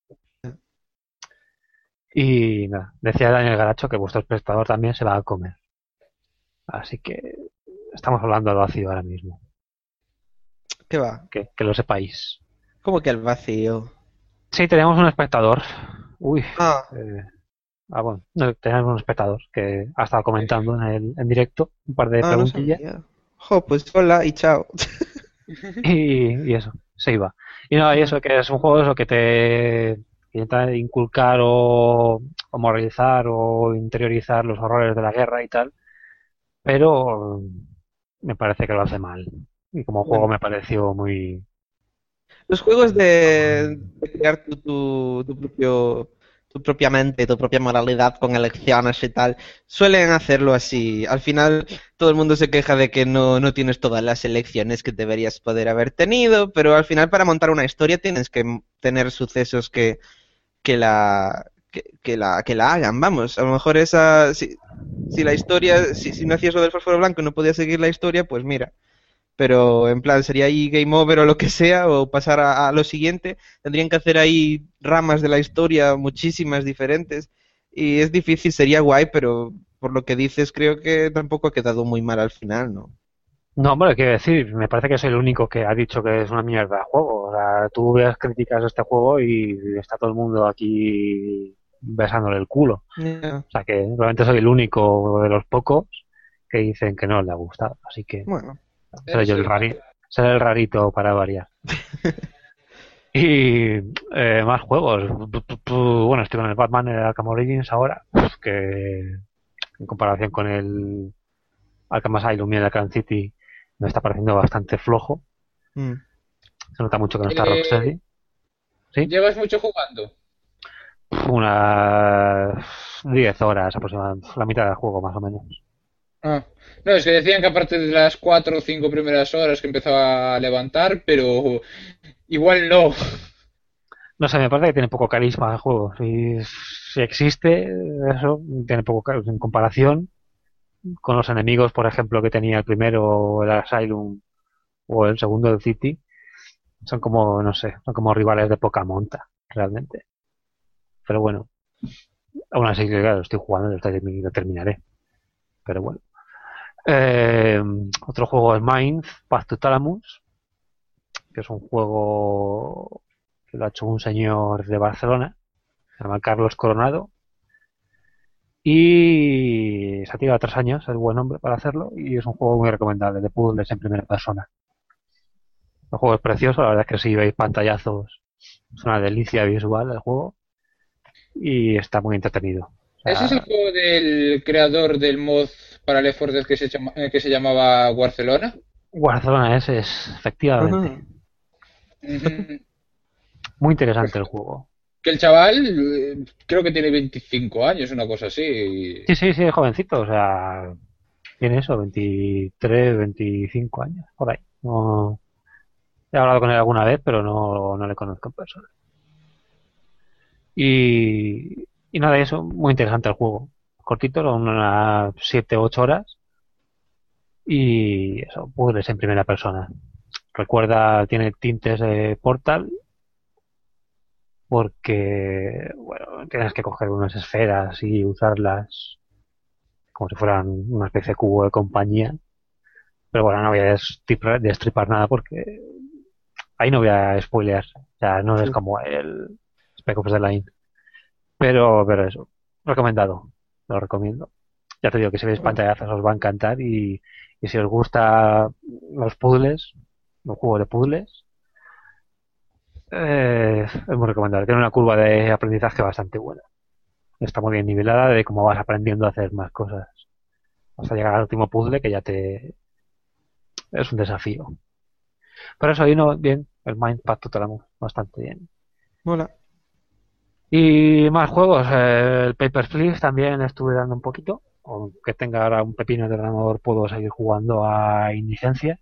Y nada, decía Daniel Garacho que vuestro espectador también se va a comer. Así que estamos hablando al vacío ahora mismo, ¿Qué va? que, que lo sepáis. ¿Cómo que al vacío? Sí, tenemos un espectador. Uy, Ah, eh, ah, bueno, no, tenemos un espectador que ha estado comentando en, el, en directo un par de ah, no preguntillas sabía. Jo, pues hola y chao. y, y eso, se iba. Y nada, y eso que es un juego eso que te intenta inculcar o, o moralizar o interiorizar los horrores de la guerra y tal, pero me parece que lo hace mal. Y como juego Bueno, me pareció muy... los juegos de, de crear tu, tu, tu propio, tu propia mente, tu propia moralidad con elecciones y tal, suelen hacerlo así. Al final, todo el mundo se queja de que no, no tienes todas las elecciones que deberías poder haber tenido, pero al final, para montar una historia, tienes que m- tener sucesos que, que la, que, que la, que la hagan. Vamos, a lo mejor esa. Si, si la historia, si, si no hacías lo del fósforo blanco y no podías seguir la historia, pues mira. Pero en plan, sería ahí game over o lo que sea, o pasar a, a lo siguiente. Tendrían que hacer ahí ramas de la historia, muchísimas diferentes. Y es difícil, sería guay, pero por lo que dices, creo que tampoco ha quedado muy mal al final, ¿no? No, hombre, quiero decir, me parece que soy el único que ha dicho que es una mierda de juego. O sea, tú ves críticas de este juego y está todo el mundo aquí besándole el culo. Ya. O sea, que realmente soy el único de los pocos que dicen que no le ha gustado. Así que Bueno. seré yo el rari, seré el rarito para variar. Y eh, más juegos. Bueno, estoy con el Batman el Arkham Origins ahora, que en comparación con el Arkham Asylum y el Arkham City me está pareciendo bastante flojo. Mm. Se nota mucho que no está Eh, Rocksteady. ¿Sí? ¿Llevas mucho jugando? Unas diez horas aproximadamente, la mitad del juego más o menos. Ah. No, es que decían que aparte de las cuatro o cinco primeras horas que empezaba a levantar, pero igual no. No sé, me parece que tiene poco carisma el juego. Si, si existe, eso, tiene poco carisma en comparación con los enemigos, por ejemplo, que tenía el primero, el Asylum o el segundo, el City. Son como, no sé, son como rivales de poca monta, realmente. Pero bueno, aún así, claro, estoy jugando y lo terminaré. Pero bueno. Eh, otro juego es Mind, Path to Thalamus, que es un juego que lo ha hecho un señor de Barcelona, se llama Carlos Coronado, y se ha tirado tres años, es buen nombre para hacerlo, y es un juego muy recomendable, de puzzles en primera persona. El juego es precioso, la verdad es que si veis pantallazos es una delicia visual el juego, y está muy entretenido. O sea, ¿Ese es el juego del creador del mod para Left cuatro Dead que se, chama- eh, que se llamaba Barcelona? Barcelona ese es, efectivamente, Ujú. muy Pues interesante el juego. que el chaval eh, creo que tiene veinticinco años, una cosa así. y- Sí, sí, sí, es jovencito, o sea, tiene eso, veintitrés, veinticinco años, por ahí. No, he hablado con él alguna vez, pero no, no le conozco en persona. Y, y nada, eso, muy interesante el juego. Cortito, son unas siete ocho horas. Y eso, puzzles en primera persona. Recuerda, tiene tintes de Portal, porque, bueno, tienes que coger unas esferas y usarlas como si fueran una especie de cubo de compañía. Pero bueno, no voy a destripar, destripar nada porque ahí no voy a spoilear. O sea, no es Sí. como el Spec Ops The Line. Pero, pero eso, recomendado. Lo recomiendo. Ya te digo que si veis pantallazos os va a encantar y, y si os gusta los puzzles, los juegos de puzzles, eh, es muy recomendable. Tiene una curva de aprendizaje bastante buena. Está muy bien nivelada de cómo vas aprendiendo a hacer más cosas. Hasta llegar al último puzzle que ya te es un desafío. Pero eso, y no, bien, el Mindpad Totalamus, bastante bien. Mola. Y más juegos, eh, el Papers, Please también estuve dando un poquito. Aunque tenga ahora un pepino de ordenador, puedo seguir jugando a indigencia.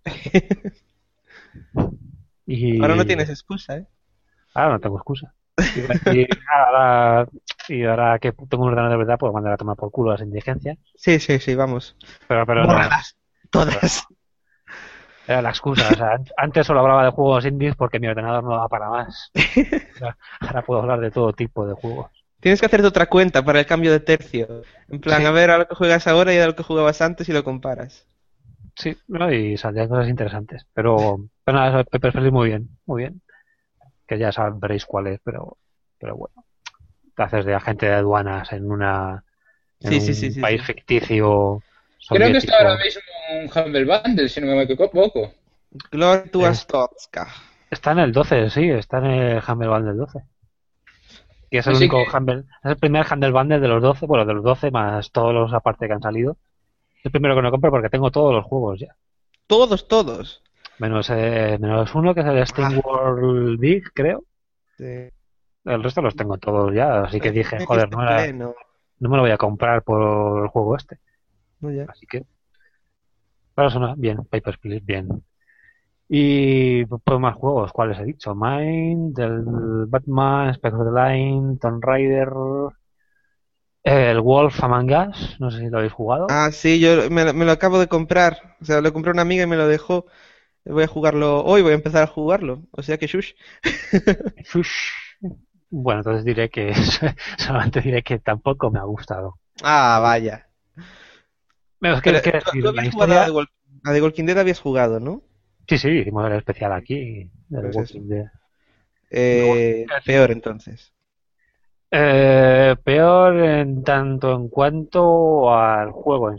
Ahora no Y tienes excusa, ¿eh? ahora no tengo excusa. Y, y ahora, y ahora que tengo un ordenador de verdad, puedo mandar a tomar por culo las indigencias. Sí, sí, sí, vamos. Pero, pero no, Bórralas. Todas. era la excusa. O sea, an- antes solo hablaba de juegos indies porque mi ordenador no daba para más. Ahora, ahora puedo hablar de todo tipo de juegos. Tienes que hacerte otra cuenta para el cambio de tercio. En plan, Sí, a ver a lo que juegas ahora y a lo que jugabas antes y lo comparas. sí, ¿no? Y saldrían cosas interesantes. Pero, pero nada, eso, Papers, Please muy bien, muy bien. Que ya sabréis cuál es, pero, pero bueno. Te haces de agente de aduanas en una en Sí, sí, sí, un sí, país sí. ficticio Creo que está ahora soviético. mismo en Humble Bundle, si no me equivoco. Glory to Es- Astotska. Está en el doce, sí, está en el Humble Bundle doce. Y es el Así único que Humble, es el primer Humble Bundle de los doce, bueno, de los doce más todos los aparte que han salido. Es el primero que no compro porque tengo todos los juegos ya. Todos, todos. Menos, eh, menos uno que es el Steam Ah, World Dig, creo. sí. El resto los tengo todos ya, así que Pero dije, tienes joder, este no, me la- pleno. no me lo voy a comprar por el juego este. No, ya. Así que, para eso no, bien, Papers, Please, bien. Y pues más juegos, ¿cuáles he dicho? Mind, del Batman, Spectre of the Line, Tomb Raider, el Wolf Among Us, no sé si lo habéis jugado. Ah, sí, yo me, lo- me lo acabo de comprar. O sea, lo compré a una amiga y me lo dejó. Voy a jugarlo hoy, voy a empezar a jugarlo. O sea que shush. Shush. Bueno, entonces diré que solamente diré que tampoco me ha gustado. Ah, vaya. Pero es que, Pero es que eh, tú, decir, tú la habías jugado a The historia, Walk- a The Walking Dead, habías jugado, ¿no? sí, sí, hicimos el especial aquí del Pues eso. Walking Dead. Eh, Es decir, peor entonces. eh, peor en tanto en cuanto al juego en sí.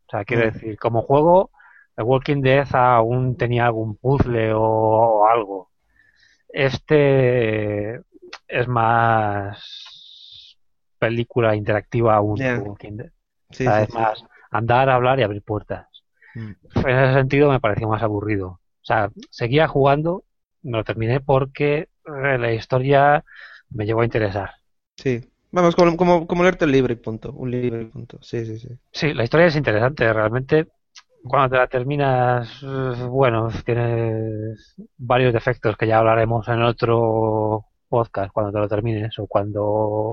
O sea, quiero decir, como juego, el Walking Dead aún tenía algún puzzle o, o algo. Este es más película interactiva aún que Ya. Walking Dead. O Sí, sea, sí, es sí. más andar, hablar y abrir puertas. Mm. En ese sentido me pareció más aburrido. O sea, seguía jugando, me lo terminé porque eh, la historia me llegó a interesar. Sí. Vamos, como, como, como leerte el libro y punto. Un libro y punto. Sí, sí, sí. Sí, la historia es interesante, realmente. Cuando te la terminas, eh, bueno, tienes varios defectos que ya hablaremos en otro podcast cuando te lo termines o cuando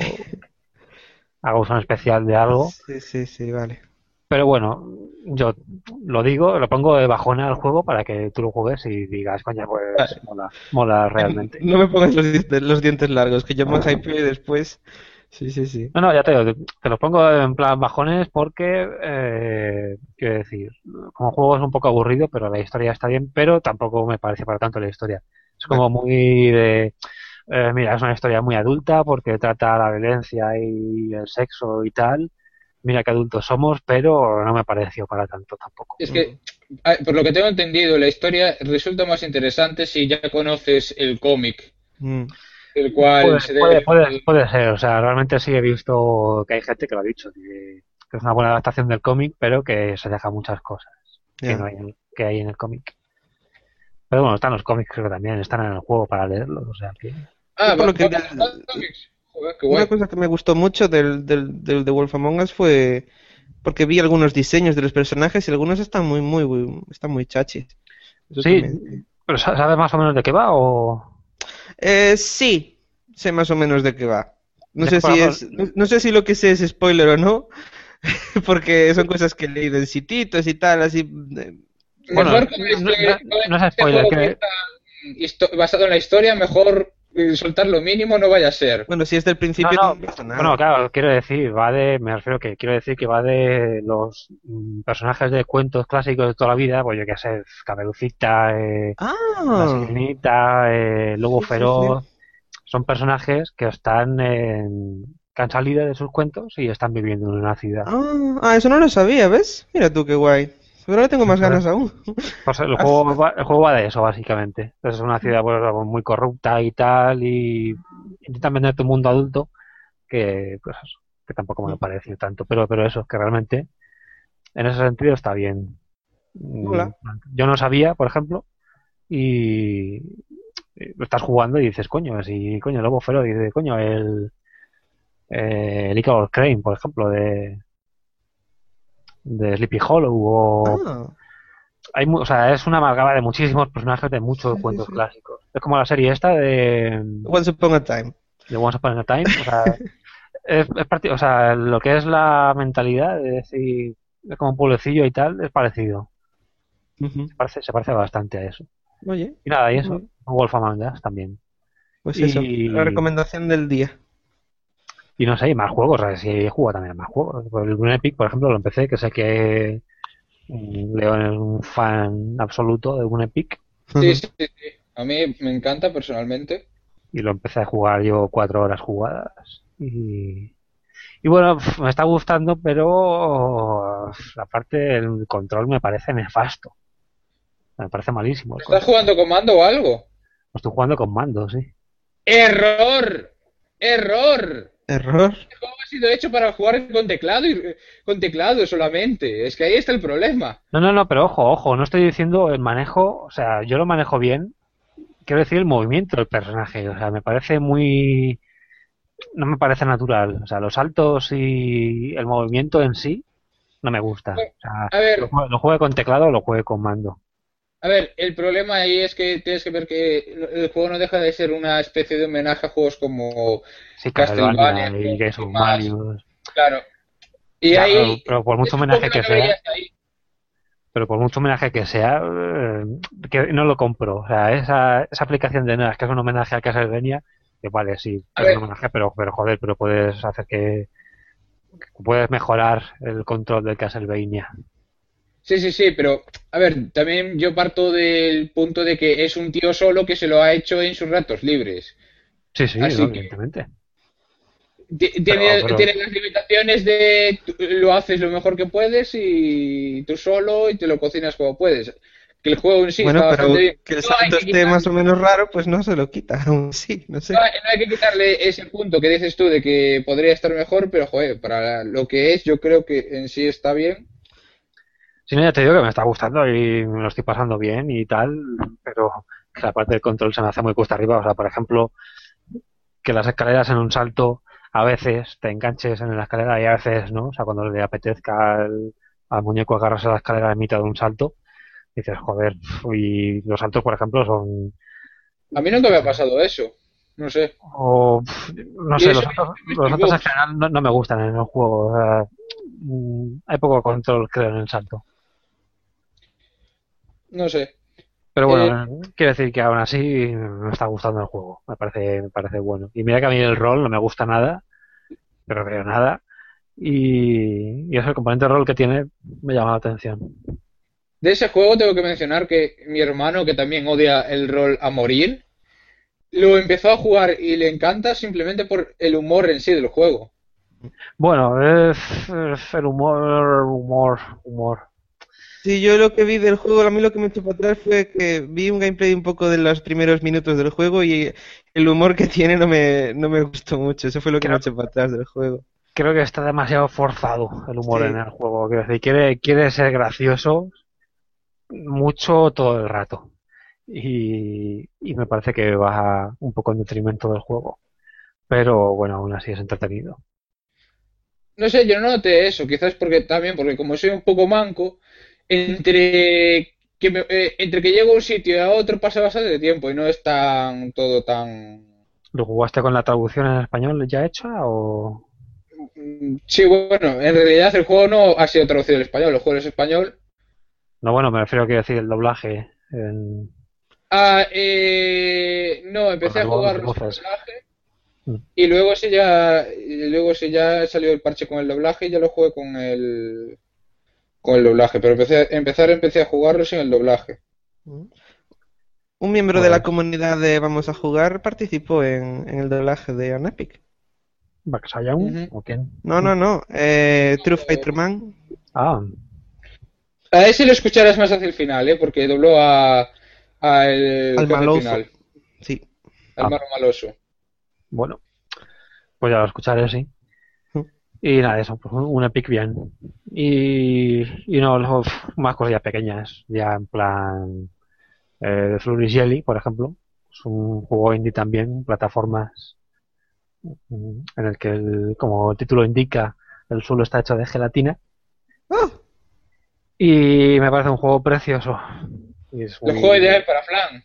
hagamos un especial de algo. Sí, sí, sí, vale. Pero bueno, yo lo digo, lo pongo de bajona al juego para que tú lo juegues y digas, coña, pues Vale. mola, mola realmente. No me pongas los dientes, los dientes largos, que yo me hypeo y después. Sí, sí, sí. No, no, ya te digo, te, te los pongo en plan bajones porque, eh, quiero decir, como juego es un poco aburrido, pero la historia está bien, pero tampoco me parece para tanto la historia. Es como Vale. muy de, eh, mira, es una historia muy adulta porque trata la violencia y el sexo y tal. Mira qué adultos somos, pero no me pareció para tanto tampoco. Es que, ah, por lo que tengo entendido, la historia resulta más interesante si ya conoces el cómic, Mm. el cual Puede, se puede, debe... puede, puede ser, o sea, realmente sí he visto que hay gente que lo ha dicho, que, que es una buena adaptación del cómic, pero que se deja muchas cosas que no Ya. hay en, que hay en el cómic. Pero bueno, están los cómics, creo que también están en el juego para leerlos, o sea que... Yo Ah, por va, lo que va del- basado en cómics. Joder, qué una guay. cosa que me gustó mucho del, del, del The Wolf Among Us fue porque vi algunos diseños de los personajes y algunos están muy, muy, muy, están muy chachis. Eso Sí, también. Sí. pero sa- ¿sabes más o menos de qué va? O... Eh, sí, sé más o menos de qué va. No Yo, sé por si ejemplo, es, no, no sé si lo que sé es spoiler o no, porque son cosas que he leído en sititos y tal, así. de- bueno, Mejor como no, este, no, como no es este spoiler, juego que que... está histo- basado en la historia, mejor eh, soltar lo mínimo no vaya a ser. Bueno, si es del No, principio no, no pasa bueno, nada. claro, quiero decir, va de, me refiero que quiero decir que va de los mm, personajes de cuentos clásicos de toda la vida, pues yo qué sé, Caperucita, eh, La Ah, Sirenita, eh, Lobo sí, sí, sí. Feroz, son personajes que están en, que han salido de sus cuentos y están viviendo en una ciudad. Ah, ah, eso no lo sabía, ¿ves? Mira tú qué guay. Ahora tengo más ganas Entonces, aún. pues el Haz- juego va, el juego va de eso, básicamente. Entonces es una ciudad pues, muy corrupta y tal, y intentan venderte un mundo adulto que, pues, eso, que tampoco me parece tanto, pero, pero eso, que realmente en ese sentido está bien. Mm, Mola. Yo no sabía, por ejemplo, y y lo estás jugando y dices, coño, si, coño, el Lobo Feroz, dice, coño, el, eh, el Icarus Crane, por ejemplo, de, de Sleepy Hollow, o Ah, hay, mu- o sea, es una amalgama de muchísimos personajes de muchos sí, sí, cuentos sí. clásicos. Es como la serie esta de, Once Upon a Time. de Once Upon a Time, o sea, es, es parti- o sea, lo que es la mentalidad de decir, es como un pueblecillo y tal, es parecido. Ujú. Se parece, se parece bastante a eso. Oye, Y nada, y eso, muy- Wolf Among Us también. pues eso, la Y, recomendación del día. y no sé, y más juegos, o sea, sí he jugado también a más juegos. Por el Dune Epic, por ejemplo, lo empecé, que sé que mm, León es un fan absoluto de Dune Epic, Sí, Ujú. sí, sí, sí. A mí me encanta personalmente. y lo empecé a jugar yo cuatro horas jugadas. Y, y bueno, pf, me está gustando, pero pf, aparte el control me parece nefasto. Me parece malísimo el ¿Estás control. jugando comando o algo? Lo estoy jugando con mando, sí. ¡Error! ¡Error! Error. El juego ha sido hecho para jugar con teclado y con teclado solamente. Es que ahí está el problema. No, no, no, pero ojo, ojo, no estoy diciendo el manejo, o sea, yo lo manejo bien, quiero decir el movimiento del personaje, o sea, me parece muy, no me parece natural, o sea, los saltos y el movimiento en sí no me gusta, o sea, A lo, ver, jue- lo juegue con teclado o lo juegue con mando. a ver, el problema ahí es que tienes que ver que el juego no deja de ser una especie de homenaje a juegos como Sí, Castlevania Castlevania y Gears y of más. Malius, Claro. Y ya, pero, ahí pero por mucho es un juego homenaje que que no debería sea, estar ahí. pero por mucho homenaje que sea, eh, que no lo compro, o sea, esa, esa aplicación de nada, que es un homenaje a Castlevania, que vale, sí, A es un ver, homenaje, pero, pero joder, pero puedes hacer que puedes mejorar el control del Castlevania. sí, sí, sí, pero a ver, también yo parto del punto de que es un tío solo que se lo ha hecho en sus ratos libres. Sí, sí, no, Así que evidentemente. Ti- Pero, Tiene, pero, tiene las limitaciones de tú lo haces lo mejor que puedes y tú solo y te lo cocinas como puedes. Que el juego en sí está Bueno, bastante pero bien. que el No hay salto que esté más quitarle, o menos raro, pues no se lo quita, aún sí, no no sé. hay, no hay que quitarle ese punto que dices tú de que podría estar mejor, pero joder, para lo que es, yo creo que en sí está bien. si no, ya te digo que me está gustando y me lo estoy pasando bien y tal, pero que la parte del control se me hace muy cuesta arriba. O sea, por ejemplo, que las escaleras en un salto a veces te enganches en la escalera y a veces no. O sea, cuando le apetezca al, al muñeco agarrarse a la escalera en mitad de un salto, dices, joder, y los saltos, por ejemplo, son... A mí nunca me ha pasado eso. No sé. O, pf, no Y sé, los eso saltos, he los visto saltos en bugs. general no, no me gustan en el juego. O sea, mm, hay poco control, creo, en el salto. No sé. Pero Eh, bueno, quiero decir que aún así me está gustando el juego. Me parece, me parece bueno. Y mira que a mí el rol no me gusta nada, pero pero nada. Y, y eso, el componente de rol que tiene me llama la atención. de ese juego tengo que mencionar que mi hermano, que también odia el rol a morir, lo empezó a jugar y le encanta simplemente por el humor en sí del juego. Bueno, es, es el humor, humor, humor. Sí, yo lo que vi del juego, a mí lo que me echó para atrás fue que vi un gameplay un poco de los primeros minutos del juego y el humor que tiene no me, no me gustó mucho. Eso fue lo que me Creo, echó para atrás del juego. creo que está demasiado forzado el humor en Sí. el juego. Quiero decir, quiere, quiere ser gracioso mucho todo el rato. Y, y me parece que va un poco en detrimento del juego. Pero bueno, aún así es entretenido. No sé, yo no noté eso, quizás porque también, porque como soy un poco manco, entre que me- eh, entre que llego a un sitio y a otro pasa bastante tiempo y no es tan todo tan... ¿Lo jugaste con la traducción en español ya hecha o...? Mm, sí, bueno, en realidad el juego no ha sido traducido al español, el juego es español. No, bueno, me refiero a quiero decir el doblaje en- Ah, eh, no, con empecé las, a vo- las jugarlo sin voces. doblaje Mm. y luego sí ya, y luego sí ya salió el parche con el doblaje y ya lo jugué con el, con el doblaje, pero empecé, a- empezar empecé a jugarlo sin el doblaje. Un miembro de la Pues, comunidad de Vamos a Jugar participó en, en el doblaje de Anapic. ¿Baxayan Ujú. o quién? No, no, no. Eh, True Fighter Man. Ah, A ese lo escucharás más hacia el final, ¿eh? Porque dobló a, a el Al jefe maloso. final, Sí. al ah, malo maloso. bueno, pues ya lo escucharé, sí. Y nada, eso, pues un un Epic bien. Y, y no, luego, uf, más cosillas pequeñas, ya en plan eh, de Flourish Jelly, por ejemplo. Es un juego indie también, plataformas, mm, en el que, el- como el título indica, el suelo está hecho de gelatina. ¡Ah! Y me parece un juego precioso. Y es El juego muy... ideal para Flan.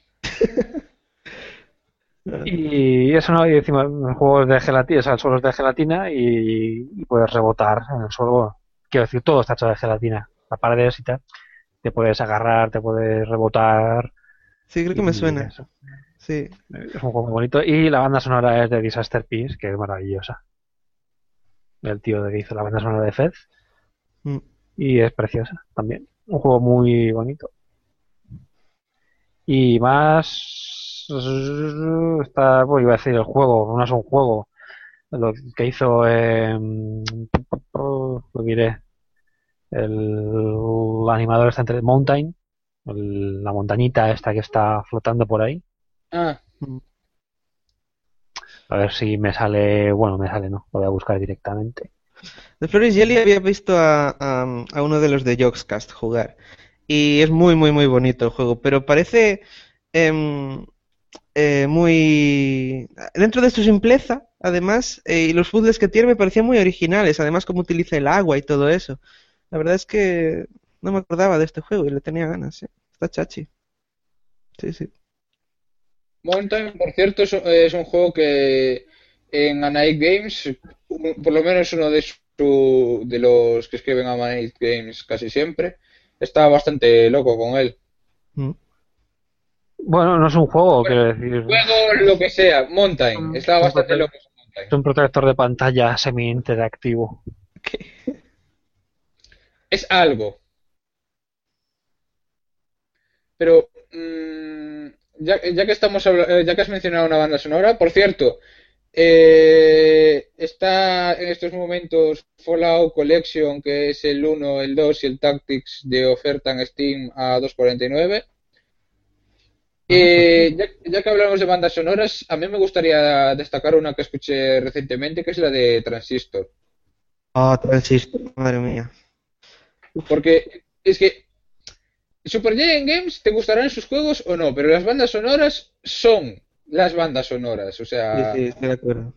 Y eso no, y encima el juego es de gelatina, o sea, el suelo es de gelatina y, y puedes rebotar en el suelo. Bueno, quiero decir, todo está hecho de gelatina. Las paredes y tal. Te puedes agarrar, te puedes rebotar Sí, creo que me y suena. eso. Sí. Es un juego muy bonito. Y la banda sonora es de Disaster Peace, que es maravillosa. El tío de que hizo la banda sonora de Fez. Mm. Y es preciosa también. Un juego muy bonito. Y más está, pues iba a decir el juego, no es un juego, lo que hizo, eh, lo diré, el animador está entre Mountain, el- la montañita esta que está flotando por ahí. Ah, Mm. A ver si me sale, bueno, me sale, no, lo voy a buscar directamente. De Flores Jelly había visto a, a, a uno de los de Jogscast jugar. Y es muy, muy, muy bonito el juego. Pero parece em, eh, muy... Dentro de su simpleza, además, eh, y los puzzles que tiene me parecían muy originales. Además, cómo utiliza el agua y todo eso. La verdad es que no me acordaba de este juego y le tenía ganas, ¿eh? Está chachi. Sí, sí. Mountain, por cierto, es, es un juego que en Anite Games, un- por lo menos uno de, su- de los que escriben a Anite Games casi siempre, está bastante loco con él. Mm. Bueno, no es un juego, quiero decir, Juego lo que sea, Mountain, es está un, bastante prote- loco ese es Mountain. un protector de pantalla semi-interactivo. Es algo, pero mm, ya, ya que estamos habla- eh, ya que has mencionado una banda sonora, por cierto, Eh, está en estos momentos Fallout Collection, que es el uno, el dos y el Tactics de oferta en Steam a dos cuarenta y nueve. Eh, ya, ya que hablamos de bandas sonoras, a mí me gustaría destacar una que escuché recientemente, que es la de Transistor. Ah, Transistor, madre mía. Porque es que Supergiant Games te gustarán sus juegos o no, pero las bandas sonoras son las bandas sonoras. O Sí, sea, sí, estoy de acuerdo.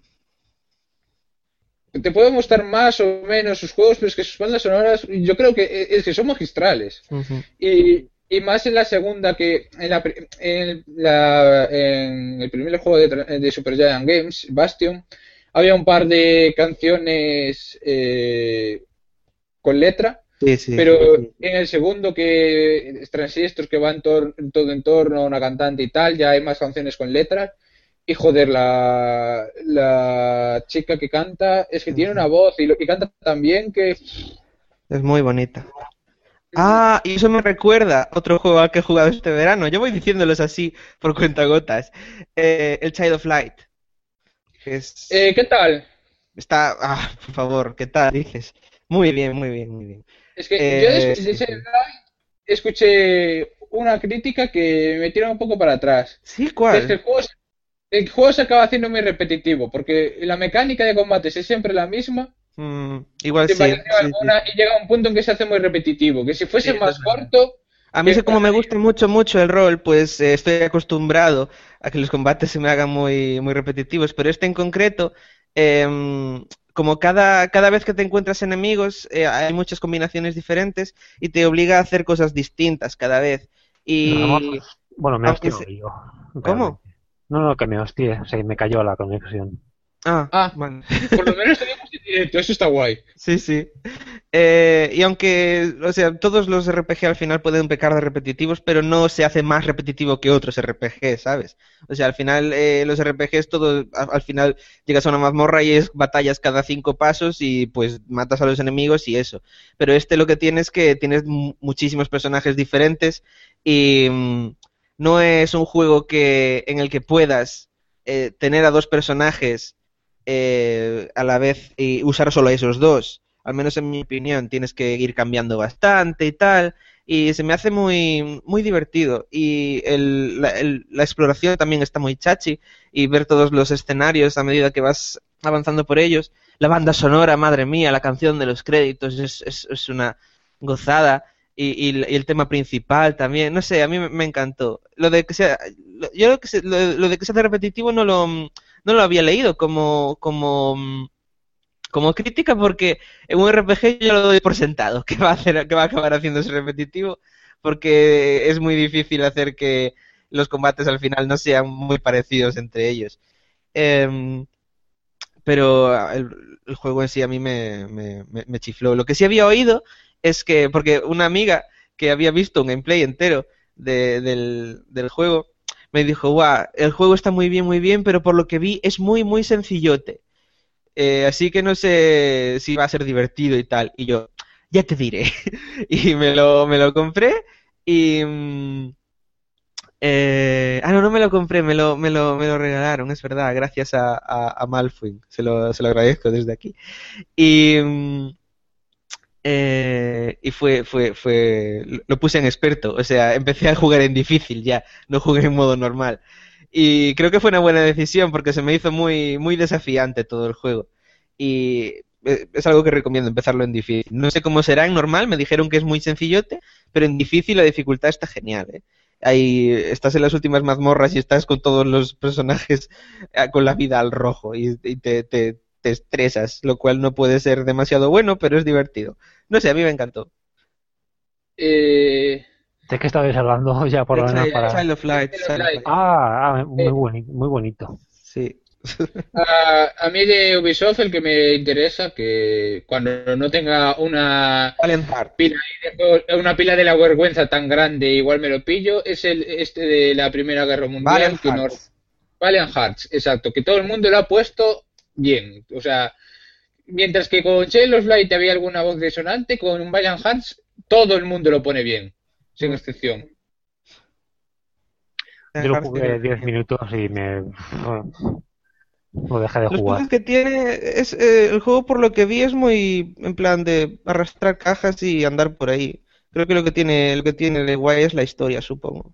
te pueden gustar más o menos sus juegos, pero es que sus bandas sonoras yo creo que es que son magistrales. Ujú. Y, y más en la segunda que en, la, pri- en, la, en el primer juego de, de Supergiant Games, Bastion, había un par de canciones eh, con letra, Sí, sí. pero en el segundo que es Transistor, que va en tor- todo en torno a una cantante y tal, ya hay más canciones con letras. Y joder, la, la chica que canta es que tiene Ujú. una voz y, lo, y canta tan bien que... Es muy bonita. Ah, y eso me recuerda otro juego al que he jugado este verano. Yo voy diciéndolos así por cuentagotas. Eh, el Child of Light. Que es... Eh, ¿qué tal? Está... Ah, por favor, ¿qué tal dices? Muy bien, muy bien, muy bien. Es que yo de, Eh, de sí, ese sí. Light escuché una crítica que me tira un poco para atrás. ¿Sí? Que es que el ¿Cuál? juego, se- el juego se acaba haciendo muy repetitivo, porque la mecánica de combates es siempre la misma, Mm, igual sin sí, variación sí, sí. alguna, y llega un punto en que se hace muy repetitivo. Que si Sí, fuese eso es más verdad. corto, A mí es que que como me gusta mucho, mucho el rol, pues eh, estoy acostumbrado a que los combates se me hagan muy, muy repetitivos, pero este en concreto, em, como cada, cada vez que te encuentras enemigos, eh, hay muchas combinaciones diferentes y te obliga a hacer cosas distintas cada vez. No, hemos- Y bueno, me aunque hostio se... yo, ¿Cómo? realmente. No, no, que me hostie, se me cayó la conexión. Ah, ah, vale. por lo menos tenemos en directo, eso está guay. Sí, sí. Eh, y aunque, o sea, todos los R P G al final pueden pecar de repetitivos, pero no se hace más repetitivo que otros R P G, ¿sabes? O sea, al final eh, los R P Gs todo, a- al final llegas a una mazmorra y es batallas cada cinco pasos y pues matas a los enemigos y eso. Pero este lo que tienes es que tienes mu- muchísimos personajes diferentes y mm, no es un juego que en el que puedas eh, tener a dos personajes eh, a la vez y usar solo esos dos. Al menos en mi opinión, tienes que ir cambiando bastante y tal. Y se me hace muy, muy divertido. Y el, la, el, la exploración también está muy chachi. Y ver todos los escenarios a medida que vas avanzando por ellos. La banda sonora, madre mía, la canción de los créditos es, es, es una gozada. Y, y, y el tema principal también. No sé, a mí me, me encantó. Lo de que sea. Lo, yo lo, que se, lo, lo de que sea repetitivo no lo no lo había leído como, como, como crítica porque en un R P G yo lo doy por sentado, que va a hacer, que va a acabar haciéndose repetitivo, porque es muy difícil hacer que los combates al final no sean muy parecidos entre ellos. Eh, pero el, el, juego en sí a mí me, me, me, me chifló. Lo que sí había oído es que, porque una amiga que había visto un gameplay entero de, del, del juego, me dijo, guau, el juego está muy bien, muy bien, pero por lo que vi es muy, muy sencillote. Eh, así que no sé si va a ser divertido y tal. Y yo, ya te diré. Y me lo, me lo compré y... mm, eh, ah, no, no me lo compré, me lo, me lo, me lo regalaron, es verdad, gracias a, a, a Malfuin. Se lo, se lo agradezco desde aquí. Y... mm, eh, y fue, fue, fue, lo puse en experto, o sea, empecé a jugar en difícil ya, no jugué en modo normal. Y creo que fue una buena decisión porque se me hizo muy, muy desafiante todo el juego. Y eh, es algo que recomiendo, empezarlo en difícil. No sé cómo será en normal, me dijeron que es muy sencillote, pero en difícil la dificultad está genial, ¿eh? Ahí estás en las últimas mazmorras y estás con todos los personajes eh, con la vida al rojo y, y te, te, te estresas, lo cual no puede ser demasiado bueno, pero es divertido. No sé, a mí me encantó. Eh, ¿De qué estabais hablando ya por El lo menos Child, para...? Child of Light, Child of Child of Light. Light. Ah, ah, muy, Eh, boni- muy bonito. Sí. a, a mí de Ubisoft el que me interesa, que cuando no tenga una Valiant Heart. pila, de juegos- una pila de la vergüenza tan grande, igual me lo pillo, es el este de la Primera Guerra Mundial, Valiant que no, Hearts. Valiant Hearts, exacto, que todo el mundo lo ha puesto bien, o sea, mientras que con Child of Light había alguna voz disonante, con un Valiant Hearts todo el mundo lo pone bien, sin Mm. excepción. Yo lo Valiant Hearts tiene jugué buena diez pinta. minutos y me... Lo dejé de Los jugar. puzzles que tiene, es eh, el juego por lo que vi es muy en plan de arrastrar cajas y andar por ahí. Creo que lo que tiene, lo que tiene de guay es la historia, supongo.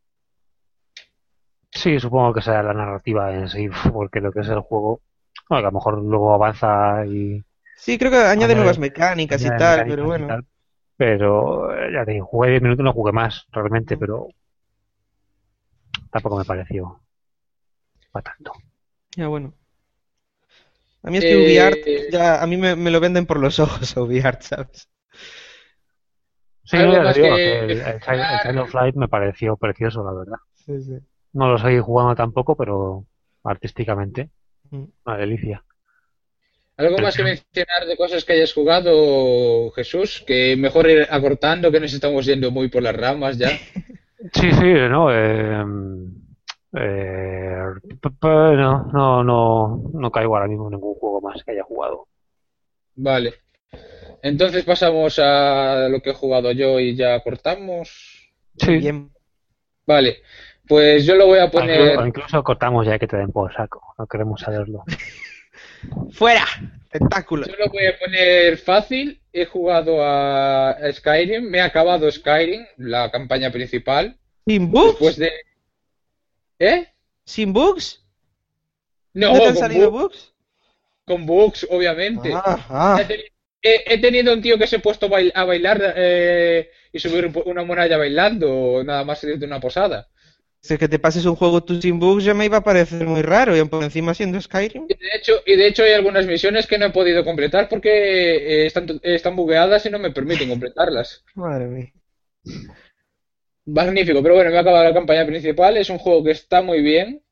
Sí, supongo que será la narrativa en sí, porque lo que es el juego, bueno, que a lo mejor luego avanza y Sí, creo que añade nuevas añade, mecánicas y añade tal, pero mecánicas y bueno. tal. Pero eh, ya te digo, jugué diez minutos, no jugué más realmente, pero tampoco me pareció para tanto. Ya bueno. A mí es que UbiArt, Eh, ya, a mí me, me lo venden por los ojos, UbiArt, ¿sabes? Sí, no, ¿Algo ya te más digo que que el, el Child, el Child of mencionar? Light me pareció precioso, la verdad. Sí, sí. No lo seguí jugando tampoco, pero artísticamente, Mm. una delicia. ¿Algo más que mencionar de cosas que hayas jugado, Jesús? Que mejor ir acortando, que nos estamos yendo muy por las ramas ya. Sí, sí, no, eh, eh, p- p- no, no, no, no caigo ahora mismo en ningún juego más que haya jugado. Vale. Entonces pasamos a lo que he jugado yo y ya cortamos. Muy Sí, bien. Vale. Pues yo lo voy a o incluso, o poner. incluso cortamos ya que te den por saco, no queremos saberlo. ¡Fuera! Tentáculo. Yo lo voy a poner fácil. He jugado a Skyrim. Me he acabado Skyrim, la campaña principal. ¿Sin Después bugs? de. ¿Eh? ¿Sin bugs? No, ¿No te han con salido bugs, bugs? con bugs, obviamente. Ah, ah. He, teni- he- he tenido un tío que se ha puesto bail- a bailar eh, y subir un po- una muralla bailando, nada más salir de una posada. Si es que te pases un juego tú sin bugs ya me iba a parecer muy raro. Y por encima siendo Skyrim. Y de hecho, y de hecho hay algunas misiones que no he podido completar porque eh, están, están bugueadas y no me permiten completarlas. Madre mía. Magnífico, pero bueno, me ha acabado la campaña principal. Es un juego que está muy bien.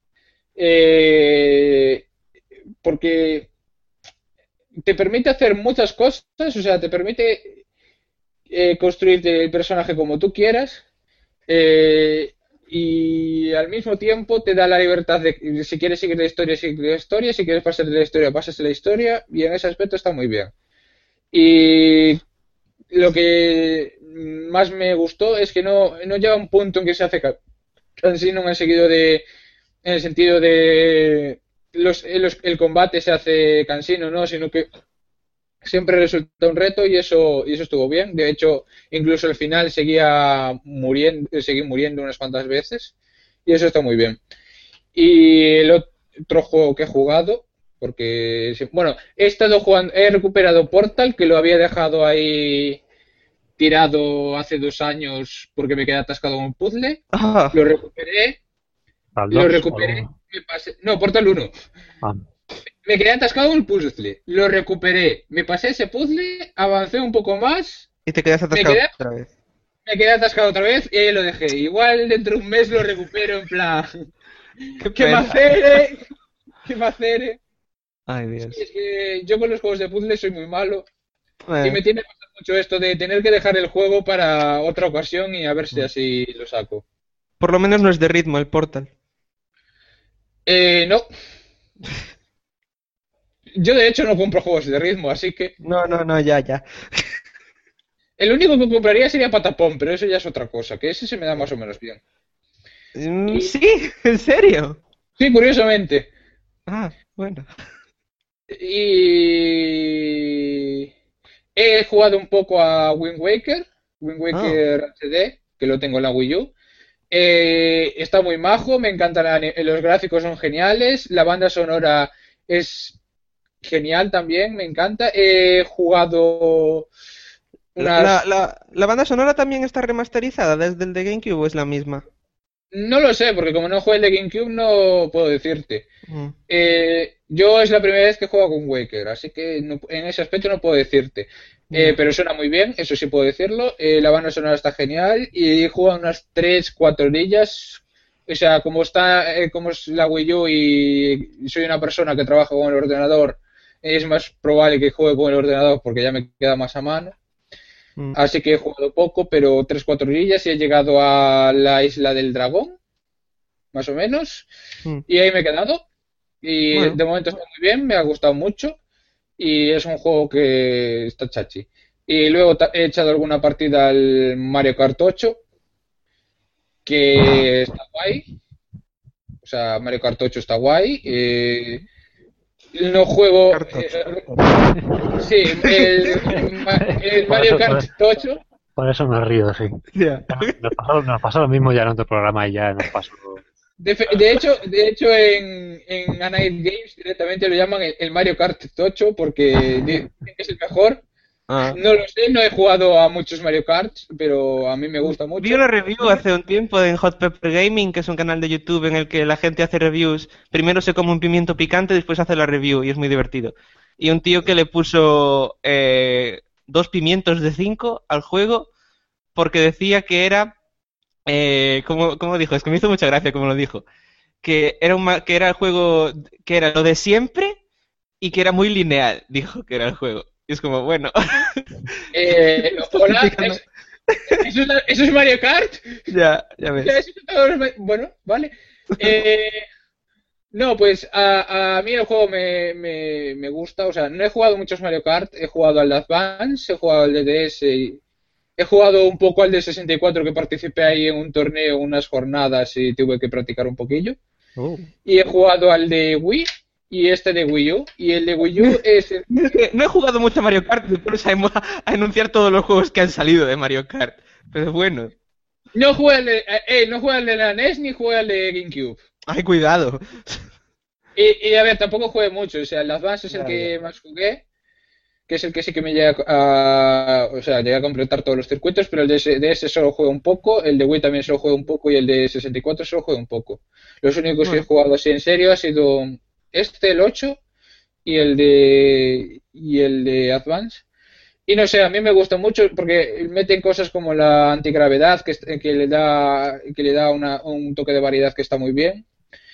eh, porque te permite hacer muchas cosas, o sea, te permite eh, construirte el personaje como tú quieras. eh, y al mismo tiempo te da la libertad de, si quieres seguir la historia, seguir la historia, si quieres pasar de la historia, pasas de la historia, y en ese aspecto está muy bien. Y lo que más me gustó es que no, no llega a un punto en que se hace cansino en el sentido de, en el sentido de los, los- el combate se hace cansino, ¿no? Sino que siempre resulta un reto y eso, y eso estuvo bien. De hecho, incluso al final seguía muriendo, seguí muriendo unas cuantas veces y eso está muy bien. Y el otro juego que he jugado, porque, sí, bueno, he estado jugando, he recuperado Portal, que lo había dejado ahí tirado hace dos años porque me quedé atascado en un puzzle. Ah, Lo recuperé, ¿Al lo dos o al recuperé, uno? me pasé, no, Portal uno. Ah, Me quedé atascado en un puzzle, lo recuperé, me pasé ese puzzle, avancé un poco más, y te quedas me atascado quedé, otra vez. me quedé atascado otra vez y ahí lo dejé. Igual dentro de un mes lo recupero en plan, Qué ¿qué pena. más hacer? ¿Qué más hacer? Ay, Sí, Dios. es que yo con los juegos de puzzle soy muy malo y Eh, me tiene que pasar mucho esto de tener que dejar el juego para otra ocasión y a ver si así lo saco. por lo menos no es de ritmo el Portal. Eh, no, yo de hecho no compro juegos de ritmo, así que No, no, no, ya, ya. el único que compraría sería Patapón, pero eso ya es otra cosa, que ese se me da más o menos bien. Mm, Y sí, ¿en serio? sí, curiosamente. Ah, bueno. Y he jugado un poco a Wind Waker, Wind Ah. Waker H D, que lo tengo en la Wii U. Eh, está muy majo, me encantan la ani- los gráficos son geniales, la banda sonora es genial también, me encanta. He jugado La, la, unas. la, la banda sonora también está remasterizada desde el de GameCube o es la misma. No lo sé, porque como no juego el de GameCube no puedo decirte. Mm, Eh, yo es la primera vez que juego con Waker, así que no- en ese aspecto no puedo decirte. Eh, ya. pero suena muy bien, eso sí puedo decirlo. Eh, la banda sonora está genial y he jugado unas tres cuatro horillas. O sea, como está, eh, como es la Wii U y soy una persona que trabaja con el ordenador, es más probable que juegue con el ordenador porque ya me queda más a mano. Mm, Así que he jugado poco, pero tres cuatro horillas y he llegado a la isla del dragón, más o menos. mm. Y ahí me he quedado. Y Bueno, de momento está muy bien, me ha gustado mucho. Y es un juego que está chachi. Y luego ta- he echado alguna partida al Mario Kart ocho, que está guay. O sea, Mario Kart ocho está guay. Eh, no juego... Kart ocho. eh, sí, el, el Mario Kart ocho. Por eso me río, sí. Ya. Nos pasó, nos pasó lo mismo ya en otro programa y ya nos pasó. De, fe- de hecho, de hecho en, en A Night Games directamente lo llaman el, el Mario Kart ocho porque dicen que es el mejor. Ah. No lo sé, no he jugado a muchos Mario Karts, pero a mí me gusta mucho. Vi una review hace un tiempo en Hot Pepper Gaming, que es un canal de YouTube en el que la gente hace reviews. Primero se come un pimiento picante, después hace la review y es muy divertido. Y un tío que le puso eh, dos pimientos de cinco al juego porque decía que era... Eh, ¿cómo, cómo dijo? Es que me hizo mucha gracia como lo dijo. Que era, un, ma- que era el juego, que era lo de siempre y que era muy lineal, dijo que era el juego. Y es como, bueno... Eh, Estoy hola, criticando. ¿es- ¿eso, es, la- ¿eso es Mario Kart? Ya, ya ves. Ya, eso es todo los Ma- Bueno, vale. Eh, no, pues a, a mí el juego me, me, me gusta. O sea, no he jugado muchos Mario Kart. He jugado al Advance, he jugado al D D S, y he jugado un poco al de sesenta y cuatro que participé ahí en un torneo, unas jornadas y tuve que practicar un poquillo. Oh. Y he jugado al de Wii y este de Wii U. Y el de Wii U es... el- Es que no he jugado mucho a Mario Kart, después a, emo- a enunciar todos los juegos que han salido de Mario Kart. Pero bueno, No juega el de, eh, eh, no juega el de la N E S ni juega el de GameCube. ay, cuidado. Y, y, a ver, tampoco jugué mucho. O sea, el Advance es el Ya, que más jugué, que es el que sí que me llega a... O sea, llegué a completar todos los circuitos, pero el de ese, de ese solo juego un poco, el de Wii también solo juego un poco y el de sesenta y cuatro solo juego un poco. Los únicos que he Bueno. jugado así en serio ha sido este, el ocho, y el de y el de Advance. Y no sé, a mí me gusta mucho porque meten cosas como la antigravedad que, est- que le da que le da una- un toque de variedad que está muy bien.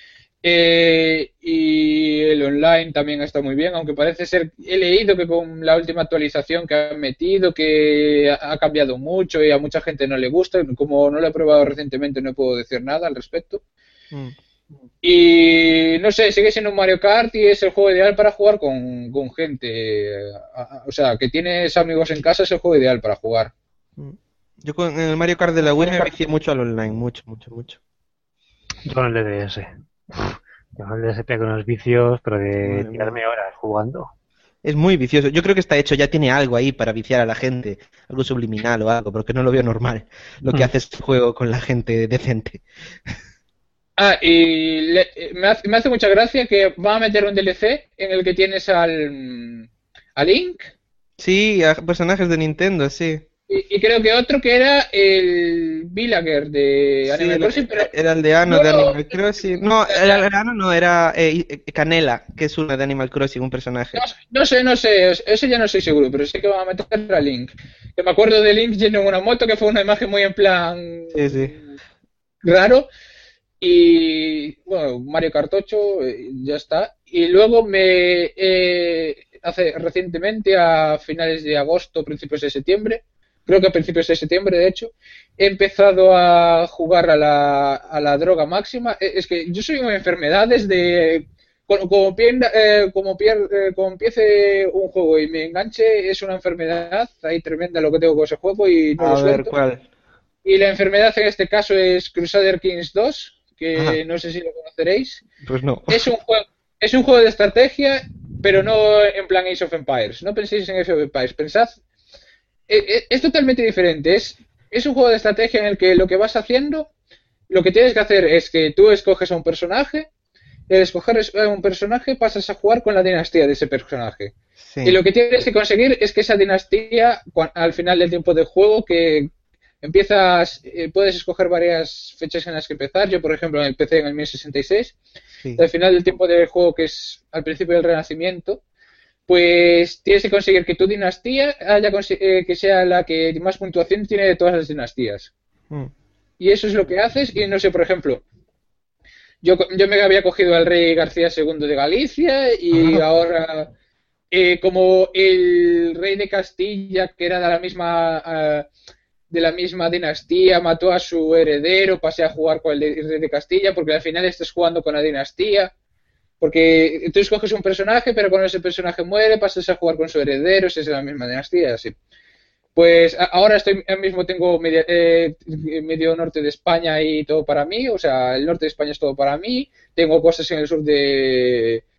Eh, y el online también está muy bien, aunque parece ser, he leído que con la última actualización que han metido, que ha ha cambiado mucho y a mucha gente no le gusta. Como no lo he probado recientemente, no puedo decir nada al respecto. Mm. Y no sé, sigue siendo un Mario Kart y es el juego ideal para jugar con, con gente. A- a- O sea, que tienes amigos en casa es el juego ideal para jugar. Mm. Yo con el Mario Kart de la Wii me vicié mucho al online, mucho, mucho, mucho. Yo con el D D S. Yo con el D D S pego unos vicios, pero de Madre tirarme mía. horas jugando. Es muy vicioso. Yo creo que está hecho, ya tiene algo ahí para viciar a la gente, algo subliminal o algo, porque no lo veo normal lo que Mm. hace este juego con la gente decente. Ah, y le- me hace, me hace mucha gracia que va a meter un D L C en el que tienes al, a Link Sí, a personajes de Nintendo, sí. y, y creo que otro que era el Villager de Sí, Animal era, Crossing, pero era el de Ano no, de no, Animal Crossing. No, era, era Ano no, era eh, eh, Canela, que es una de Animal Crossing, un personaje. no, no sé, no sé, ese ya no estoy seguro, pero sé que van a meter a Link. Que me acuerdo de Link yendo en una moto, que fue una imagen muy en plan Sí, sí. raro. Y bueno, Mario Kart ocho, eh, ya está. Y luego me eh, hace recientemente, a finales de agosto, principios de septiembre, creo que a principios de septiembre, de hecho, he empezado a jugar a la, a la droga máxima. Eh, Es que yo soy una enfermedad desde... Como, como, pierda- eh, como, pier- eh, como empiece un juego y me enganche, es una enfermedad ahí tremenda lo que tengo con ese juego y no A lo ver, suelto. ¿cuál? Y la enfermedad en este caso es Crusader Kings dos, que Ajá. no sé si lo conoceréis. Pues no. Es un juego, es un juego de estrategia, pero no en plan Age of Empires. No penséis en Age of Empires, pensad. eh, eh, Es totalmente diferente. Es, es un juego de estrategia en el que lo que vas haciendo, lo que tienes que hacer es que tú escoges a un personaje, y al escoger a un personaje pasas a jugar con la dinastía de ese personaje. Sí. Y lo que tienes que conseguir es que esa dinastía, cua- al final del tiempo de juego, que empiezas, eh, puedes escoger varias fechas en las que empezar. Yo, por ejemplo, empecé en el mil sesenta y seis. Sí. Al final del tiempo del juego, que es al principio del Renacimiento, pues tienes que conseguir que tu dinastía haya consi- eh, que sea la que más puntuación tiene de todas las dinastías. Mm. Y eso es lo que haces. Y no sé, por ejemplo, yo, co- yo me había cogido al rey García segundo de Galicia y Ajá. ahora, eh, como el rey de Castilla, que era de la misma ah, de la misma dinastía, mató a su heredero, pasé a jugar con el, de- el rey de Castilla, porque al final estás jugando con la dinastía. Porque tú escoges un personaje, pero cuando ese personaje muere, pasas a jugar con su heredero, si es de la misma dinastía, así. Pues a- ahora estoy, ahora mismo tengo media- eh, medio norte de España y todo para mí, o sea, el norte de España es todo para mí, tengo cosas en el sur de,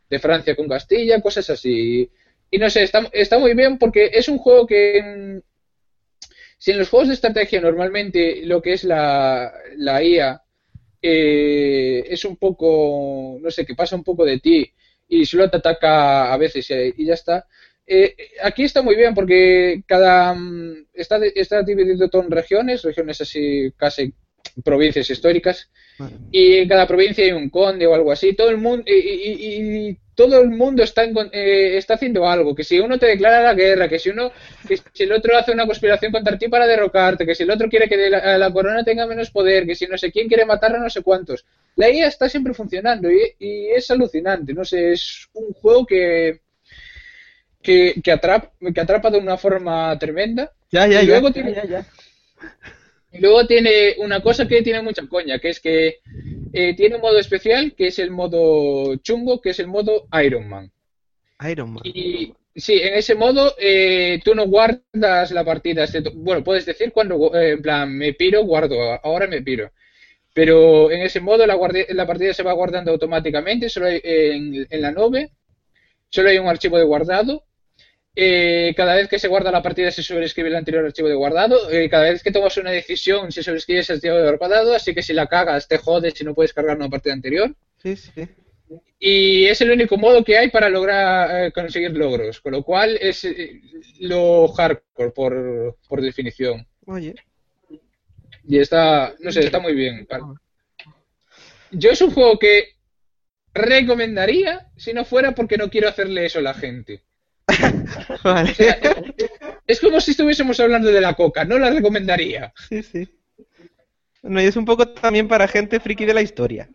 de Francia con Castilla, cosas así. Y no sé, está, está muy bien porque es un juego que... Si en los juegos de estrategia normalmente lo que es la, la I A eh, es un poco, no sé, que pasa un poco de ti y solo te ataca a veces y, y ya está. Eh, aquí está muy bien porque cada está, está dividido todo en regiones, regiones así casi provincias históricas, y en cada provincia hay un conde o algo así. Todo el mundo y, y, y todo el mundo está en, eh, está haciendo algo. Que si uno te declara la guerra, que si uno, que si el otro hace una conspiración contra ti para derrocarte, que si el otro quiere que la, la corona tenga menos poder, que si no sé quién quiere matar a no sé cuántos. La I A está siempre funcionando y, y es alucinante. No sé, es un juego que que, que atrapa, que atrapa de una forma tremenda. Ya, ya, y luego ya, tiene, ya, ya. Y luego tiene una cosa que tiene mucha coña, que es que eh, tiene un modo especial, que es el modo chungo, que es el modo Iron Man. Iron Man. Y sí, en ese modo eh, tú no guardas la partida. Bueno, puedes decir cuando, eh, en plan, me piro, guardo, ahora me piro. Pero en ese modo la, guardia, la partida se va guardando automáticamente, solo hay, en, en la nube, solo hay un archivo de guardado. Eh, cada vez que se guarda la partida se sobreescribe el anterior archivo de guardado. Eh, cada vez que tomas una decisión se sobreescribe ese archivo de guardado, así que si la cagas te jodes si no puedes cargar una partida anterior. Sí, sí. Y es el único modo que hay para lograr eh, conseguir logros, con lo cual es eh, lo hardcore por, por definición. Oye. Y está, no sé, está muy bien. Yo es un juego que recomendaría si no fuera porque no quiero hacerle eso a la gente. Vale. O sea, es como si estuviésemos hablando de la coca, no la recomendaría. Sí, sí. Bueno, y es un poco también para gente friki de la historia.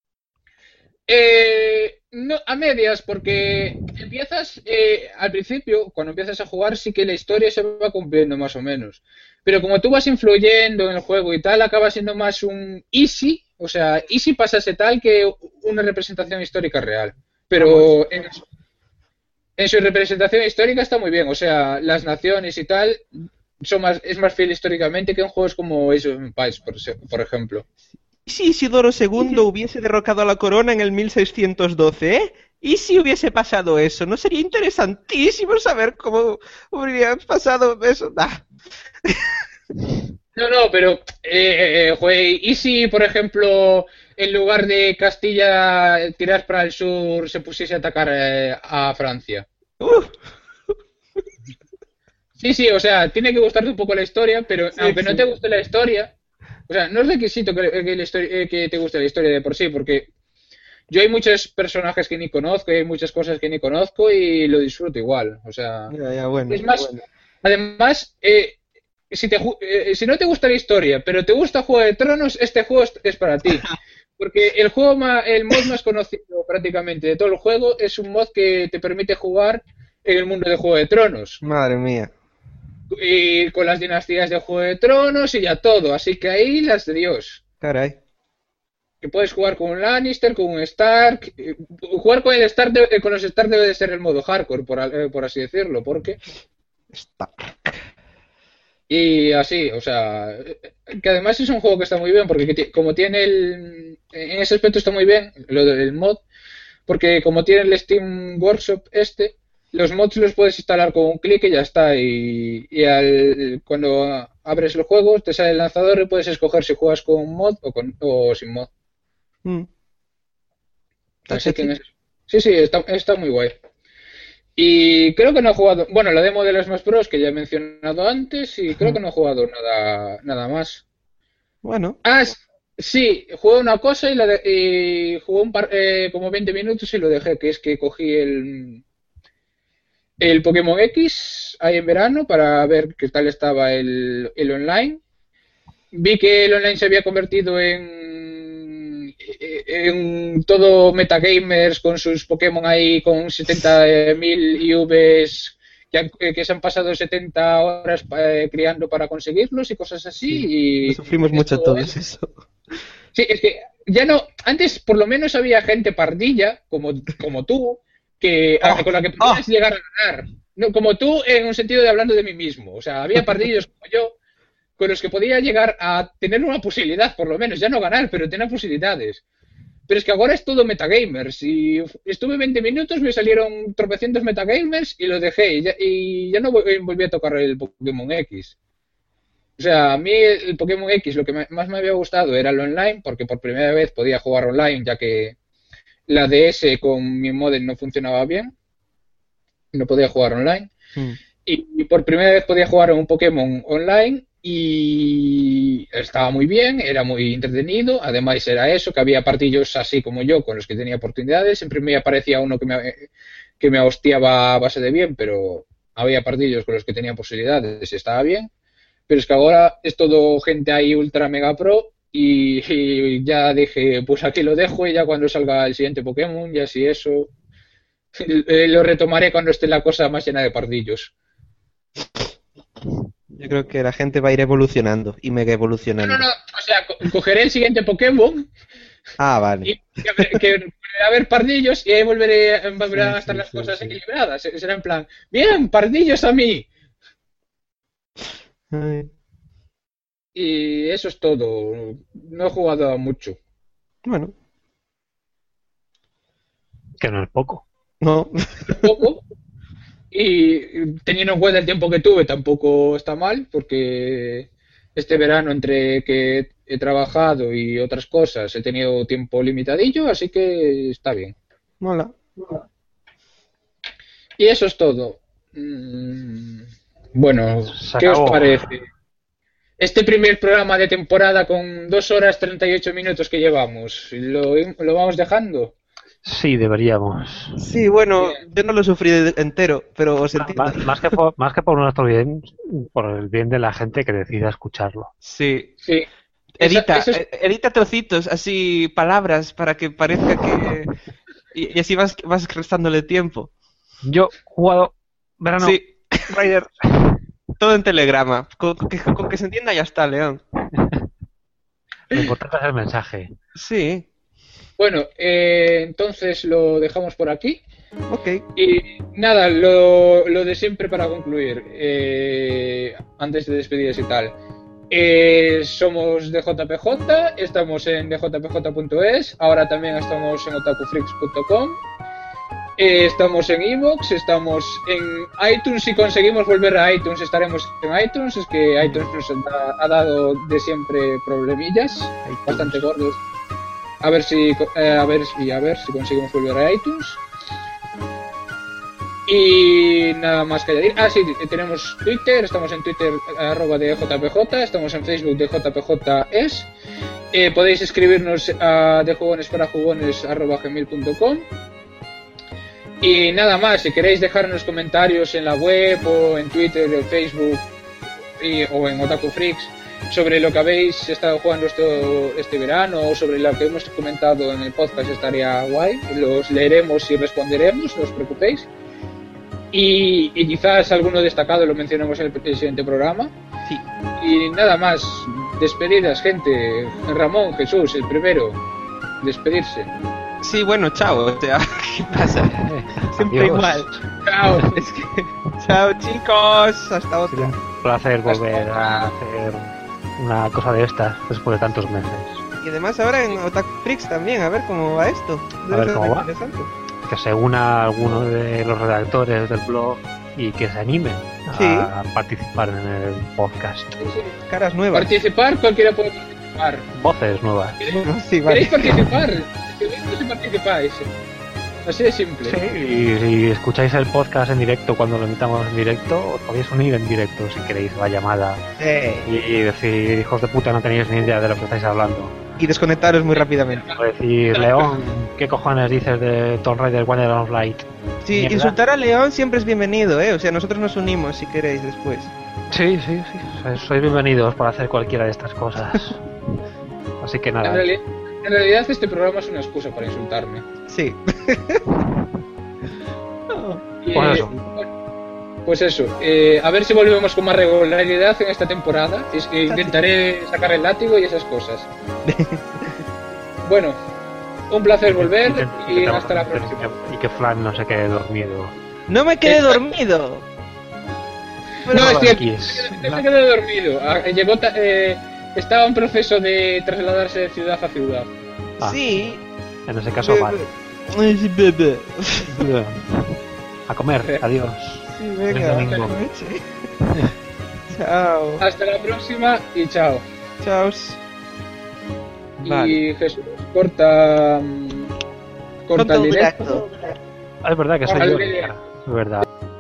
Eh, no, a medias, porque empiezas eh, al principio, cuando empiezas a jugar, sí que la historia se va cumpliendo más o menos. Pero como tú vas influyendo en el juego y tal, acaba siendo más un easy, o sea, easy pasase tal que una representación histórica real. Pero en, en su representación histórica está muy bien, o sea, las naciones y tal son más, es más fiel históricamente que en juegos como Age of Empires, por, por ejemplo. ¿Y si Isidoro segundo hubiese derrocado a la corona en el mil seiscientos doce, eh? ¿Y si hubiese pasado eso? ¿No sería interesantísimo saber cómo hubiera pasado eso? Ah. No, no, pero, eh, eh, joder, ¿y si, por ejemplo, en lugar de Castilla tirar para el sur, se pusiese a atacar eh, a Francia? Uh. Sí, sí, o sea, tiene que gustarte un poco la historia, pero Sí, aunque sí. no te guste la historia, o sea, no es requisito que, que, la historia, que te guste la historia de por sí, porque yo hay muchos personajes que ni conozco, hay muchas cosas que ni conozco y lo disfruto igual, o sea, Ya, ya, bueno, es más, bueno. además, eh, si, te, eh, si no te gusta la historia, pero te gusta Juego de Tronos, este juego es, es para ti. Porque el juego más, el mod más conocido prácticamente de todo el juego es un mod que te permite jugar en el mundo de Juego de Tronos. Madre mía. Y con las dinastías de Juego de Tronos y ya todo. Así que ahí las de Dios. Caray. Que puedes jugar con un Lannister, con un Stark. Jugar con el Stark de, con los Stark debe de ser el modo hardcore, por, por así decirlo, porque... Está. Y así, o sea, que además es un juego que está muy bien, porque como tiene el... En ese aspecto está muy bien, lo del mod, porque como tiene el Steam Workshop este, los mods los puedes instalar con un clic y ya está, y, y al, cuando abres el juego te sale el lanzador y puedes escoger si juegas con mod o, con, o sin mod. Mm. Así que en ese, sí, sí, está, está muy guay. Y creo que no he jugado, bueno, la demo de los Smash Bros. Que ya he mencionado antes, y creo que no he jugado nada, nada más. Bueno. Ah, sí, jugué una cosa y, la de, y jugué un par, eh, como veinte minutos y lo dejé, que es que cogí el, el Pokémon X ahí en verano para ver qué tal estaba el, el online. Vi que el online se había convertido en, en todo metagamers con sus Pokémon ahí con setenta mil I Vs que, han, que se han pasado setenta horas eh, criando para conseguirlos y cosas así. Sí, y lo sufrimos mucho todo todos eso. Sí, es que ya no, antes por lo menos había gente pardilla como, como tú que Oh, con la que podías oh. llegar a ganar. No, como tú en un sentido de hablando de mí mismo. O sea, había pardillos como yo con los que podía llegar a tener una posibilidad, por lo menos, ya no ganar, pero tener posibilidades. pero es que ahora es todo metagamers. Y estuve veinte minutos, me salieron tropecientos metagamers y lo dejé. Y ya, y ya no volví a tocar el Pokémon X. O sea, a mí el Pokémon X lo que más me había gustado era el online, porque por primera vez podía jugar online, ya que la D S con mi modem no funcionaba bien. No podía jugar online. Mm. Y, y por primera vez podía jugar a un Pokémon online y estaba muy bien, era muy entretenido. Además era eso, que había partillos así como yo con los que tenía oportunidades. Siempre me aparecía uno que me, que me hostiaba a base de bien, pero había partillos con los que tenía posibilidades y estaba bien. Pero es que ahora es todo gente ahí ultra mega pro y, y ya dije, pues aquí lo dejo y ya cuando salga el siguiente Pokémon, ya si eso, lo retomaré cuando esté la cosa más llena de pardillos. Yo creo que la gente va a ir evolucionando y mega evolucionando. No, no, no, o sea, co cogeré el siguiente Pokémon. Ah, vale. Y que, que volverá a haber pardillos y ahí volveré, volverán sí, a estar sí, las sí, cosas sí. equilibradas. Será en plan, bien, pardillos a mí. Ay. Y eso es todo. No he jugado a mucho. Bueno. Que no es poco. No. Es poco. Y teniendo en cuenta el tiempo que tuve, tampoco está mal, porque este verano, entre que he trabajado y otras cosas, he tenido tiempo limitadillo, así que está bien. Mola. Y eso es todo. Bueno, ¿qué os parece? Este primer programa de temporada con dos horas treinta y ocho minutos que llevamos, ¿lo, lo vamos dejando? Sí, deberíamos. Sí, bueno, bien. Yo no lo sufrí entero, pero os entiendo. Más, más, que por, más que por nuestro bien, por el bien de la gente que decida escucharlo. Sí. Sí. Edita, eso, eso es... edita trocitos, así, palabras, para que parezca que... Y, y así vas, vas restándole tiempo. Yo, jugado, verano, sí. Rider... Todo en telegrama. Con, con, que, con que se entienda ya está, León. Lo importante es el mensaje. Sí. Bueno, eh, entonces lo dejamos por aquí. Ok. Y nada, lo, lo de siempre para concluir, eh, antes de despedirse y tal. Eh, somos de J P J, estamos en d j p j punto es, ahora también estamos en otaku freaks punto com. Eh, estamos en iVoox, estamos en iTunes. Si conseguimos volver a iTunes estaremos en iTunes. Es que iTunes nos ha, ha dado de siempre problemillas iTunes. Bastante gordos. A ver si eh, a ver si a ver si conseguimos volver a iTunes. Y nada más que añadir. Ah, sí, tenemos Twitter, estamos en Twitter arroba de J P J, estamos en Facebook de J P J es. Eh, podéis escribirnos a de jugones para jugones arroba gmail punto com. Y nada más, si queréis dejarnos comentarios en la web o en Twitter o en Facebook y, o en Otaku Freaks sobre lo que habéis estado jugando esto, este verano o sobre lo que hemos comentado en el podcast, estaría guay. Los leeremos y responderemos, no os preocupéis. Y, y quizás alguno destacado lo mencionemos en el, el siguiente programa. Sí. Y nada más, despedidas, gente. Ramón, Jesús, el primero. Despedirse. Sí, bueno, chao. O sea, ¿qué pasa? Siempre Adiós. igual. Chao. Es que... Chao, chicos. Hasta otra. Un placer volver a hacer una cosa de estas después de tantos meses. Y además ahora en Otaku Freaks también, a ver cómo va esto. A ver cómo va. Que se una alguno de los redactores del blog y que se animen sí. a participar en el podcast. Sí, sí. Caras nuevas. Participar, cualquiera puede participar. Voces nuevas. ¿Queréis, sí, vale. ¿queréis participar? Escribidnos si participáis. Así de simple. Sí, y si escucháis el podcast en directo cuando lo emitamos en directo, os podéis unir en directo si queréis la llamada. Sí. Y decir, hijos de puta, no tenéis ni idea de lo que estáis hablando. Y desconectaros muy rápidamente. O decir, León, ¿qué cojones dices de Tomb Raider Wanderer of Light? Sí, Mierda. Insultar a León siempre es bienvenido, ¿eh? O sea, nosotros nos unimos si queréis después. Sí, sí, sí. Sois, sois bienvenidos para hacer cualquiera de estas cosas. Así que nada. En realidad, en realidad este programa es una excusa para insultarme. Sí. Y, Pues eso. Pues eso. Eh, a ver si volvemos con más regularidad en esta temporada. Es que intentaré sacar el látigo y esas cosas. Bueno, un placer volver y, y hasta la próxima. Y que Flan no se quede dormido. ¡No me quedé dormido! Pero no, es cierto, no se quedó dormido. Llegó eh, estaba en proceso de trasladarse de ciudad a ciudad. Ah. Sí, En ese caso, vale. Bebe. A comer, adiós. Sí, venga, Feliz domingo. noche. Chao. Hasta la próxima y chao. Chao. Vale. Y Jesús, corta. mm, Corta Corta el el directo. directo. Ah, es verdad que soy Corta yo. el directo. Es verdad.